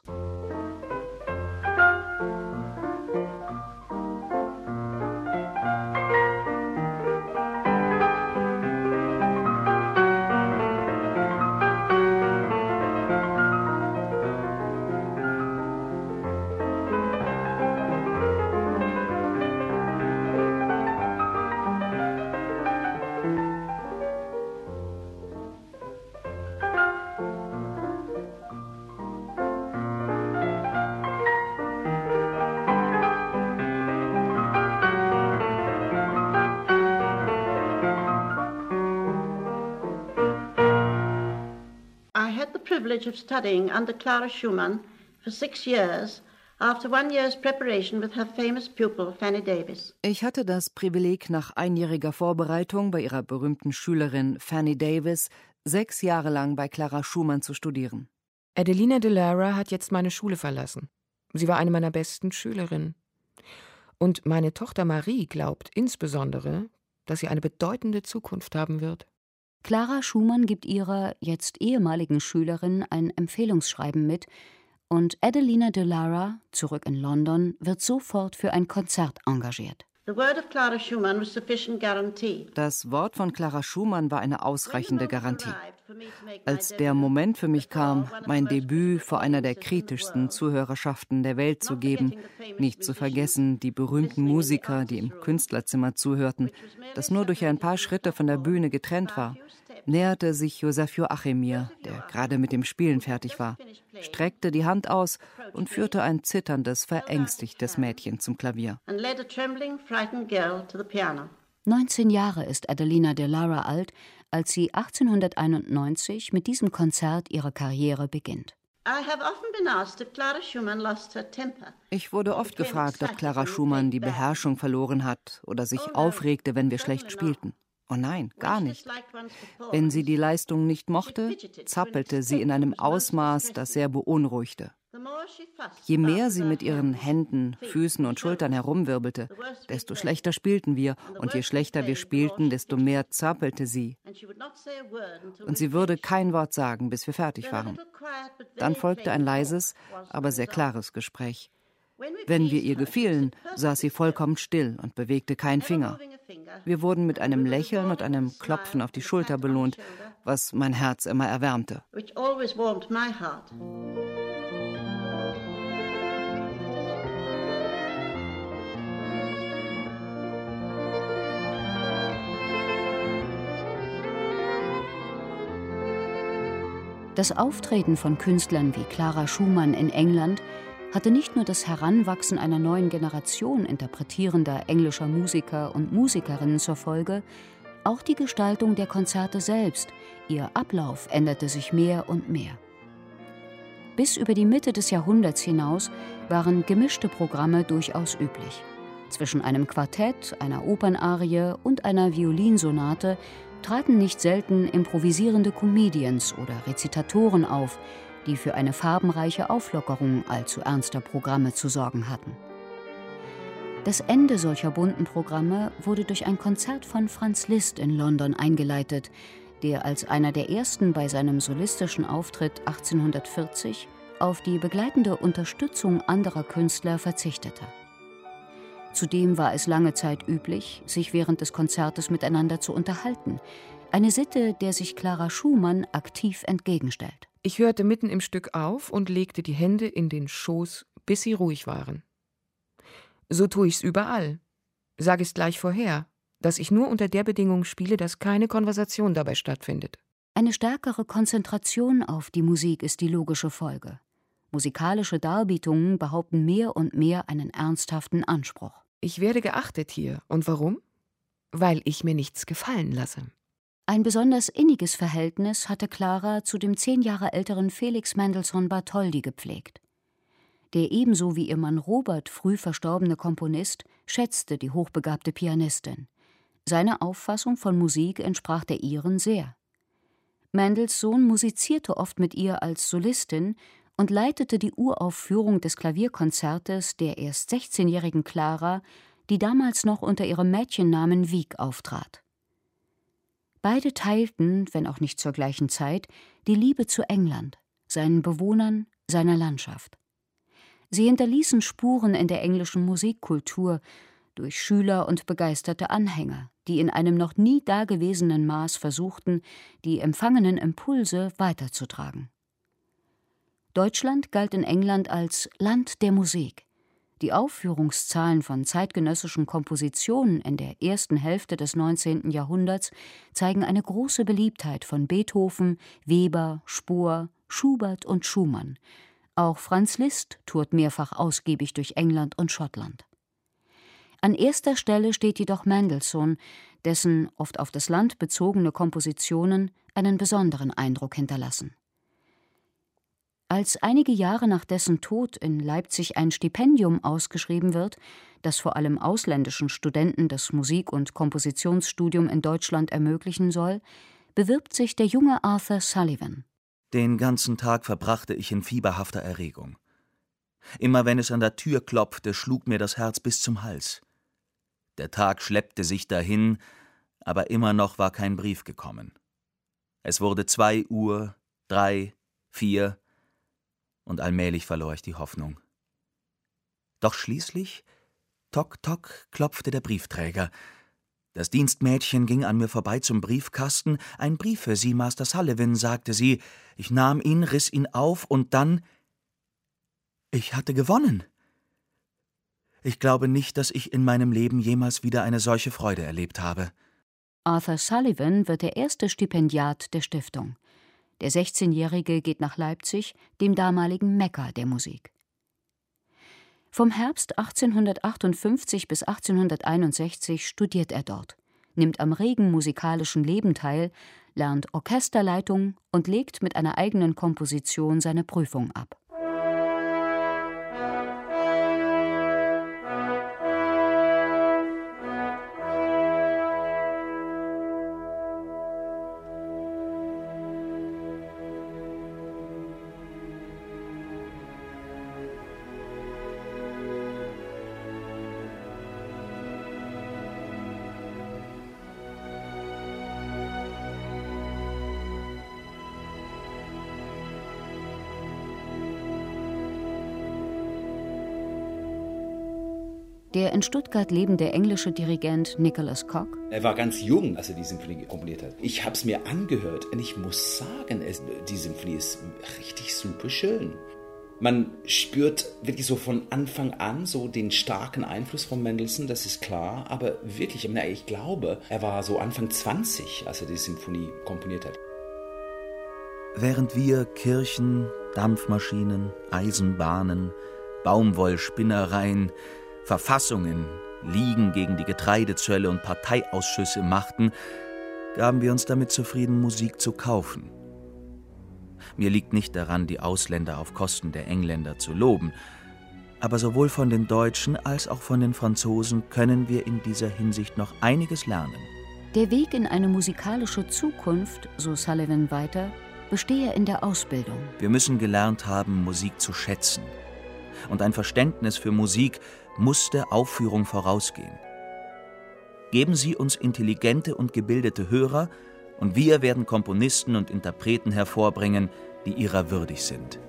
Privilege of studying under Clara Schumann for 6 years after 1 year's preparation with her famous pupil Fanny Davis. Ich hatte das Privileg, nach einjähriger Vorbereitung bei ihrer berühmten Schülerin Fanny Davis 6 Jahre lang bei Clara Schumann zu studieren. Adelina de Lara hat jetzt meine Schule verlassen. Sie war eine meiner besten Schülerinnen. Und meine Tochter Marie glaubt insbesondere, dass sie eine bedeutende Zukunft haben wird. Clara Schumann gibt ihrer jetzt ehemaligen Schülerin ein Empfehlungsschreiben mit und Adelina de Lara, zurück in London, wird sofort für ein Konzert engagiert. The word of Clara Schumann was sufficient guarantee. Das Wort von Clara Schumann war eine ausreichende Garantie. Als der Moment für mich kam, mein Debüt vor einer der kritischsten Zuhörerschaften der Welt zu geben, nicht zu vergessen die berühmten Musiker, die im Künstlerzimmer zuhörten, das nur durch ein paar Schritte von der Bühne getrennt war, näherte sich Josef Joachim mir, der gerade mit dem Spielen fertig war, streckte die Hand aus und führte ein zitterndes, verängstigtes Mädchen zum Klavier. 19 Jahre ist Adelina de Lara alt, als sie 1891 mit diesem Konzert ihre Karriere beginnt. Ich wurde oft gefragt, ob Clara Schumann die Beherrschung verloren hat oder sich aufregte, wenn wir schlecht spielten. Oh nein, gar nicht. Wenn sie die Leistung nicht mochte, zappelte sie in einem Ausmaß, das sehr beunruhigte. Je mehr sie mit ihren Händen, Füßen und Schultern herumwirbelte, desto schlechter spielten wir, und je schlechter wir spielten, desto mehr zappelte sie. Und sie würde kein Wort sagen, bis wir fertig waren. Dann folgte ein leises, aber sehr klares Gespräch. Wenn wir ihr gefielen, saß sie vollkommen still und bewegte keinen Finger. Wir wurden mit einem Lächeln und einem Klopfen auf die Schulter belohnt, was mein Herz immer erwärmte. Das Auftreten von Künstlern wie Clara Schumann in England hatte nicht nur das Heranwachsen einer neuen Generation interpretierender englischer Musiker und Musikerinnen zur Folge, auch die Gestaltung der Konzerte selbst, ihr Ablauf änderte sich mehr und mehr. Bis über die Mitte des Jahrhunderts hinaus waren gemischte Programme durchaus üblich. Zwischen einem Quartett, einer Opernarie und einer Violinsonate traten nicht selten improvisierende Comedians oder Rezitatoren auf, die für eine farbenreiche Auflockerung allzu ernster Programme zu sorgen hatten. Das Ende solcher bunten Programme wurde durch ein Konzert von Franz Liszt in London eingeleitet, der als einer der ersten bei seinem solistischen Auftritt 1840 auf die begleitende Unterstützung anderer Künstler verzichtete. Zudem war es lange Zeit üblich, sich während des Konzertes miteinander zu unterhalten, eine Sitte, der sich Clara Schumann aktiv entgegenstellt. Ich hörte mitten im Stück auf und legte die Hände in den Schoß, bis sie ruhig waren. So tue ich's überall. Sage es gleich vorher, dass ich nur unter der Bedingung spiele, dass keine Konversation dabei stattfindet. Eine stärkere Konzentration auf die Musik ist die logische Folge. Musikalische Darbietungen behaupten mehr und mehr einen ernsthaften Anspruch. Ich werde geachtet hier. Und warum? Weil ich mir nichts gefallen lasse. Ein besonders inniges Verhältnis hatte Clara zu dem 10 Jahre älteren Felix Mendelssohn Bartholdy gepflegt. Der ebenso wie ihr Mann Robert früh verstorbene Komponist schätzte die hochbegabte Pianistin. Seine Auffassung von Musik entsprach der ihren sehr. Mendelssohn musizierte oft mit ihr als Solistin und leitete die Uraufführung des Klavierkonzertes der erst 16-jährigen Clara, die damals noch unter ihrem Mädchennamen Wieck auftrat. Beide teilten, wenn auch nicht zur gleichen Zeit, die Liebe zu England, seinen Bewohnern, seiner Landschaft. Sie hinterließen Spuren in der englischen Musikkultur durch Schüler und begeisterte Anhänger, die in einem noch nie dagewesenen Maß versuchten, die empfangenen Impulse weiterzutragen. Deutschland galt in England als Land der Musik. Die Aufführungszahlen von zeitgenössischen Kompositionen in der ersten Hälfte des 19. Jahrhunderts zeigen eine große Beliebtheit von Beethoven, Weber, Spohr, Schubert und Schumann. Auch Franz Liszt tourt mehrfach ausgiebig durch England und Schottland. An erster Stelle steht jedoch Mendelssohn, dessen oft auf das Land bezogene Kompositionen einen besonderen Eindruck hinterlassen. Als einige Jahre nach dessen Tod in Leipzig ein Stipendium ausgeschrieben wird, das vor allem ausländischen Studenten das Musik- und Kompositionsstudium in Deutschland ermöglichen soll, bewirbt sich der junge Arthur Sullivan. Den ganzen Tag verbrachte ich in fieberhafter Erregung. Immer wenn es an der Tür klopfte, schlug mir das Herz bis zum Hals. Der Tag schleppte sich dahin, aber immer noch war kein Brief gekommen. Es wurde 2 Uhr, 3, 4, und allmählich verlor ich die Hoffnung. Doch schließlich, tock, tock, klopfte der Briefträger. Das Dienstmädchen ging an mir vorbei zum Briefkasten. »Ein Brief für Sie, Master Sullivan«, sagte sie. Ich nahm ihn, riss ihn auf und dann... Ich hatte gewonnen. Ich glaube nicht, dass ich in meinem Leben jemals wieder eine solche Freude erlebt habe. Arthur Sullivan wird der erste Stipendiat der Stiftung. Der 16-Jährige geht nach Leipzig, dem damaligen Mekka der Musik. Vom Herbst 1858 bis 1861 studiert er dort, nimmt am regen musikalischen Leben teil, lernt Orchesterleitung und legt mit einer eigenen Komposition seine Prüfung ab. Der in Stuttgart lebende englische Dirigent Nicholas Cooke. Er war ganz jung, als er die Symphonie komponiert hat. Ich habe es mir angehört und ich muss sagen, die Symphonie ist richtig super schön. Man spürt wirklich so von Anfang an so den starken Einfluss von Mendelssohn, das ist klar. Aber wirklich, ich glaube, er war so Anfang 20, als er die Symphonie komponiert hat. Während wir Kirchen, Dampfmaschinen, Eisenbahnen, Baumwollspinnereien, Verfassungen, Ligen gegen die Getreidezölle und Parteiausschüsse machten, gaben wir uns damit zufrieden, Musik zu kaufen. Mir liegt nicht daran, die Ausländer auf Kosten der Engländer zu loben, aber sowohl von den Deutschen als auch von den Franzosen können wir in dieser Hinsicht noch einiges lernen. Der Weg in eine musikalische Zukunft, so Sullivan weiter, bestehe in der Ausbildung. Wir müssen gelernt haben, Musik zu schätzen. Und ein Verständnis für Musik muss der Aufführung vorausgehen. Geben Sie uns intelligente und gebildete Hörer, und wir werden Komponisten und Interpreten hervorbringen, die ihrer würdig sind.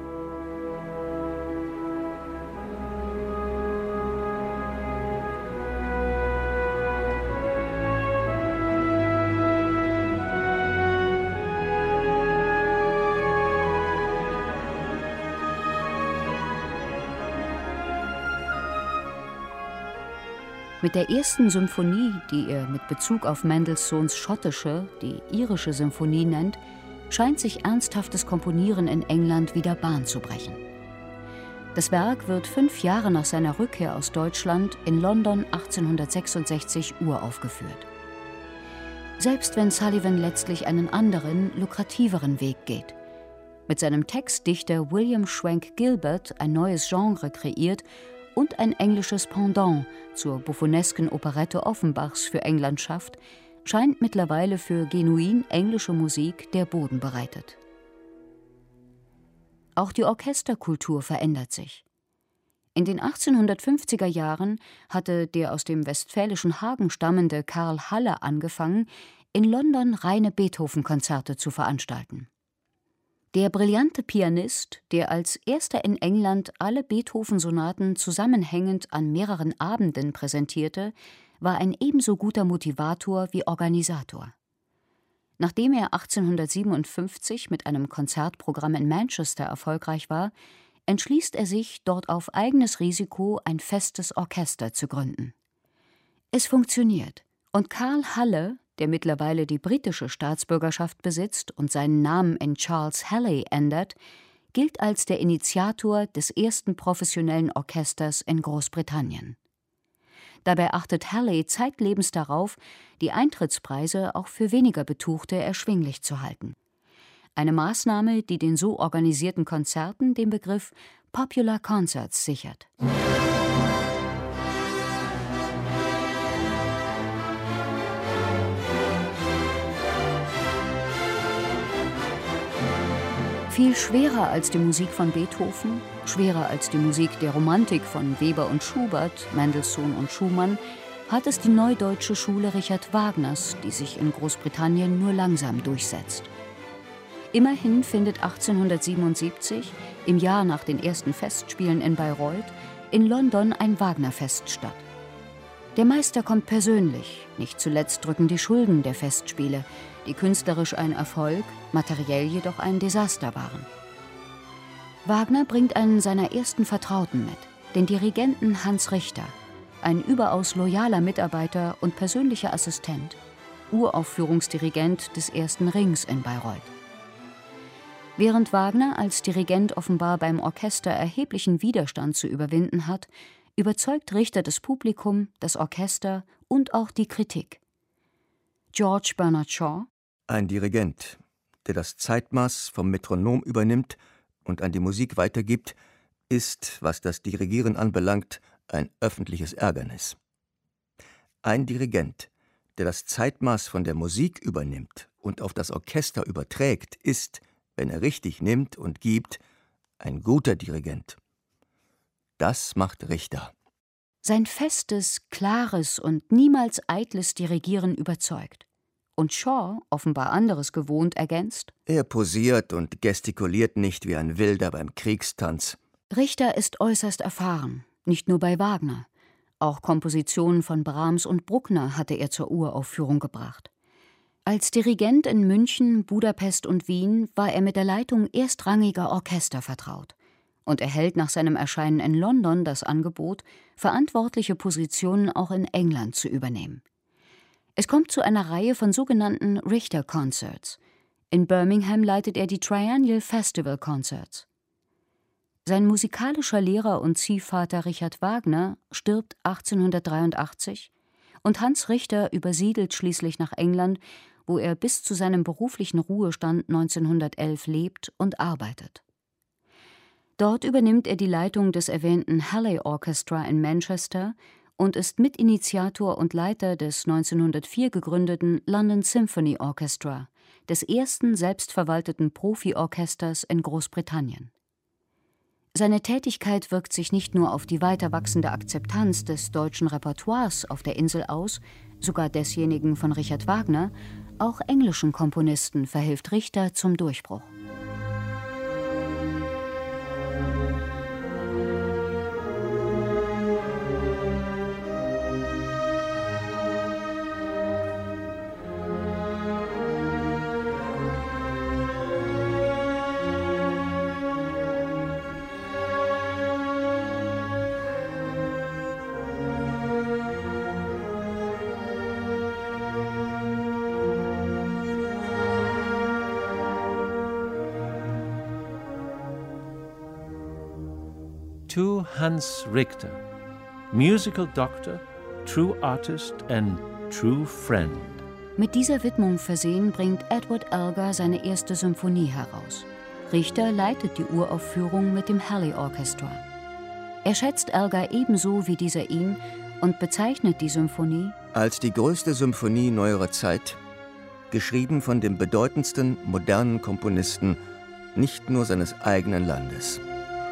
Mit der ersten Symphonie, die er mit Bezug auf Mendelssohns schottische, die irische Symphonie nennt, scheint sich ernsthaftes Komponieren in England wieder Bahn zu brechen. Das Werk wird 5 Jahre nach seiner Rückkehr aus Deutschland in London 1866 uraufgeführt. Selbst wenn Sullivan letztlich einen anderen, lukrativeren Weg geht. Mit seinem Textdichter William Schwenk Gilbert ein neues Genre kreiert und ein englisches Pendant zur buffonesken Operette Offenbachs für England schafft, scheint mittlerweile für genuin englische Musik der Boden bereitet. Auch die Orchesterkultur verändert sich. In den 1850er Jahren hatte der aus dem westfälischen Hagen stammende Karl Haller angefangen, in London reine Beethoven-Konzerte zu veranstalten. Der brillante Pianist, der als erster in England alle Beethoven-Sonaten zusammenhängend an mehreren Abenden präsentierte, war ein ebenso guter Motivator wie Organisator. Nachdem er 1857 mit einem Konzertprogramm in Manchester erfolgreich war, entschließt er sich, dort auf eigenes Risiko ein festes Orchester zu gründen. Es funktioniert und Karl Haller, der mittlerweile die britische Staatsbürgerschaft besitzt und seinen Namen in Charles Halley ändert, gilt als der Initiator des ersten professionellen Orchesters in Großbritannien. Dabei achtet Halley zeitlebens darauf, die Eintrittspreise auch für weniger Betuchte erschwinglich zu halten. Eine Maßnahme, die den so organisierten Konzerten den Begriff Popular Concerts sichert. Viel schwerer als die Musik von Beethoven, schwerer als die Musik der Romantik von Weber und Schubert, Mendelssohn und Schumann, hat es die neudeutsche Schule Richard Wagners, die sich in Großbritannien nur langsam durchsetzt. Immerhin findet 1877, im Jahr nach den ersten Festspielen in Bayreuth, in London ein Wagner-Fest statt. Der Meister kommt persönlich, nicht zuletzt drücken die Schulden der Festspiele, die künstlerisch ein Erfolg, materiell jedoch ein Desaster waren. Wagner bringt einen seiner ersten Vertrauten mit, den Dirigenten Hans Richter, ein überaus loyaler Mitarbeiter und persönlicher Assistent, Uraufführungsdirigent des ersten Rings in Bayreuth. Während Wagner als Dirigent offenbar beim Orchester erheblichen Widerstand zu überwinden hat, überzeugt Richter das Publikum, das Orchester und auch die Kritik. George Bernard Shaw: Ein Dirigent, der das Zeitmaß vom Metronom übernimmt und an die Musik weitergibt, ist, was das Dirigieren anbelangt, ein öffentliches Ärgernis. Ein Dirigent, der das Zeitmaß von der Musik übernimmt und auf das Orchester überträgt, ist, wenn er richtig nimmt und gibt, ein guter Dirigent. Das macht Richter. Sein festes, klares und niemals eitles Dirigieren überzeugt. Und Shaw, offenbar anderes gewohnt, ergänzt: Er posiert und gestikuliert nicht wie ein Wilder beim Kriegstanz. Richter ist äußerst erfahren, nicht nur bei Wagner. Auch Kompositionen von Brahms und Bruckner hatte er zur Uraufführung gebracht. Als Dirigent in München, Budapest und Wien war er mit der Leitung erstrangiger Orchester vertraut und erhält nach seinem Erscheinen in London das Angebot, verantwortliche Positionen auch in England zu übernehmen. Es kommt zu einer Reihe von sogenannten Richter Concerts. In Birmingham leitet er die Triennial Festival Concerts. Sein musikalischer Lehrer und Ziehvater Richard Wagner stirbt 1883 und Hans Richter übersiedelt schließlich nach England, wo er bis zu seinem beruflichen Ruhestand 1911 lebt und arbeitet. Dort übernimmt er die Leitung des erwähnten Halley Orchestra in Manchester und ist Mitinitiator und Leiter des 1904 gegründeten London Symphony Orchestra, des ersten selbstverwalteten Profi-Orchesters in Großbritannien. Seine Tätigkeit wirkt sich nicht nur auf die weiter wachsende Akzeptanz des deutschen Repertoires auf der Insel aus, sogar desjenigen von Richard Wagner, auch englischen Komponisten verhilft Richter zum Durchbruch. To Hans Richter, musical doctor, true artist and true friend. Mit dieser Widmung versehen bringt Edward Elgar seine erste Symphonie heraus. Richter leitet die Uraufführung mit dem Halley Orchestra. Er schätzt Elgar ebenso wie dieser ihn und bezeichnet die Symphonie als die größte Symphonie neuerer Zeit, geschrieben von dem bedeutendsten modernen Komponisten nicht nur seines eigenen Landes.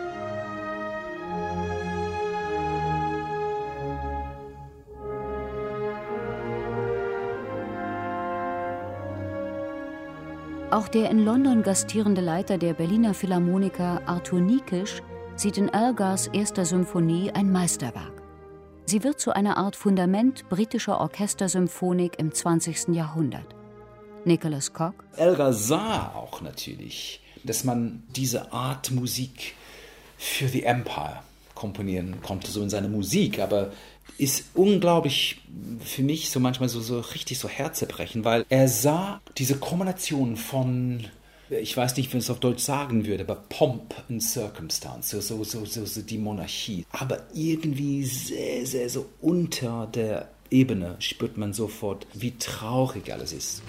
Auch der in London gastierende Leiter der Berliner Philharmoniker Arthur Nikisch sieht in Elgars erster Symphonie ein Meisterwerk. Sie wird zu einer Art Fundament britischer Orchestersymphonik im 20. Jahrhundert. Nicholas Cooke: Elgar sah auch natürlich, dass man diese Art Musik für The Empire komponieren konnte, so in seiner Musik, aber ist unglaublich für mich so manchmal so richtig so herzzerbrechend, weil er sah diese Kombination von, ich weiß nicht, wie man es auf Deutsch sagen würde, aber Pomp and Circumstance, so die Monarchie, aber irgendwie sehr, sehr so unter der Ebene spürt man sofort, wie traurig alles ist.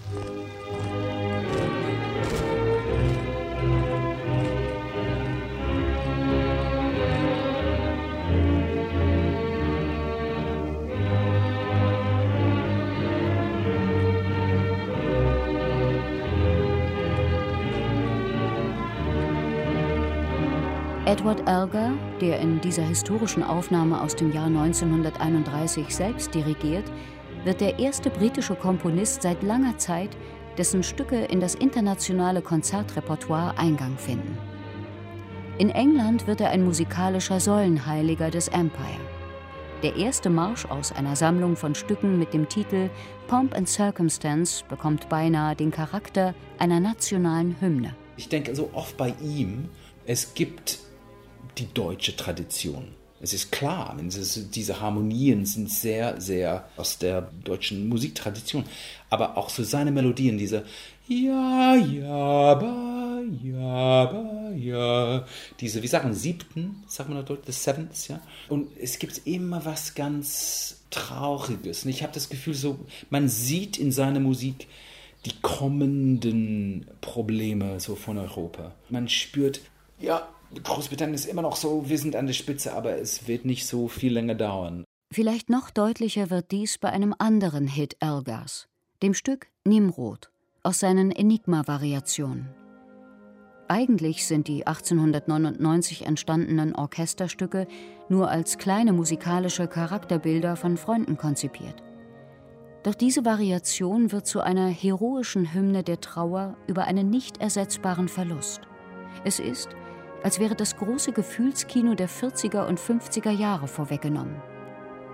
Edward Elgar, der in dieser historischen Aufnahme aus dem Jahr 1931 selbst dirigiert, wird der erste britische Komponist seit langer Zeit, dessen Stücke in das internationale Konzertrepertoire Eingang finden. In England wird er ein musikalischer Säulenheiliger des Empire. Der erste Marsch aus einer Sammlung von Stücken mit dem Titel Pomp and Circumstance bekommt beinahe den Charakter einer nationalen Hymne. Ich denke so oft bei ihm, es gibt die deutsche Tradition. Es ist klar, diese Harmonien sind sehr, sehr aus der deutschen Musiktradition. Aber auch so seine Melodien, diese ja, ja, ba, ja, ba, ja, diese, wie sagen, siebten, sagt man auf Deutsch, the sevenths, ja. Und es gibt immer was ganz Trauriges. Und ich habe das Gefühl, so, man sieht in seiner Musik die kommenden Probleme so von Europa. Man spürt, ja, Großbritannien ist immer noch so, wir sind an der Spitze, aber es wird nicht so viel länger dauern. Vielleicht noch deutlicher wird dies bei einem anderen Hit Elgars, dem Stück Nimrod aus seinen Enigma-Variationen. Eigentlich sind die 1899 entstandenen Orchesterstücke nur als kleine musikalische Charakterbilder von Freunden konzipiert. Doch diese Variation wird zu einer heroischen Hymne der Trauer über einen nicht ersetzbaren Verlust. Es ist, als wäre das große Gefühlskino der 40er und 50er Jahre vorweggenommen.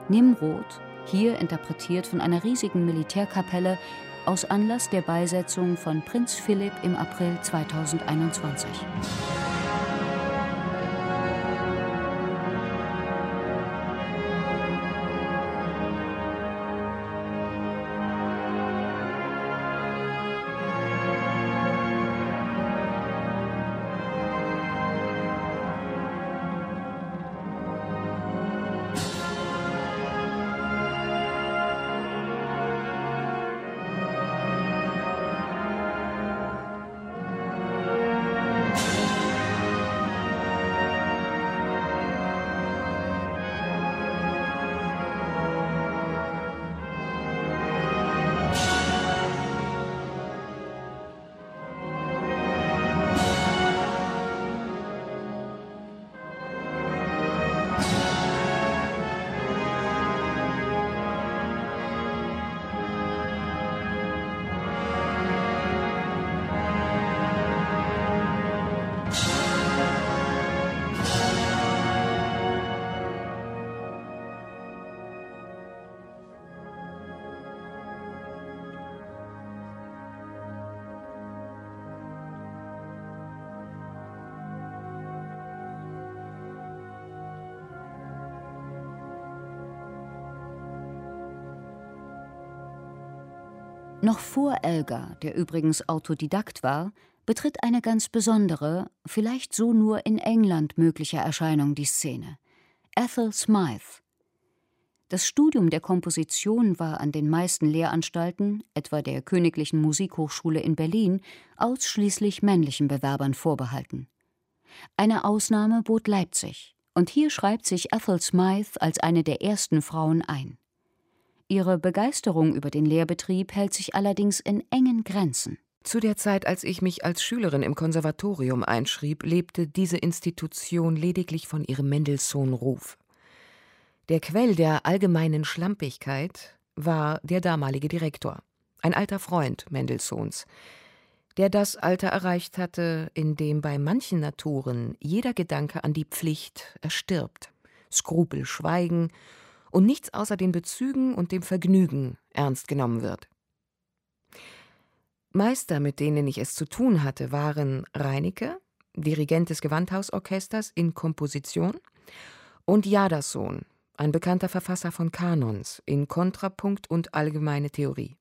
Nimrod, hier interpretiert von einer riesigen Militärkapelle aus Anlass der Beisetzung von Prinz Philipp im April 2021. Noch vor Elgar, der übrigens Autodidakt war, betritt eine ganz besondere, vielleicht so nur in England mögliche Erscheinung die Szene: Ethel Smyth. Das Studium der Komposition war an den meisten Lehranstalten, etwa der Königlichen Musikhochschule in Berlin, ausschließlich männlichen Bewerbern vorbehalten. Eine Ausnahme bot Leipzig, und hier schreibt sich Ethel Smyth als eine der ersten Frauen ein. Ihre Begeisterung über den Lehrbetrieb hält sich allerdings in engen Grenzen. Zu der Zeit, als ich mich als Schülerin im Konservatorium einschrieb, lebte diese Institution lediglich von ihrem Mendelssohn-Ruf. Der Quell der allgemeinen Schlampigkeit war der damalige Direktor, ein alter Freund Mendelssohns, der das Alter erreicht hatte, in dem bei manchen Naturen jeder Gedanke an die Pflicht erstirbt, Skrupel schweigen und nichts außer den Bezügen und dem Vergnügen ernst genommen wird. Meister, mit denen ich es zu tun hatte, waren Reinecke, Dirigent des Gewandhausorchesters in Komposition, und Jadassohn, ein bekannter Verfasser von Kanons in Kontrapunkt und allgemeine Theorie.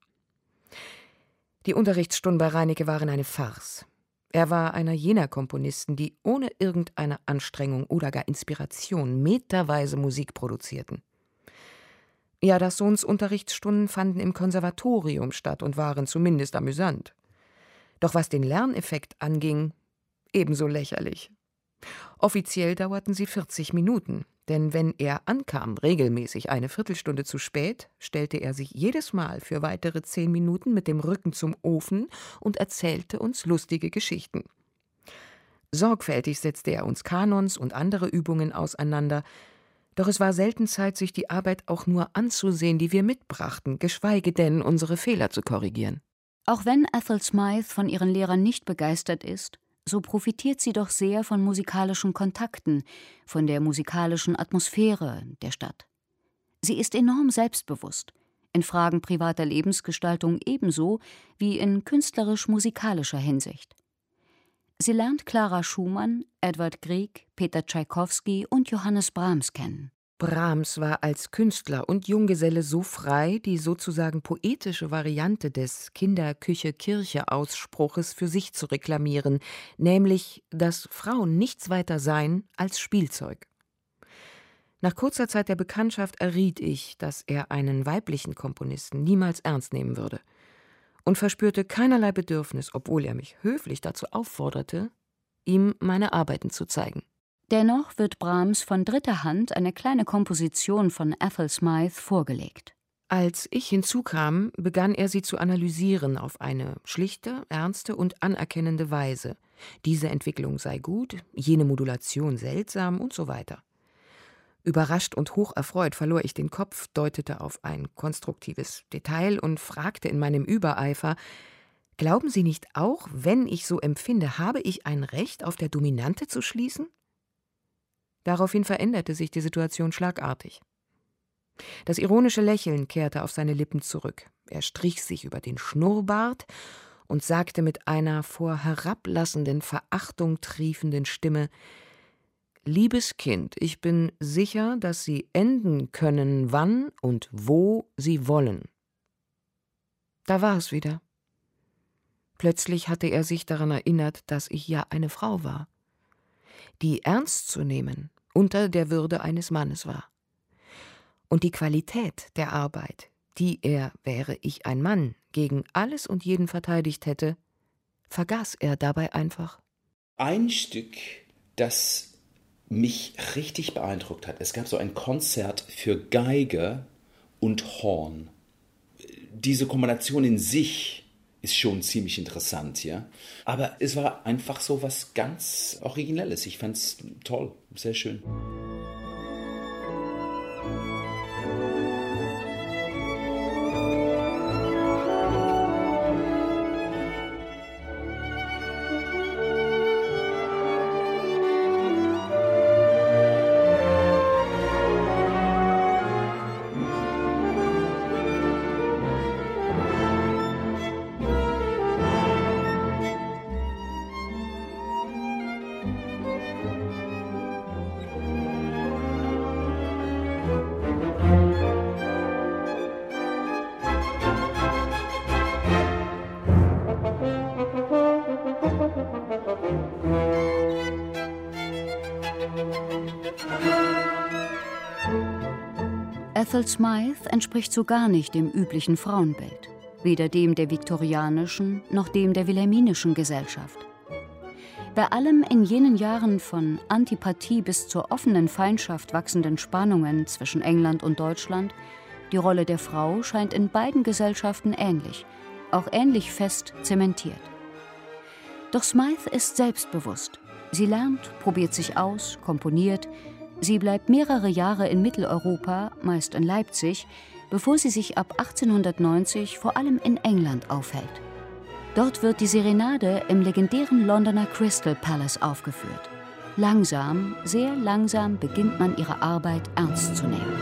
Die Unterrichtsstunden bei Reinecke waren eine Farce. Er war einer jener Komponisten, die ohne irgendeine Anstrengung oder gar Inspiration meterweise Musik produzierten. Jadassohns Unterrichtsstunden fanden im Konservatorium statt und waren zumindest amüsant. Doch was den Lerneffekt anging, ebenso lächerlich. Offiziell dauerten sie 40 Minuten, denn wenn er ankam, regelmäßig eine Viertelstunde zu spät, stellte er sich jedes Mal für weitere 10 Minuten mit dem Rücken zum Ofen und erzählte uns lustige Geschichten. Sorgfältig setzte er uns Kanons und andere Übungen auseinander, doch es war selten Zeit, sich die Arbeit auch nur anzusehen, die wir mitbrachten, geschweige denn unsere Fehler zu korrigieren. Auch wenn Ethel Smyth von ihren Lehrern nicht begeistert ist, so profitiert sie doch sehr von musikalischen Kontakten, von der musikalischen Atmosphäre der Stadt. Sie ist enorm selbstbewusst, in Fragen privater Lebensgestaltung ebenso wie in künstlerisch-musikalischer Hinsicht. Sie lernt Clara Schumann, Edward Grieg, Peter Tschaikowski und Johannes Brahms kennen. Brahms war als Künstler und Junggeselle so frei, die sozusagen poetische Variante des Kinderküche-Kirche-Ausspruches für sich zu reklamieren, nämlich, dass Frauen nichts weiter seien als Spielzeug. Nach kurzer Zeit der Bekanntschaft erriet ich, dass er einen weiblichen Komponisten niemals ernst nehmen würde und verspürte keinerlei Bedürfnis, obwohl er mich höflich dazu aufforderte, ihm meine Arbeiten zu zeigen. Dennoch wird Brahms von dritter Hand eine kleine Komposition von Ethel Smyth vorgelegt. Als ich hinzukam, begann er sie zu analysieren auf eine schlichte, ernste und anerkennende Weise. Diese Entwicklung sei gut, jene Modulation seltsam und so weiter. Überrascht und hocherfreut verlor ich den Kopf, deutete auf ein konstruktives Detail und fragte in meinem Übereifer: »Glauben Sie nicht auch, wenn ich so empfinde, habe ich ein Recht, auf der Dominante zu schließen?« Daraufhin veränderte sich die Situation schlagartig. Das ironische Lächeln kehrte auf seine Lippen zurück. Er strich sich über den Schnurrbart und sagte mit einer vor herablassenden Verachtung triefenden Stimme: »Liebes Kind, ich bin sicher, dass Sie enden können, wann und wo Sie wollen.« Da war es wieder. Plötzlich hatte er sich daran erinnert, dass ich ja eine Frau war, die ernst zu nehmen unter der Würde eines Mannes war. Und die Qualität der Arbeit, die er, wäre ich ein Mann, gegen alles und jeden verteidigt hätte, vergaß er dabei einfach. Ein Stück, das mich richtig beeindruckt hat, es gab so ein Konzert für Geige und Horn. Diese Kombination in sich ist schon ziemlich interessant, ja. Aber es war einfach so was ganz Originelles. Ich fand es toll, sehr schön. Ethel Smyth entspricht so gar nicht dem üblichen Frauenbild, weder dem der viktorianischen noch dem der wilhelminischen Gesellschaft. Bei allem in jenen Jahren von Antipathie bis zur offenen Feindschaft wachsenden Spannungen zwischen England und Deutschland, die Rolle der Frau scheint in beiden Gesellschaften ähnlich, auch ähnlich fest zementiert. Doch Smyth ist selbstbewusst. Sie lernt, probiert sich aus, komponiert. Sie bleibt mehrere Jahre in Mitteleuropa, meist in Leipzig, bevor sie sich ab 1890 vor allem in England aufhält. Dort wird die Serenade im legendären Londoner Crystal Palace aufgeführt. Langsam, sehr langsam beginnt man ihre Arbeit ernst zu nehmen.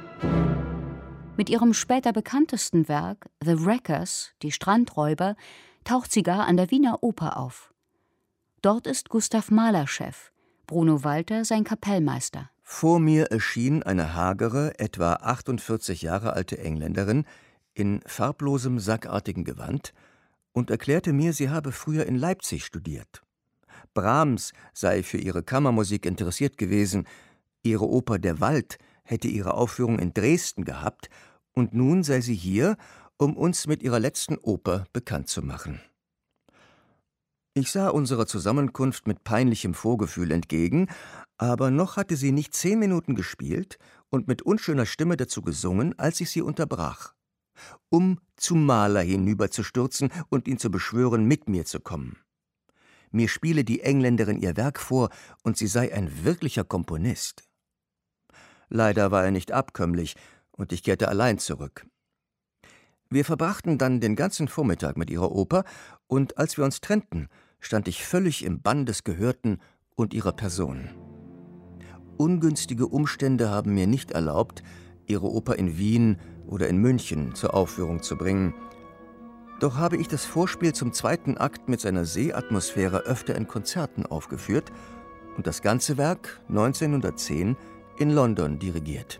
Mit ihrem später bekanntesten Werk The Wreckers, die Strandräuber, taucht sie gar an der Wiener Oper auf. Dort ist Gustav Mahler Chef, Bruno Walter sein Kapellmeister. Vor mir erschien eine hagere, etwa 48 Jahre alte Engländerin in farblosem, sackartigen Gewand und erklärte mir, sie habe früher in Leipzig studiert. Brahms sei für ihre Kammermusik interessiert gewesen, ihre Oper Der Wald hätte ihre Aufführung in Dresden gehabt und nun sei sie hier, um uns mit ihrer letzten Oper bekannt zu machen. Ich sah unserer Zusammenkunft mit peinlichem Vorgefühl entgegen, aber noch hatte sie nicht 10 Minuten gespielt und mit unschöner Stimme dazu gesungen, als ich sie unterbrach, um zu Mahler hinüberzustürzen und ihn zu beschwören, mit mir zu kommen. Mir spiele die Engländerin ihr Werk vor und sie sei ein wirklicher Komponist. Leider war er nicht abkömmlich und ich kehrte allein zurück. Wir verbrachten dann den ganzen Vormittag mit ihrer Oper und als wir uns trennten, stand ich völlig im Bann des Gehörten und ihrer Person. Ungünstige Umstände haben mir nicht erlaubt, ihre Oper in Wien oder in München zur Aufführung zu bringen. Doch habe ich das Vorspiel zum 2. Akt mit seiner Seeatmosphäre öfter in Konzerten aufgeführt und das ganze Werk 1910 in London dirigiert.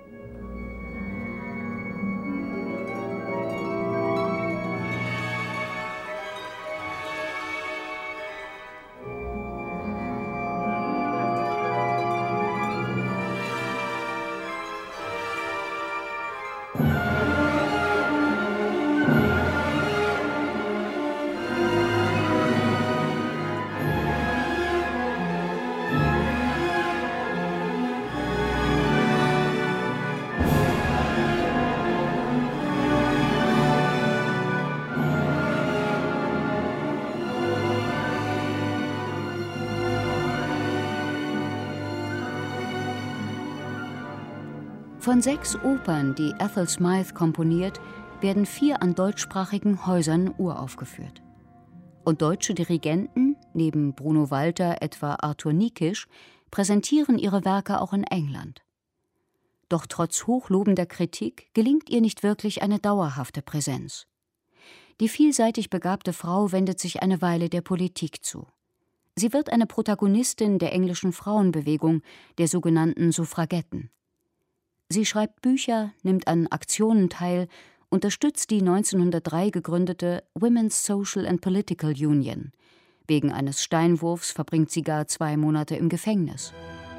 Von 6 Opern, die Ethel Smyth komponiert, werden 4 an deutschsprachigen Häusern uraufgeführt. Und deutsche Dirigenten, neben Bruno Walter etwa Arthur Nikisch, präsentieren ihre Werke auch in England. Doch trotz hochlobender Kritik gelingt ihr nicht wirklich eine dauerhafte Präsenz. Die vielseitig begabte Frau wendet sich eine Weile der Politik zu. Sie wird eine Protagonistin der englischen Frauenbewegung, der sogenannten Suffragetten. Sie schreibt Bücher, nimmt an Aktionen teil, unterstützt die 1903 gegründete Women's Social and Political Union. Wegen eines Steinwurfs verbringt sie gar 2 Monate im Gefängnis.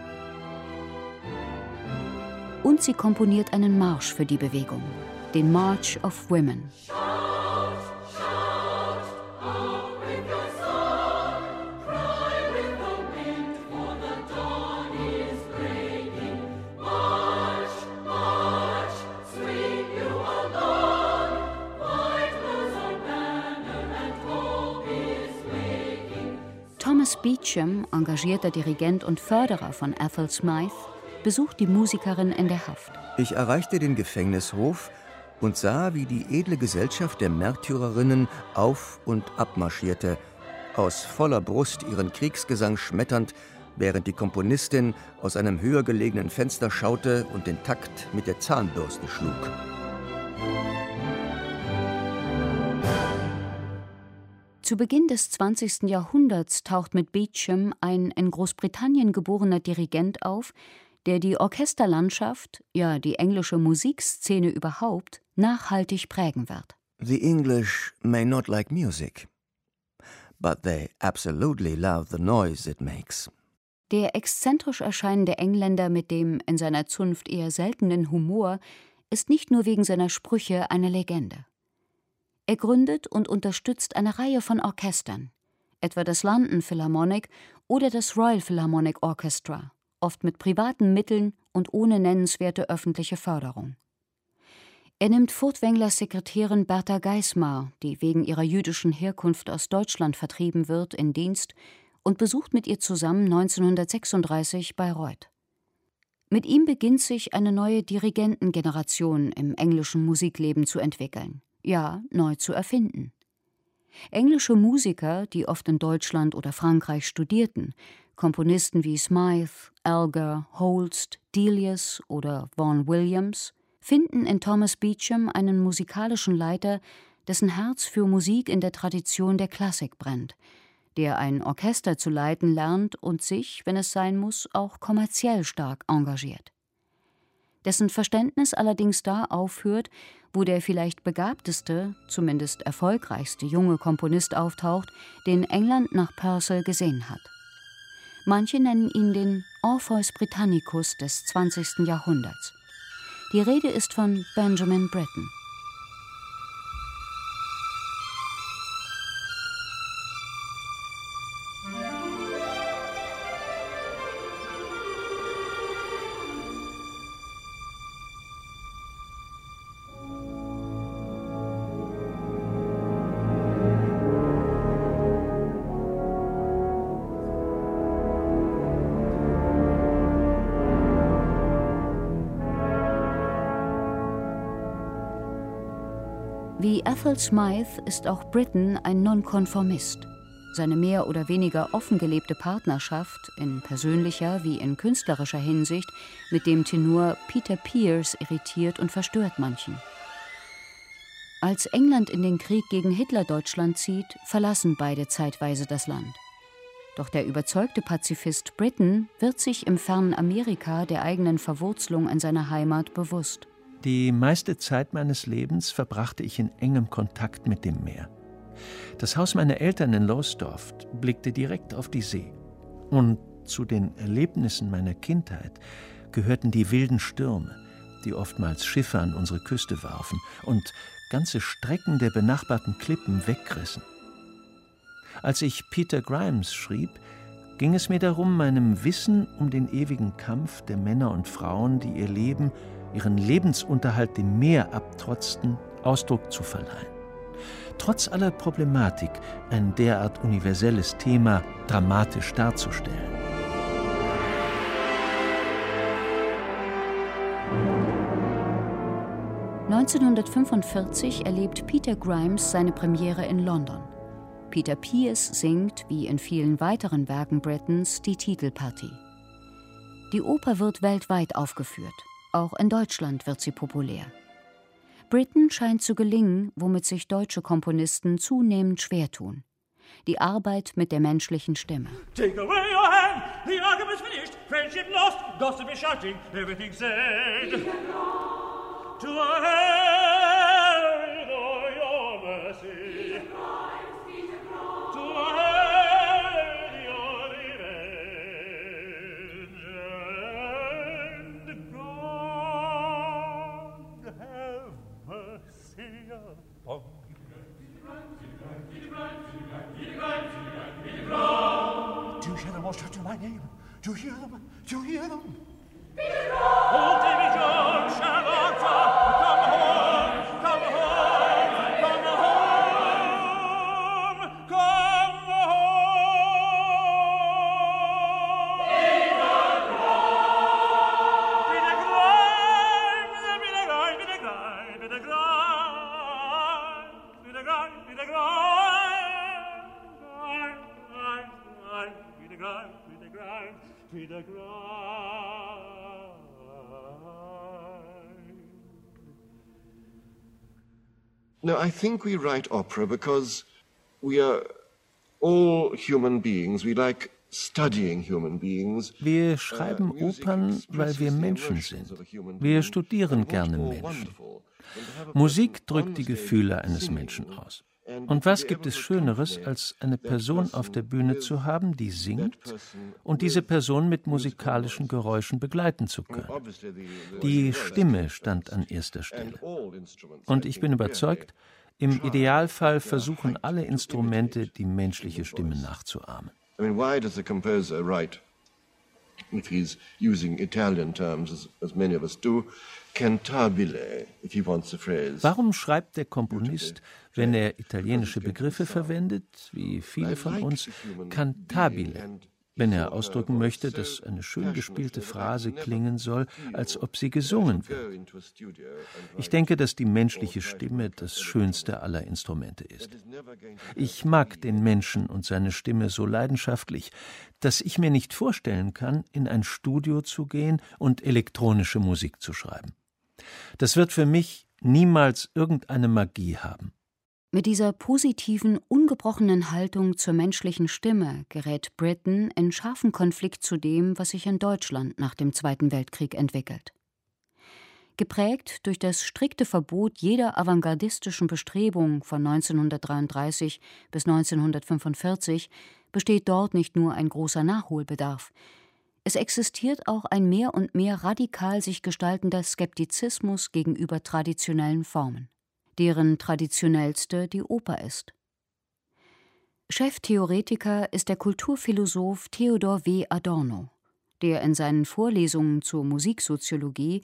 Und sie komponiert einen Marsch für die Bewegung, den March of Women. Thomas Beecham, engagierter Dirigent und Förderer von Ethel Smythe, besucht die Musikerin in der Haft. Ich erreichte den Gefängnishof und sah, wie die edle Gesellschaft der Märtyrerinnen auf- und abmarschierte, aus voller Brust ihren Kriegsgesang schmetternd, während die Komponistin aus einem höher gelegenen Fenster schaute und den Takt mit der Zahnbürste schlug. Zu Beginn des 20. Jahrhunderts taucht mit Beecham ein in Großbritannien geborener Dirigent auf, der die Orchesterlandschaft, ja die englische Musikszene überhaupt, nachhaltig prägen wird. The English may not like music, but they absolutely love the noise it makes. Der exzentrisch erscheinende Engländer mit dem in seiner Zunft eher seltenen Humor ist nicht nur wegen seiner Sprüche eine Legende. Er gründet und unterstützt eine Reihe von Orchestern, etwa das London Philharmonic oder das Royal Philharmonic Orchestra, oft mit privaten Mitteln und ohne nennenswerte öffentliche Förderung. Er nimmt Furtwänglers Sekretärin Bertha Geismar, die wegen ihrer jüdischen Herkunft aus Deutschland vertrieben wird, in Dienst und besucht mit ihr zusammen 1936 Bayreuth. Mit ihm beginnt sich eine neue Dirigentengeneration im englischen Musikleben zu entwickeln. Ja, neu zu erfinden. Englische Musiker, die oft in Deutschland oder Frankreich studierten, Komponisten wie Smythe, Elgar, Holst, Delius oder Vaughan Williams, finden in Thomas Beecham einen musikalischen Leiter, dessen Herz für Musik in der Tradition der Klassik brennt, der ein Orchester zu leiten lernt und sich, wenn es sein muss, auch kommerziell stark engagiert. Dessen Verständnis allerdings da aufhört, wo der vielleicht begabteste, zumindest erfolgreichste junge Komponist auftaucht, den England nach Purcell gesehen hat. Manche nennen ihn den Orpheus Britannicus des 20. Jahrhunderts. Die Rede ist von Benjamin Britten. Wie Ethel Smythe ist auch Britten ein Nonkonformist. Seine mehr oder weniger offen gelebte Partnerschaft, in persönlicher wie in künstlerischer Hinsicht, mit dem Tenor Peter Pears irritiert und verstört manchen. Als England in den Krieg gegen Hitler-Deutschland zieht, verlassen beide zeitweise das Land. Doch der überzeugte Pazifist Britten wird sich im fernen Amerika der eigenen Verwurzelung in seiner Heimat bewusst. Die meiste Zeit meines Lebens verbrachte ich in engem Kontakt mit dem Meer. Das Haus meiner Eltern in Lowestoft blickte direkt auf die See. Und zu den Erlebnissen meiner Kindheit gehörten die wilden Stürme, die oftmals Schiffe an unsere Küste warfen und ganze Strecken der benachbarten Klippen wegrissen. Als ich Peter Grimes schrieb, ging es mir darum, meinem Wissen um den ewigen Kampf der Männer und Frauen, die ihr Leben, ihren Lebensunterhalt dem Meer abtrotzten, Ausdruck zu verleihen. Trotz aller Problematik ein derart universelles Thema dramatisch darzustellen. (1945) erlebt Peter Grimes seine Premiere in London. Peter Pears singt, wie in vielen weiteren Werken Brittens, die Titelpartie. Die Oper wird weltweit aufgeführt. Auch in Deutschland wird sie populär. Britten scheint zu gelingen, womit sich deutsche Komponisten zunehmend schwer tun: die Arbeit mit der menschlichen Stimme. Take away your hand, the argument's finished, friendship lost, gossip is shouting, everything said. To a hand, oh your mercy. To a hand, your revenge. And God have mercy upon Do you hear them all shouting my name? Do you hear them? Do you hear them? Old Davy Jones shall answer. Come home, come home, come home, come home. Be the grind, be the grind, be the grind, be the grind, be the grind, be the grind. Be the grind. No, I think we write opera because we are all human beings. We like studying human beings. Wir schreiben Opern, weil wir Menschen sind. Wir studieren gerne Menschen. Musik drückt die Gefühle eines Menschen aus. Und was gibt es Schöneres, als eine Person auf der Bühne zu haben, die singt und diese Person mit musikalischen Geräuschen begleiten zu können? Die Stimme stand an erster Stelle. Und ich bin überzeugt, im Idealfall versuchen alle Instrumente, die menschliche Stimme nachzuahmen. I mean, why does the composer write, if he's using Italian terms, as many of us do, cantabile, if he wants a phrase? Warum schreibt der Komponist, wenn er italienische Begriffe verwendet, wie viele von uns, cantabile, wenn er ausdrücken möchte, dass eine schön gespielte Phrase klingen soll, als ob sie gesungen wird? Ich denke, dass die menschliche Stimme das schönste aller Instrumente ist. Ich mag den Menschen und seine Stimme so leidenschaftlich, dass ich mir nicht vorstellen kann, in ein Studio zu gehen und elektronische Musik zu schreiben. Das wird für mich niemals irgendeine Magie haben. Mit dieser positiven, ungebrochenen Haltung zur menschlichen Stimme gerät Britten in scharfen Konflikt zu dem, was sich in Deutschland nach dem Zweiten Weltkrieg entwickelt. Geprägt durch das strikte Verbot jeder avantgardistischen Bestrebung von 1933 bis 1945 besteht dort nicht nur ein großer Nachholbedarf. Es existiert auch ein mehr und mehr radikal sich gestaltender Skeptizismus gegenüber traditionellen Formen, deren traditionellste die Oper ist. Cheftheoretiker ist der Kulturphilosoph Theodor W. Adorno, der in seinen Vorlesungen zur Musiksoziologie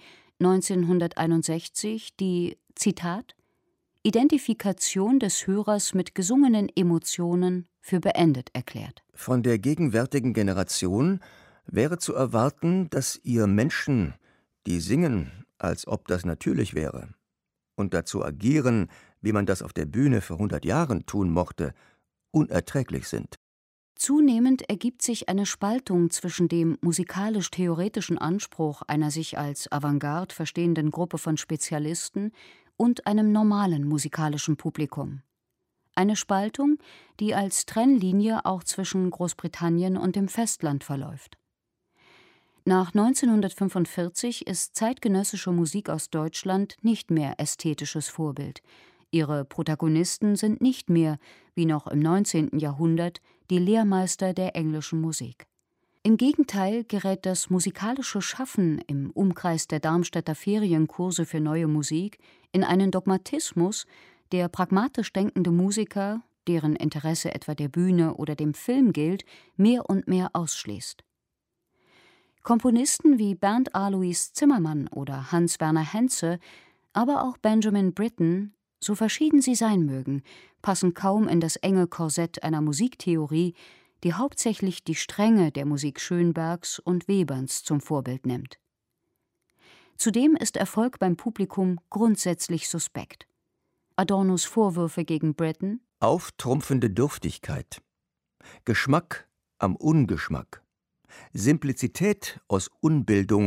1961 die, Zitat, Identifikation des Hörers mit gesungenen Emotionen für beendet erklärt. Von der gegenwärtigen Generation wäre zu erwarten, dass ihr Menschen, die singen, als ob das natürlich wäre, und dazu agieren, wie man das auf der Bühne vor 100 Jahren tun mochte, unerträglich sind. Zunehmend ergibt sich eine Spaltung zwischen dem musikalisch-theoretischen Anspruch einer sich als Avantgarde verstehenden Gruppe von Spezialisten und einem normalen musikalischen Publikum. Eine Spaltung, die als Trennlinie auch zwischen Großbritannien und dem Festland verläuft. Nach 1945 ist zeitgenössische Musik aus Deutschland nicht mehr ästhetisches Vorbild. Ihre Protagonisten sind nicht mehr, wie noch im 19. Jahrhundert, die Lehrmeister der englischen Musik. Im Gegenteil gerät das musikalische Schaffen im Umkreis der Darmstädter Ferienkurse für neue Musik in einen Dogmatismus, der pragmatisch denkende Musiker, deren Interesse etwa der Bühne oder dem Film gilt, mehr und mehr ausschließt. Komponisten wie Bernd Alois Zimmermann oder Hans-Werner Henze, aber auch Benjamin Britten, so verschieden sie sein mögen, passen kaum in das enge Korsett einer Musiktheorie, die hauptsächlich die Stränge der Musik Schönbergs und Weberns zum Vorbild nimmt. Zudem ist Erfolg beim Publikum grundsätzlich suspekt. Adornos Vorwürfe gegen Britten: auftrumpfende Dürftigkeit, Geschmack am Ungeschmack, Simplizität aus Unbildung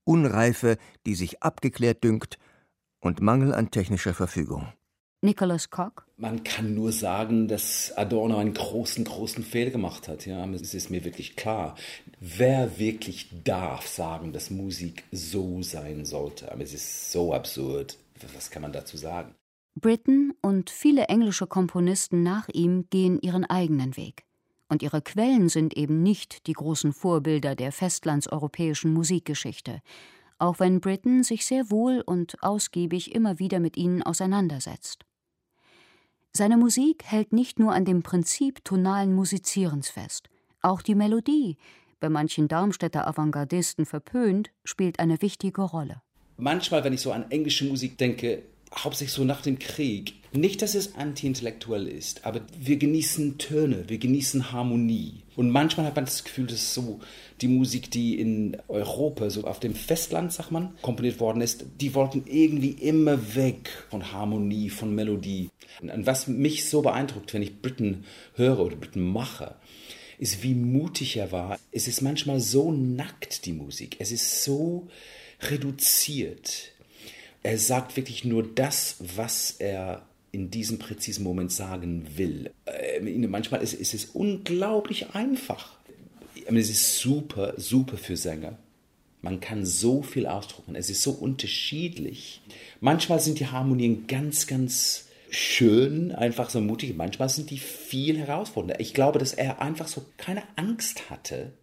Unreife, die sich abgeklärt dünkt, und Mangel an technischer Verfügung. Nicholas Koch: Man kann nur sagen, dass Adorno einen großen Fehler gemacht hat. Ja, es ist mir wirklich klar. Wer wirklich darf sagen, dass Musik so sein sollte? Aber es ist so absurd. Was kann man dazu sagen? Britten und viele englische Komponisten nach ihm gehen ihren eigenen Weg. Und ihre Quellen sind eben nicht die großen Vorbilder der festlandseuropäischen Musikgeschichte, auch wenn Britten sich sehr wohl und ausgiebig immer wieder mit ihnen auseinandersetzt. Seine Musik hält nicht nur an dem Prinzip tonalen Musizierens fest. Auch die Melodie, bei manchen Darmstädter Avantgardisten verpönt, spielt eine wichtige Rolle. Manchmal, wenn ich so an englische Musik denke, hauptsächlich so nach dem Krieg, nicht, dass es anti-intellektuell ist, aber wir genießen Töne, wir genießen Harmonie. Und manchmal hat man das Gefühl, dass so die Musik, die in Europa, so auf dem Festland, sagt man, komponiert worden ist, die wollten irgendwie immer weg von Harmonie, von Melodie. Und was mich so beeindruckt, wenn ich Britten höre oder Britten mache, ist, wie mutig er war. Es ist manchmal so nackt, die Musik. Es ist so reduziert. Er sagt wirklich nur das, was er in diesem präzisen Moment sagen will. Manchmal ist es unglaublich einfach. Es ist super für Sänger. Man kann so viel ausdrücken. Es ist so unterschiedlich. Manchmal sind die Harmonien ganz schön, einfach so mutig. Manchmal sind die viel herausfordernder. Ich glaube, dass er einfach so keine Angst hatte.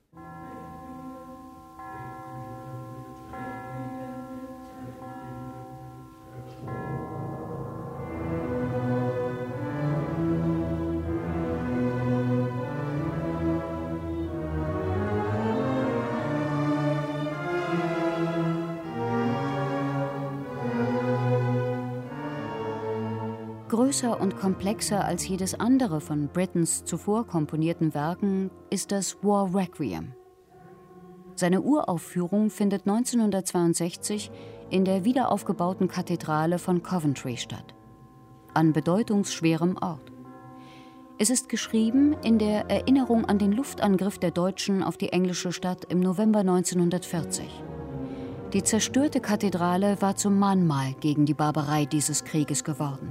Größer und komplexer als jedes andere von Brittens zuvor komponierten Werken ist das War Requiem. Seine Uraufführung findet 1962 in der wiederaufgebauten Kathedrale von Coventry statt, an bedeutungsschwerem Ort. Es ist geschrieben in der Erinnerung an den Luftangriff der Deutschen auf die englische Stadt im November 1940. Die zerstörte Kathedrale war zum Mahnmal gegen die Barbarei dieses Krieges geworden.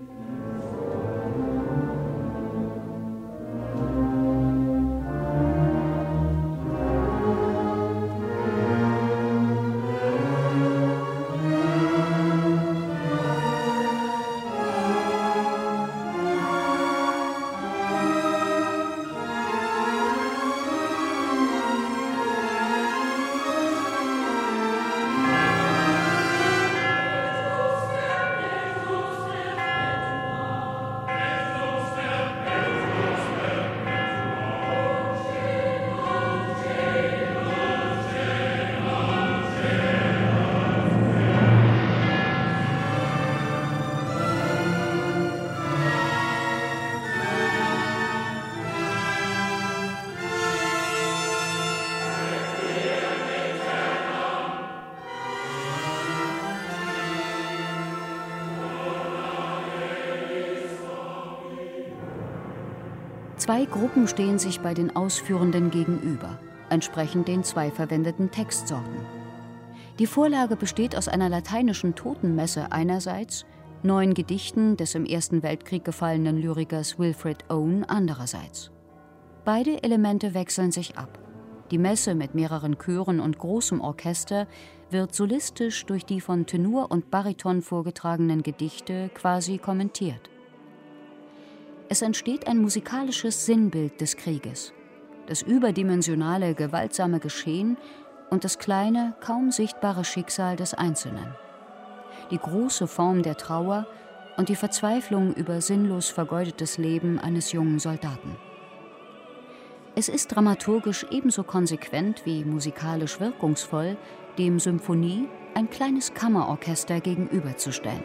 Zwei Gruppen stehen sich bei den Ausführenden gegenüber, entsprechend den zwei verwendeten Textsorten. Die Vorlage besteht aus einer lateinischen Totenmesse einerseits, 9 Gedichten des im Ersten Weltkrieg gefallenen Lyrikers Wilfred Owen andererseits. Beide Elemente wechseln sich ab. Die Messe mit mehreren Chören und großem Orchester wird solistisch durch die von Tenor und Bariton vorgetragenen Gedichte quasi kommentiert. Es entsteht ein musikalisches Sinnbild des Krieges, das überdimensionale, gewaltsame Geschehen und das kleine, kaum sichtbare Schicksal des Einzelnen. Die große Form der Trauer und die Verzweiflung über sinnlos vergeudetes Leben eines jungen Soldaten. Es ist dramaturgisch ebenso konsequent wie musikalisch wirkungsvoll, dem Symphonie ein kleines Kammerorchester gegenüberzustellen.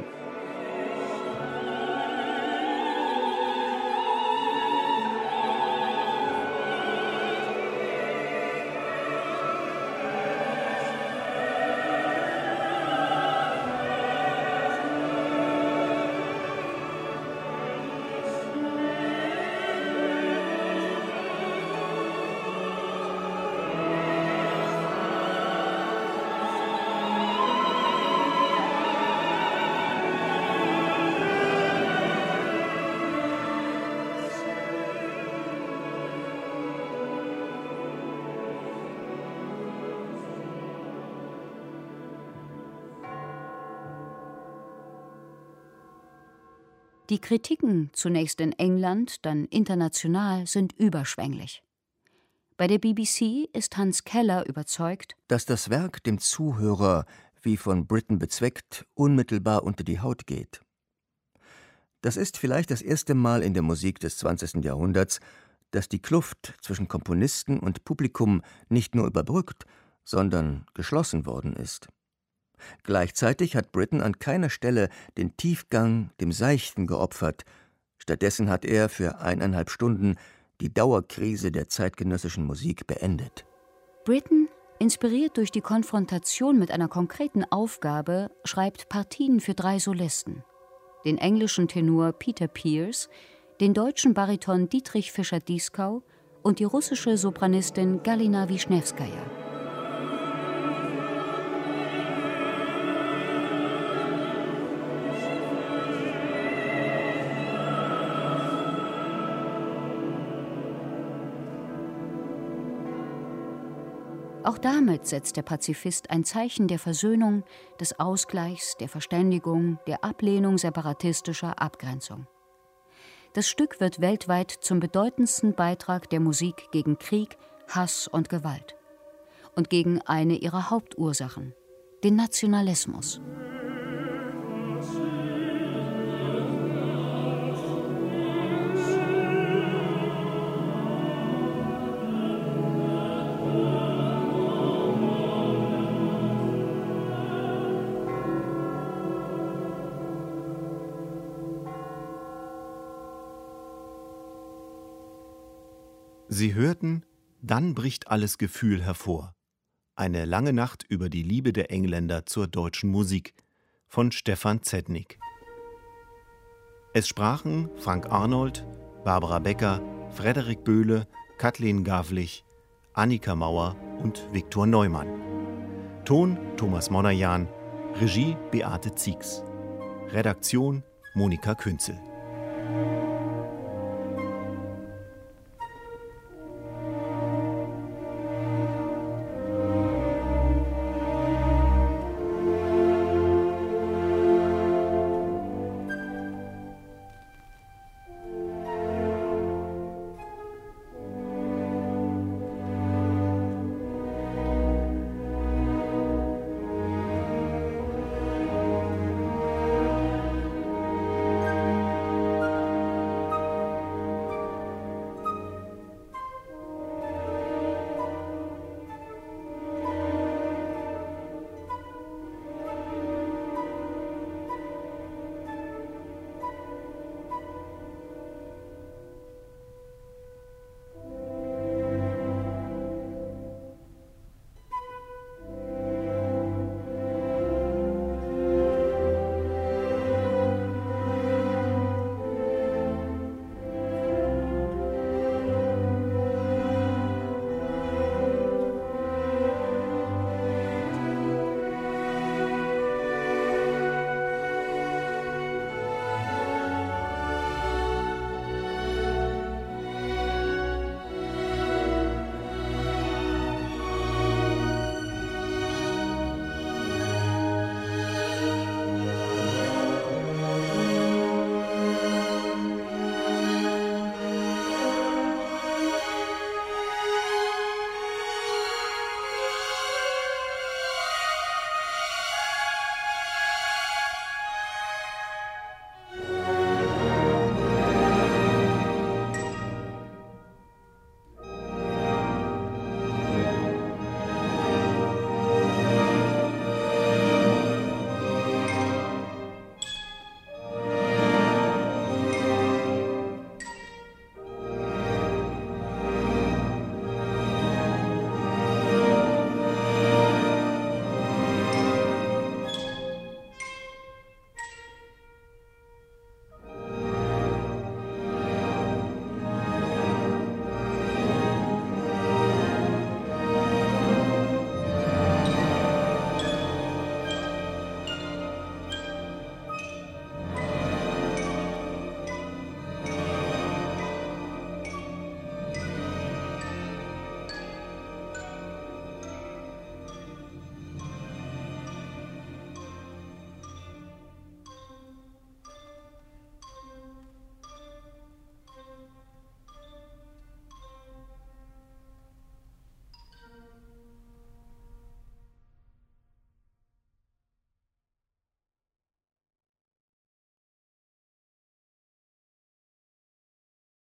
Die Kritiken, zunächst in England, dann international, sind überschwänglich. Bei der BBC ist Hans Keller überzeugt, dass das Werk dem Zuhörer, wie von Britten bezweckt, unmittelbar unter die Haut geht. Das ist vielleicht das erste Mal in der Musik des 20. Jahrhunderts, dass die Kluft zwischen Komponisten und Publikum nicht nur überbrückt, sondern geschlossen worden ist. Gleichzeitig hat Britten an keiner Stelle den Tiefgang dem Seichten geopfert. Stattdessen hat er für 1,5 Stunden die Dauerkrise der zeitgenössischen Musik beendet. Britten, inspiriert durch die Konfrontation mit einer konkreten Aufgabe, schreibt Partien für 3 Solisten: den englischen Tenor Peter Pears, den deutschen Bariton Dietrich Fischer-Dieskau und die russische Sopranistin Galina Wischnewskaja. Auch damit setzt der Pazifist ein Zeichen der Versöhnung, des Ausgleichs, der Verständigung, der Ablehnung separatistischer Abgrenzung. Das Stück wird weltweit zum bedeutendsten Beitrag der Musik gegen Krieg, Hass und Gewalt und gegen eine ihrer Hauptursachen, den Nationalismus. Sie hörten »Dann bricht alles Gefühl hervor«. Eine lange Nacht über die Liebe der Engländer zur deutschen Musik von Stefan Zednik. Es sprachen Frank Arnold, Barbara Becker, Frederik Böhle, Kathleen Gavlich, Annika Mauer und Viktor Neumann. Ton Thomas Monajan, Regie Beate Zieks. Redaktion Monika Künzel.